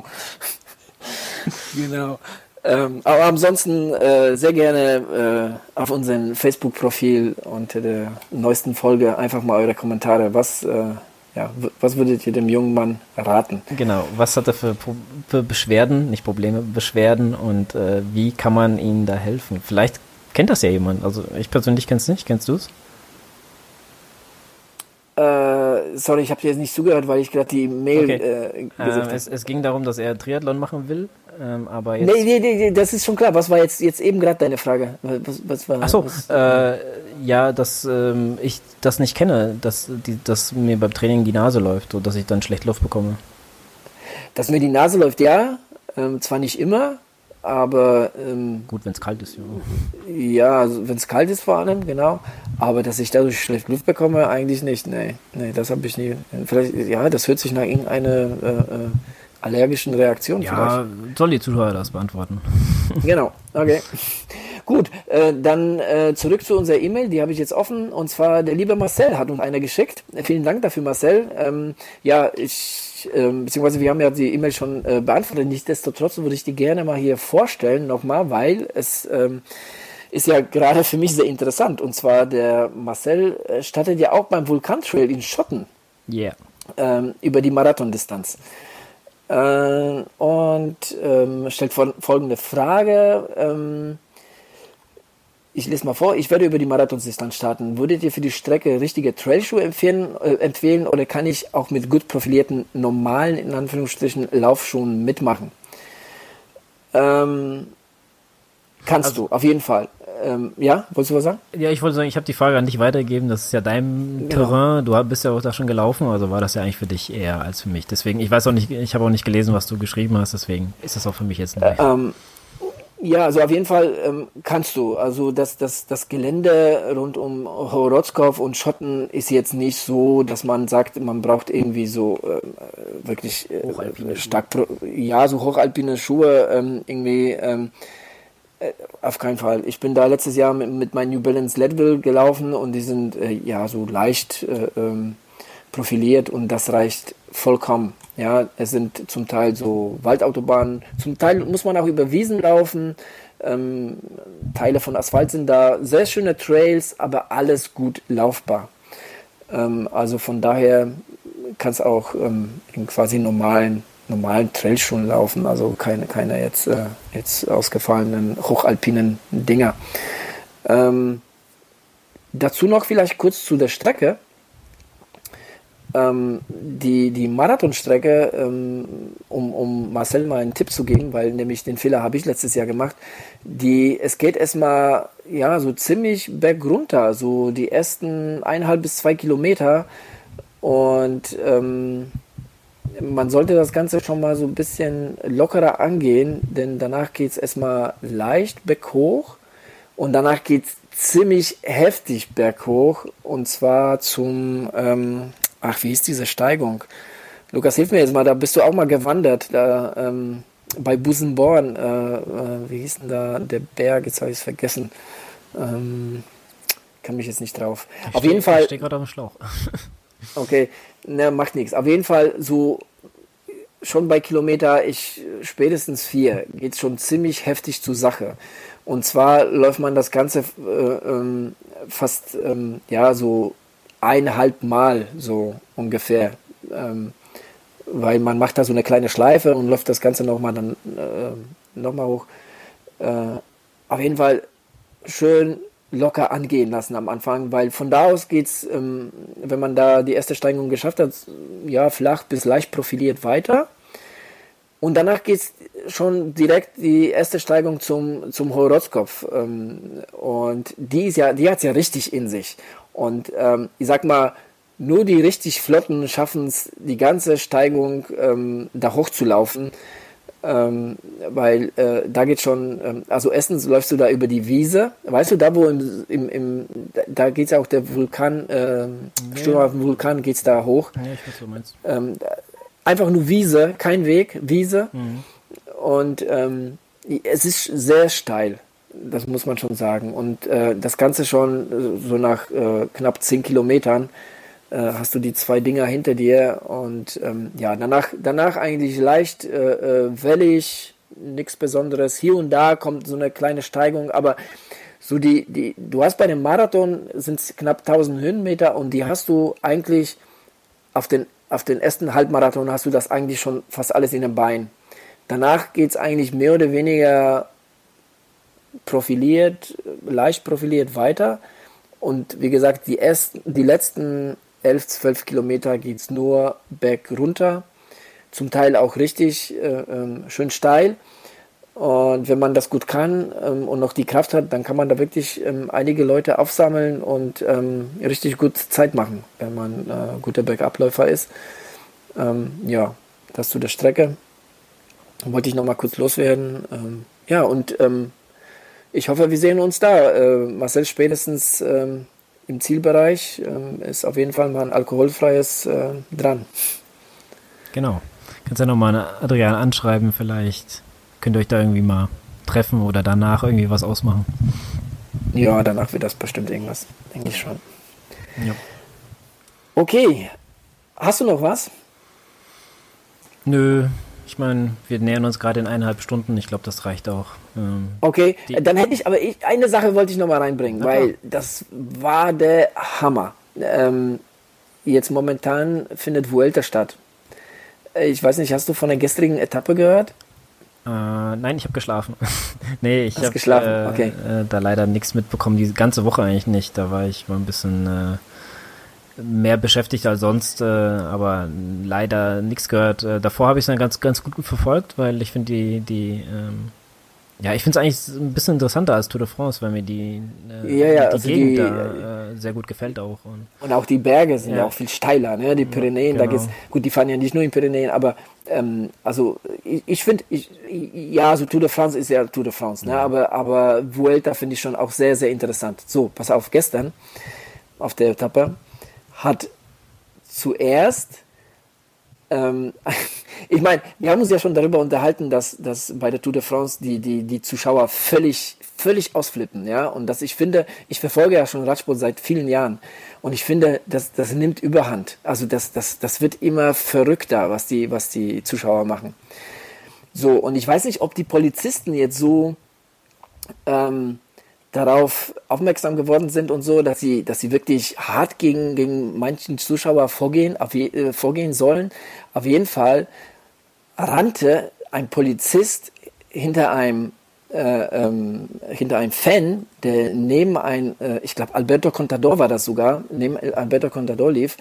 Genau. Ähm, aber ansonsten äh, sehr gerne äh, auf unserem Facebook-Profil unter der neuesten Folge einfach mal eure Kommentare. Was, äh, ja, w- was würdet ihr dem jungen Mann raten? Genau, was hat er für, Pro- für Beschwerden, nicht Probleme, Beschwerden und äh, wie kann man ihnen da helfen? Vielleicht kennt das ja jemand, also ich persönlich kenne es nicht, kennst du es? Äh, sorry, ich habe dir jetzt nicht zugehört, weil ich gerade die Mail okay. äh, ähm, gesagt es, habe. es ging darum, dass er Triathlon machen will, ähm, aber jetzt... Nee, nee, nee, das ist schon klar. Was war jetzt, jetzt eben gerade deine Frage? Was, was war, Ach so, was, äh, ja, dass ähm, ich das nicht kenne, dass, die, dass mir beim Training die Nase läuft und dass ich dann schlecht Luft bekomme. Dass mir die Nase läuft, ja. Ähm, zwar nicht immer, aber ähm, Gut, wenn es kalt ist, ja. ja, also wenn es kalt ist vor allem, genau. Aber dass ich dadurch schlecht Luft bekomme, eigentlich nicht. Nee, nee, das habe ich nie. Vielleicht, ja, das hört sich nach irgendeiner äh, äh, allergischen Reaktion Ja, vielleicht. soll die Zuhörer das beantworten. Genau, okay. Gut, äh, dann äh, zurück zu unserer E-Mail, die habe ich jetzt offen. Und zwar der liebe Marcel hat uns eine geschickt. Vielen Dank dafür, Marcel. Ähm, ja, ich, äh, beziehungsweise wir haben ja die E-Mail schon äh, beantwortet. Nichtsdestotrotz würde ich die gerne mal hier vorstellen nochmal, weil es ähm, ist ja gerade für mich sehr interessant. Und zwar der Marcel äh, startet ja auch beim Vulkantrail in Schotten. Yeah. Ähm, über die Marathondistanz. Äh, und ähm, stellt folgende Frage. Ähm, ich lese mal vor. Ich werde über die Marathondistanz starten. Würdet ihr für die Strecke richtige Trailschuhe empfehlen, äh, empfehlen oder kann ich auch mit gut profilierten, normalen, in Anführungsstrichen, Laufschuhen mitmachen? Ähm, kannst Also, du, auf jeden Fall. Ähm, ja, wolltest du was sagen? Ja, ich wollte sagen, ich habe die Frage an dich weitergegeben. Das ist ja dein Genau. Terrain. Du bist ja auch da schon gelaufen, also war das ja eigentlich für dich eher als für mich. Deswegen, ich weiß auch nicht, ich habe auch nicht gelesen, was du geschrieben hast, deswegen ist das auch für mich jetzt nicht. Ähm, ja, also auf jeden Fall ähm, kannst du. Also das, das, das Gelände rund um Horotzkov und Schotten ist jetzt nicht so, dass man sagt, man braucht irgendwie so äh, wirklich äh, Hochalpine stark, pro, ja, so hochalpine Schuhe ähm, irgendwie. Ähm, äh, auf keinen Fall. Ich bin da letztes Jahr mit, mit meinen New Balance Leadville gelaufen und die sind äh, ja so leicht äh, ähm, profiliert und das reicht vollkommen. Ja, es sind zum Teil so Waldautobahnen, zum Teil muss man auch über Wiesen laufen, ähm, Teile von Asphalt sind da, sehr schöne Trails, aber alles gut laufbar. Ähm, also von daher kann es auch ähm, in quasi normalen, normalen Trailschuhen laufen, also keine, keine jetzt, äh, jetzt ausgefallenen hochalpinen Dinger. Ähm, dazu noch vielleicht kurz zu der Strecke. Ähm, die, die Marathonstrecke, ähm, um, um Marcel mal einen Tipp zu geben, weil nämlich den Fehler habe ich letztes Jahr gemacht, die, es geht erstmal ja, so ziemlich bergunter, so die ersten eineinhalb bis zwei Kilometer und ähm, man sollte das Ganze schon mal so ein bisschen lockerer angehen, denn danach geht es erstmal leicht berghoch und danach geht es ziemlich heftig berghoch und zwar zum ähm, ach, wie hieß diese Steigung? Lukas, hilf mir jetzt mal, da bist du auch mal gewandert, da ähm, bei Busenborn, äh, äh, wie hieß denn da der Berg? Jetzt habe ich es vergessen. Ähm, kann mich jetzt nicht drauf. Ich Auf steh, jeden Fall. Ich stehe gerade auf dem Schlauch. Okay, ne, macht nichts. Auf jeden Fall so schon bei Kilometer ich spätestens vier geht es schon ziemlich heftig zur Sache. Und zwar läuft man das Ganze äh, ähm, fast ähm, ja so eineinhalb Mal so ungefähr, ähm, weil man macht da so eine kleine Schleife und läuft das Ganze nochmal dann äh, nochmal hoch. Äh, auf jeden Fall schön locker angehen lassen am Anfang, weil von da aus geht's, ähm, wenn man da die erste Steigung geschafft hat, ja flach bis leicht profiliert weiter. Und danach geht es schon direkt die erste Steigung zum, zum Horotzkopf. Ähm, und die ist ja, die hat es ja richtig in sich. Und ähm, ich sag mal, nur die richtig Flotten schaffen es, die ganze Steigung ähm, da hochzulaufen. Ähm, weil äh, da geht schon, ähm, also erstens läufst du da über die Wiese. Weißt du, da wo im, im, im da geht es ja auch der Vulkan, äh, Sturm auf dem Vulkan geht es da hoch. Ja, ich weiß, was du meinst. Ähm, einfach nur Wiese, kein Weg, Wiese. Mhm. Und ähm, es ist sehr steil, das muss man schon sagen. Und äh, das Ganze schon so nach äh, knapp zehn Kilometern äh, hast du die zwei Dinger hinter dir. Und ähm, ja, danach, danach eigentlich leicht äh, äh, wellig, nichts Besonderes. Hier und da kommt so eine kleine Steigung, aber so die, die, du hast bei dem Marathon sind es knapp tausend Höhenmeter und die hast du eigentlich auf den Auf den ersten Halbmarathon hast du das eigentlich schon fast alles in den Beinen. Danach geht es eigentlich mehr oder weniger profiliert, leicht profiliert weiter. Und wie gesagt, die, ersten, die letzten elf, zwölf Kilometer geht es nur bergunter, zum Teil auch richtig äh, ähm, schön steil. Und wenn man das gut kann ähm, und noch die Kraft hat, dann kann man da wirklich ähm, einige Leute aufsammeln und ähm, richtig gut Zeit machen, wenn man äh, guter Bergabläufer ist. Ähm, ja, das zu der Strecke. Wollte ich noch mal kurz loswerden. Ähm, ja, und ähm, ich hoffe, wir sehen uns da. Äh, Marcel, spätestens ähm, im Zielbereich ähm, ist auf jeden Fall mal ein alkoholfreies äh, dran. Genau. Kannst ja nochmal Adrian anschreiben, vielleicht könnt ihr euch da irgendwie mal treffen oder danach irgendwie was ausmachen. Ja, danach wird das bestimmt irgendwas, denke ich schon. Ja. Okay, hast du noch was? Nö, ich meine, wir nähern uns gerade in eineinhalb Stunden, ich glaube, das reicht auch. Ähm, okay, die, dann hätte ich, aber ich, eine Sache wollte ich noch mal reinbringen, weil das war der Hammer. Ähm, jetzt momentan findet Vuelta statt. Ich weiß nicht, hast du von der gestrigen Etappe gehört? Äh, nein, ich habe geschlafen. nee, ich habe geschlafen, okay. äh, da leider nichts mitbekommen, die ganze Woche eigentlich nicht. Da war ich mal ein bisschen äh, mehr beschäftigt als sonst, äh, aber leider nichts gehört. Äh, davor habe ich es dann ganz, ganz gut verfolgt, weil ich finde die, die ähm, ja, ich finde es eigentlich ein bisschen interessanter als Tour de France, weil mir die, äh, ja, ja, die also Gegend die, da äh, sehr gut gefällt auch. Und, und auch die Berge sind ja, ja auch viel steiler, ne? Die Pyrenäen, genau. da geht's, gut, die fahren ja nicht nur in Pyrenäen, aber ähm, also ich, ich finde, ich, ja, also Tour de France ist ja Tour de France, ne? Ja. aber, aber Vuelta finde ich schon auch sehr, sehr interessant. So, pass auf, gestern auf der Etappe hat zuerst Ähm, ich meine, wir haben uns ja schon darüber unterhalten, dass, dass bei der Tour de France die, die, die Zuschauer völlig, völlig ausflippen, ja, und dass ich finde, ich verfolge ja schon Radsport seit vielen Jahren und ich finde, das, das nimmt Überhand, also das, das, das wird immer verrückter, was die, was die Zuschauer machen. So, und ich weiß nicht, ob die Polizisten jetzt so ähm, darauf aufmerksam geworden sind und so, dass sie, dass sie wirklich hart gegen, gegen manchen Zuschauer vorgehen, auf je, äh, vorgehen sollen. Auf jeden Fall rannte ein Polizist hinter einem, äh, ähm, hinter einem Fan, der neben ein, äh, ich glaube Alberto Contador war das sogar, neben Alberto Contador lief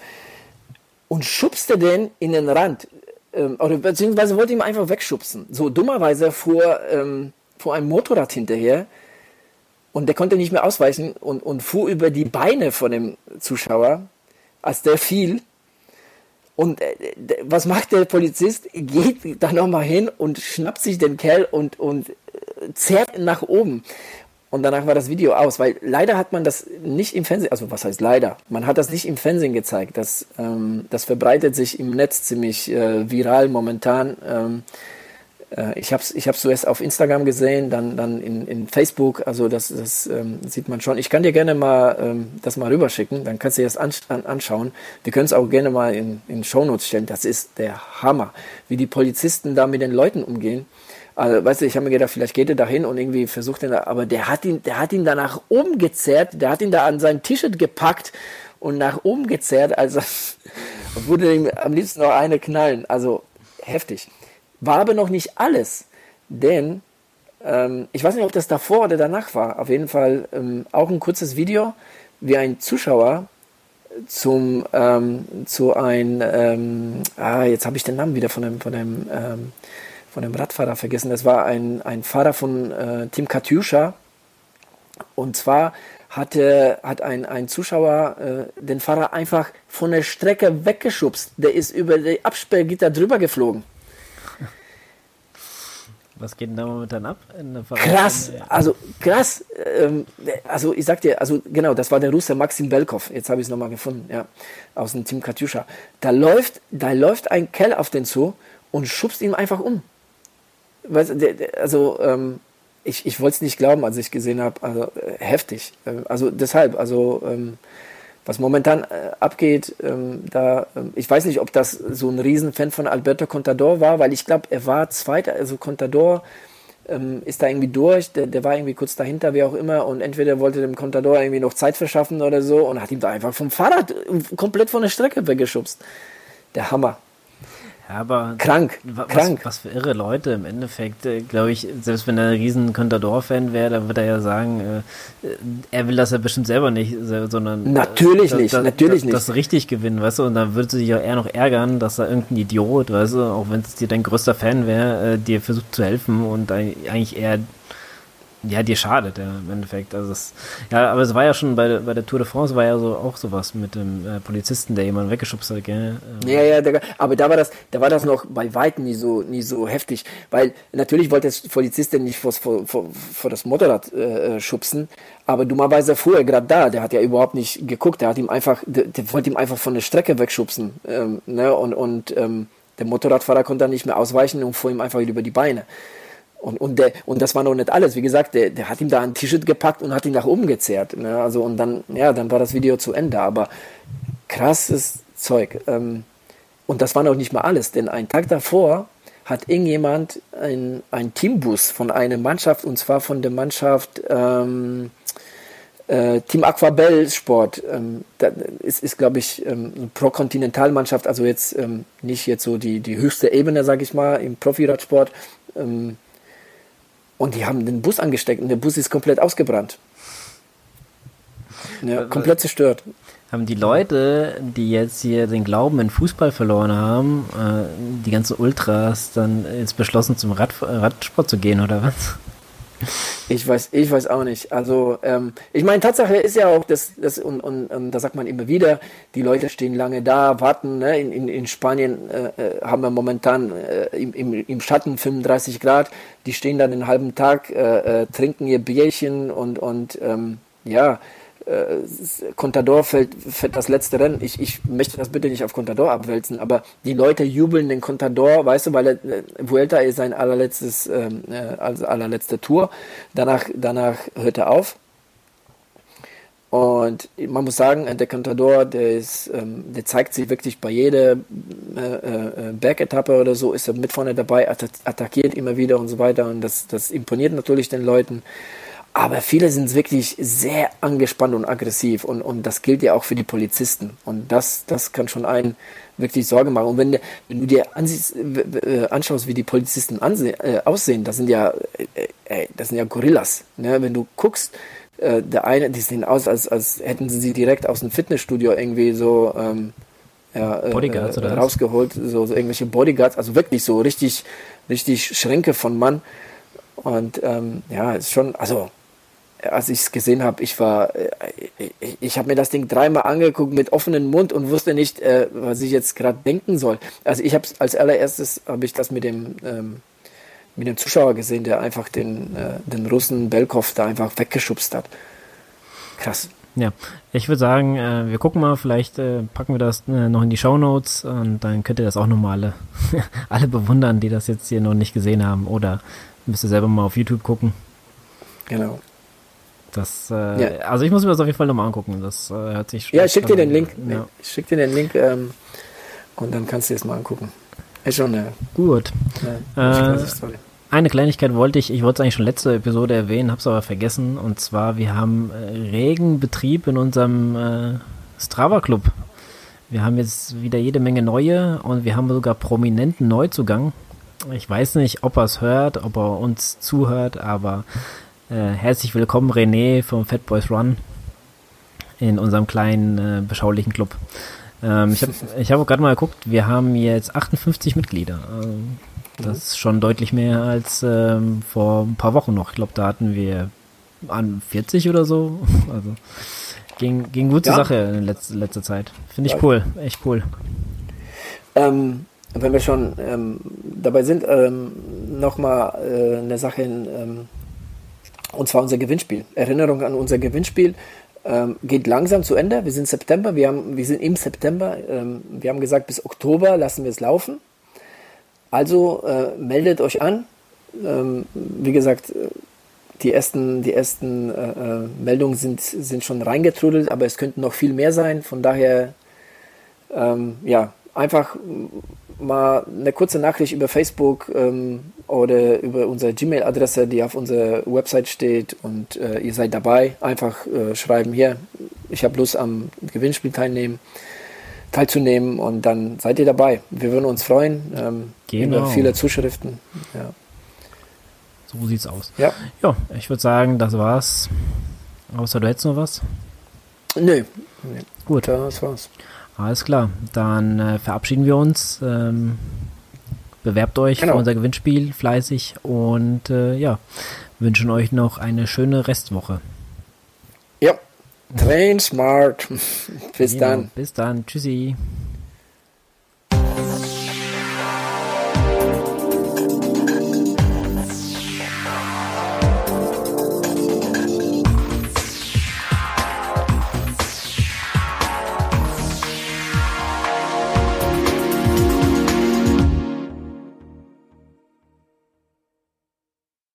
und schubste den in den Rand, ähm, oder beziehungsweise wollte ihn einfach wegschubsen. So dummerweise fuhr, ähm, fuhr ein Motorrad hinterher. Und der konnte nicht mehr ausweichen und, und fuhr über die Beine von dem Zuschauer, als der fiel. Und äh, was macht der Polizist? Geht da nochmal hin und schnappt sich den Kerl und, und zerrt ihn nach oben. Und danach war das Video aus, weil leider hat man das nicht im Fernsehen, also was heißt leider? Man hat das nicht im Fernsehen gezeigt. Das, ähm, das verbreitet sich im Netz ziemlich äh, viral momentan. Ähm, Ich habe es ich hab's zuerst auf Instagram gesehen, dann, dann in, in Facebook, also das, das ähm, sieht man schon. Ich kann dir gerne mal ähm, das mal rüberschicken, dann kannst du dir das an, an, anschauen. Wir können es auch gerne mal in, in Shownotes stellen. Das ist der Hammer, wie die Polizisten da mit den Leuten umgehen. Also, weißt du, ich habe mir gedacht, vielleicht geht er da hin und irgendwie versucht er da, aber der hat ihn, der hat ihn da nach oben gezerrt, der hat ihn da an sein T-Shirt gepackt und nach oben gezerrt, also würde ihm am liebsten noch eine knallen. Also heftig. War aber noch nicht alles, denn ähm, ich weiß nicht, ob das davor oder danach war. Auf jeden Fall ähm, auch ein kurzes Video, wie ein Zuschauer zum ähm, zu ein ähm, ah jetzt habe ich den Namen wieder von dem von dem ähm, von dem Radfahrer vergessen. Das war ein ein Fahrer von äh, Team Katusha und zwar hatte hat ein ein Zuschauer äh, den Fahrer einfach von der Strecke weggeschubst. Der ist über die Absperrgitter drüber geflogen. Was geht denn da momentan ab? Krass, also krass. Ähm, also ich sag dir, also genau, das war der Russe Maxim Belkov. Jetzt habe ich es nochmal gefunden, ja, aus dem Team Katusha. Da läuft, da läuft ein Kerl auf den zu und schubst ihn einfach um. Weißt, der, der, also ähm, ich, ich wollte es nicht glauben, als ich gesehen habe. Also äh, heftig. Äh, also deshalb, also ähm, was momentan äh, abgeht, ähm, da, ähm, ich weiß nicht, ob das so ein Riesenfan von Alberto Contador war, weil ich glaube, er war Zweiter, also Contador ähm, ist da irgendwie durch, der, der war irgendwie kurz dahinter, wie auch immer, und entweder wollte dem Contador irgendwie noch Zeit verschaffen oder so und hat ihm da einfach vom Fahrrad komplett von der Strecke weggeschubst. Der Hammer. Ja, aber krank, was, krank. Was für irre Leute im Endeffekt, äh, glaube ich, selbst wenn er ein riesen Contador-Fan wäre, dann würde er ja sagen, äh, er will das ja bestimmt selber nicht, sondern natürlich äh, nicht, da, natürlich da, nicht. das richtig gewinnen, weißt du, und dann würde sich ja eher noch ärgern, dass da irgendein Idiot, weißt du, auch wenn es dir dein größter Fan wäre, äh, dir versucht zu helfen und eigentlich eher ja, dir schadet, ja, im Endeffekt. Also das, ja, aber es war ja schon bei, bei der Tour de France war ja so auch sowas mit dem äh, Polizisten, der jemanden weggeschubst hat, gell? Ähm. Ja, ja, da, aber da war das, da war das noch bei weitem nie so, nie so heftig, weil natürlich wollte der Polizist den nicht vor, vor, vor, vor das Motorrad äh, schubsen, aber dummerweise fuhr er gerade da, der hat ja überhaupt nicht geguckt, der hat ihm einfach, der, der wollte ihm einfach von der Strecke wegschubsen, ähm, ne, und, und ähm, der Motorradfahrer konnte dann nicht mehr ausweichen und fuhr ihm einfach über die Beine. Und, und, der, und das war noch nicht alles. Wie gesagt, der, der hat ihm da ein T-Shirt gepackt und hat ihn nach oben gezerrt. Ne? Also, und dann, ja, dann war das Video zu Ende. Aber krasses Zeug. Ähm, und das war noch nicht mal alles, denn einen Tag davor hat irgendjemand ein, ein Teambus von einer Mannschaft, und zwar von der Mannschaft ähm, äh, Team Aquabel Sport. Ähm, das ist, ist glaube ich, ähm, eine Pro-Kontinentalmannschaft, also jetzt ähm, nicht jetzt so die, die höchste Ebene, sage ich mal, im Profiradsport. Ähm, Und die haben den Bus angesteckt und der Bus ist komplett ausgebrannt. Ja, komplett zerstört. Haben die Leute, die jetzt hier den Glauben in Fußball verloren haben, äh, die ganzen Ultras, dann jetzt beschlossen, zum Rad, Radsport zu gehen, oder was? Ich weiß, ich weiß auch nicht. Also, ähm, ich meine, Tatsache ist ja auch, dass, dass und, und, und da sagt man immer wieder, die Leute stehen lange da, warten. Ne? In, in, in Spanien äh, haben wir momentan äh, im, im, im Schatten fünfunddreißig Grad. Die stehen dann den halben Tag, äh, äh, trinken ihr Bierchen und, und ähm, ja, äh, Contador fällt, fällt das letzte Rennen. Ich, ich möchte das bitte nicht auf Contador abwälzen, aber die Leute jubeln den Contador, weißt du, weil er, äh, Vuelta ist sein allerletztes, ähm, äh, also allerletzte Tour. Danach, danach hört er auf. Und man muss sagen, der Contador, der ist, ähm, der zeigt sich wirklich bei jeder äh, äh, Bergetappe oder so, ist er mit vorne dabei, attackiert immer wieder und so weiter. Und das, das imponiert natürlich den Leuten. Aber viele sind wirklich sehr angespannt und aggressiv, und, und das gilt ja auch für die Polizisten. Und das, das kann schon einen wirklich Sorge machen. Und wenn, wenn du dir ansiehst, äh, anschaust, wie die Polizisten anse- äh, aussehen, das sind ja, äh, das sind ja Gorillas. Ne? Wenn du guckst, äh, der eine, die sehen aus, als, als hätten sie sie direkt aus dem Fitnessstudio irgendwie so ähm, ja, äh, Bodyguards, oder rausgeholt, so, so irgendwelche Bodyguards, also wirklich so richtig, richtig Schränke von Mann. Und ähm, ja, ist schon, also als ich es gesehen habe, ich war, ich, ich habe mir das Ding dreimal angeguckt mit offenem Mund und wusste nicht, äh, was ich jetzt gerade denken soll. Also ich habe als allererstes habe ich das mit dem ähm, mit dem Zuschauer gesehen, der einfach den äh, den Russen Belkov da einfach weggeschubst hat. Krass. Ja, ich würde sagen, äh, wir gucken mal, vielleicht äh, packen wir das äh, noch in die Shownotes und dann könnt ihr das auch nochmal alle, alle bewundern, die das jetzt hier noch nicht gesehen haben, oder müsst ihr selber mal auf YouTube gucken. Genau. Das, äh, ja. Also ich muss mir das auf jeden Fall nochmal angucken. Das äh, hört sich Ja, ich schick dir den Link. Ja. Ich schick dir den Link ähm, und dann kannst du es mal angucken. Ist schon eine gut. Eine, äh, eine Kleinigkeit wollte ich, ich wollte es eigentlich schon letzte Episode erwähnen, habe es aber vergessen. Und zwar, wir haben äh, regen Betrieb in unserem äh, Strava-Club. Wir haben jetzt wieder jede Menge neue und wir haben sogar prominenten Neuzugang. Ich weiß nicht, ob er es hört, ob er uns zuhört, aber Äh, herzlich willkommen, René vom Fat Boys Run in unserem kleinen, äh, beschaulichen Club. Ähm, ich habe ich hab gerade mal geguckt, wir haben jetzt achtundfünfzig Mitglieder. Ähm, das ist schon deutlich mehr als ähm, vor ein paar Wochen noch. Ich glaube, da hatten wir an vierzig oder so. Also ging, ging gut zur ja. Sache in letzter, letzter Zeit. Finde ich ja. cool, echt cool. Ähm, wenn wir schon ähm, dabei sind, ähm, nochmal äh, eine Sache in ähm, und zwar unser Gewinnspiel. Erinnerung an unser Gewinnspiel ähm, geht langsam zu Ende. Wir sind September, wir, haben, wir sind im September. Ähm, wir haben gesagt, bis Oktober lassen wir es laufen. Also äh, meldet euch an. Ähm, wie gesagt, die ersten, die ersten äh, Meldungen sind, sind schon reingetrudelt, aber es könnten noch viel mehr sein. Von daher, ähm, ja, einfach mal eine kurze Nachricht über Facebook ähm, oder über unsere Gmail-Adresse, die auf unserer Website steht, und äh, ihr seid dabei. Einfach äh, schreiben, hier, ich habe Lust am Gewinnspiel teilnehmen. teilzunehmen und dann seid ihr dabei. Wir würden uns freuen ähm, Genau. über viele Zuschriften. Ja. So sieht's aus. Ja. Ja, ich würde sagen, das war's. Außer du hättest noch was? Nö. Nee. Gut. Das war's. Alles klar. Dann äh, verabschieden wir uns. Ähm, bewerbt euch Genau. für unser Gewinnspiel fleißig und äh, ja, wünschen euch noch eine schöne Restwoche. Ja. Train smart. Bis Genau. dann. Bis dann. Tschüssi.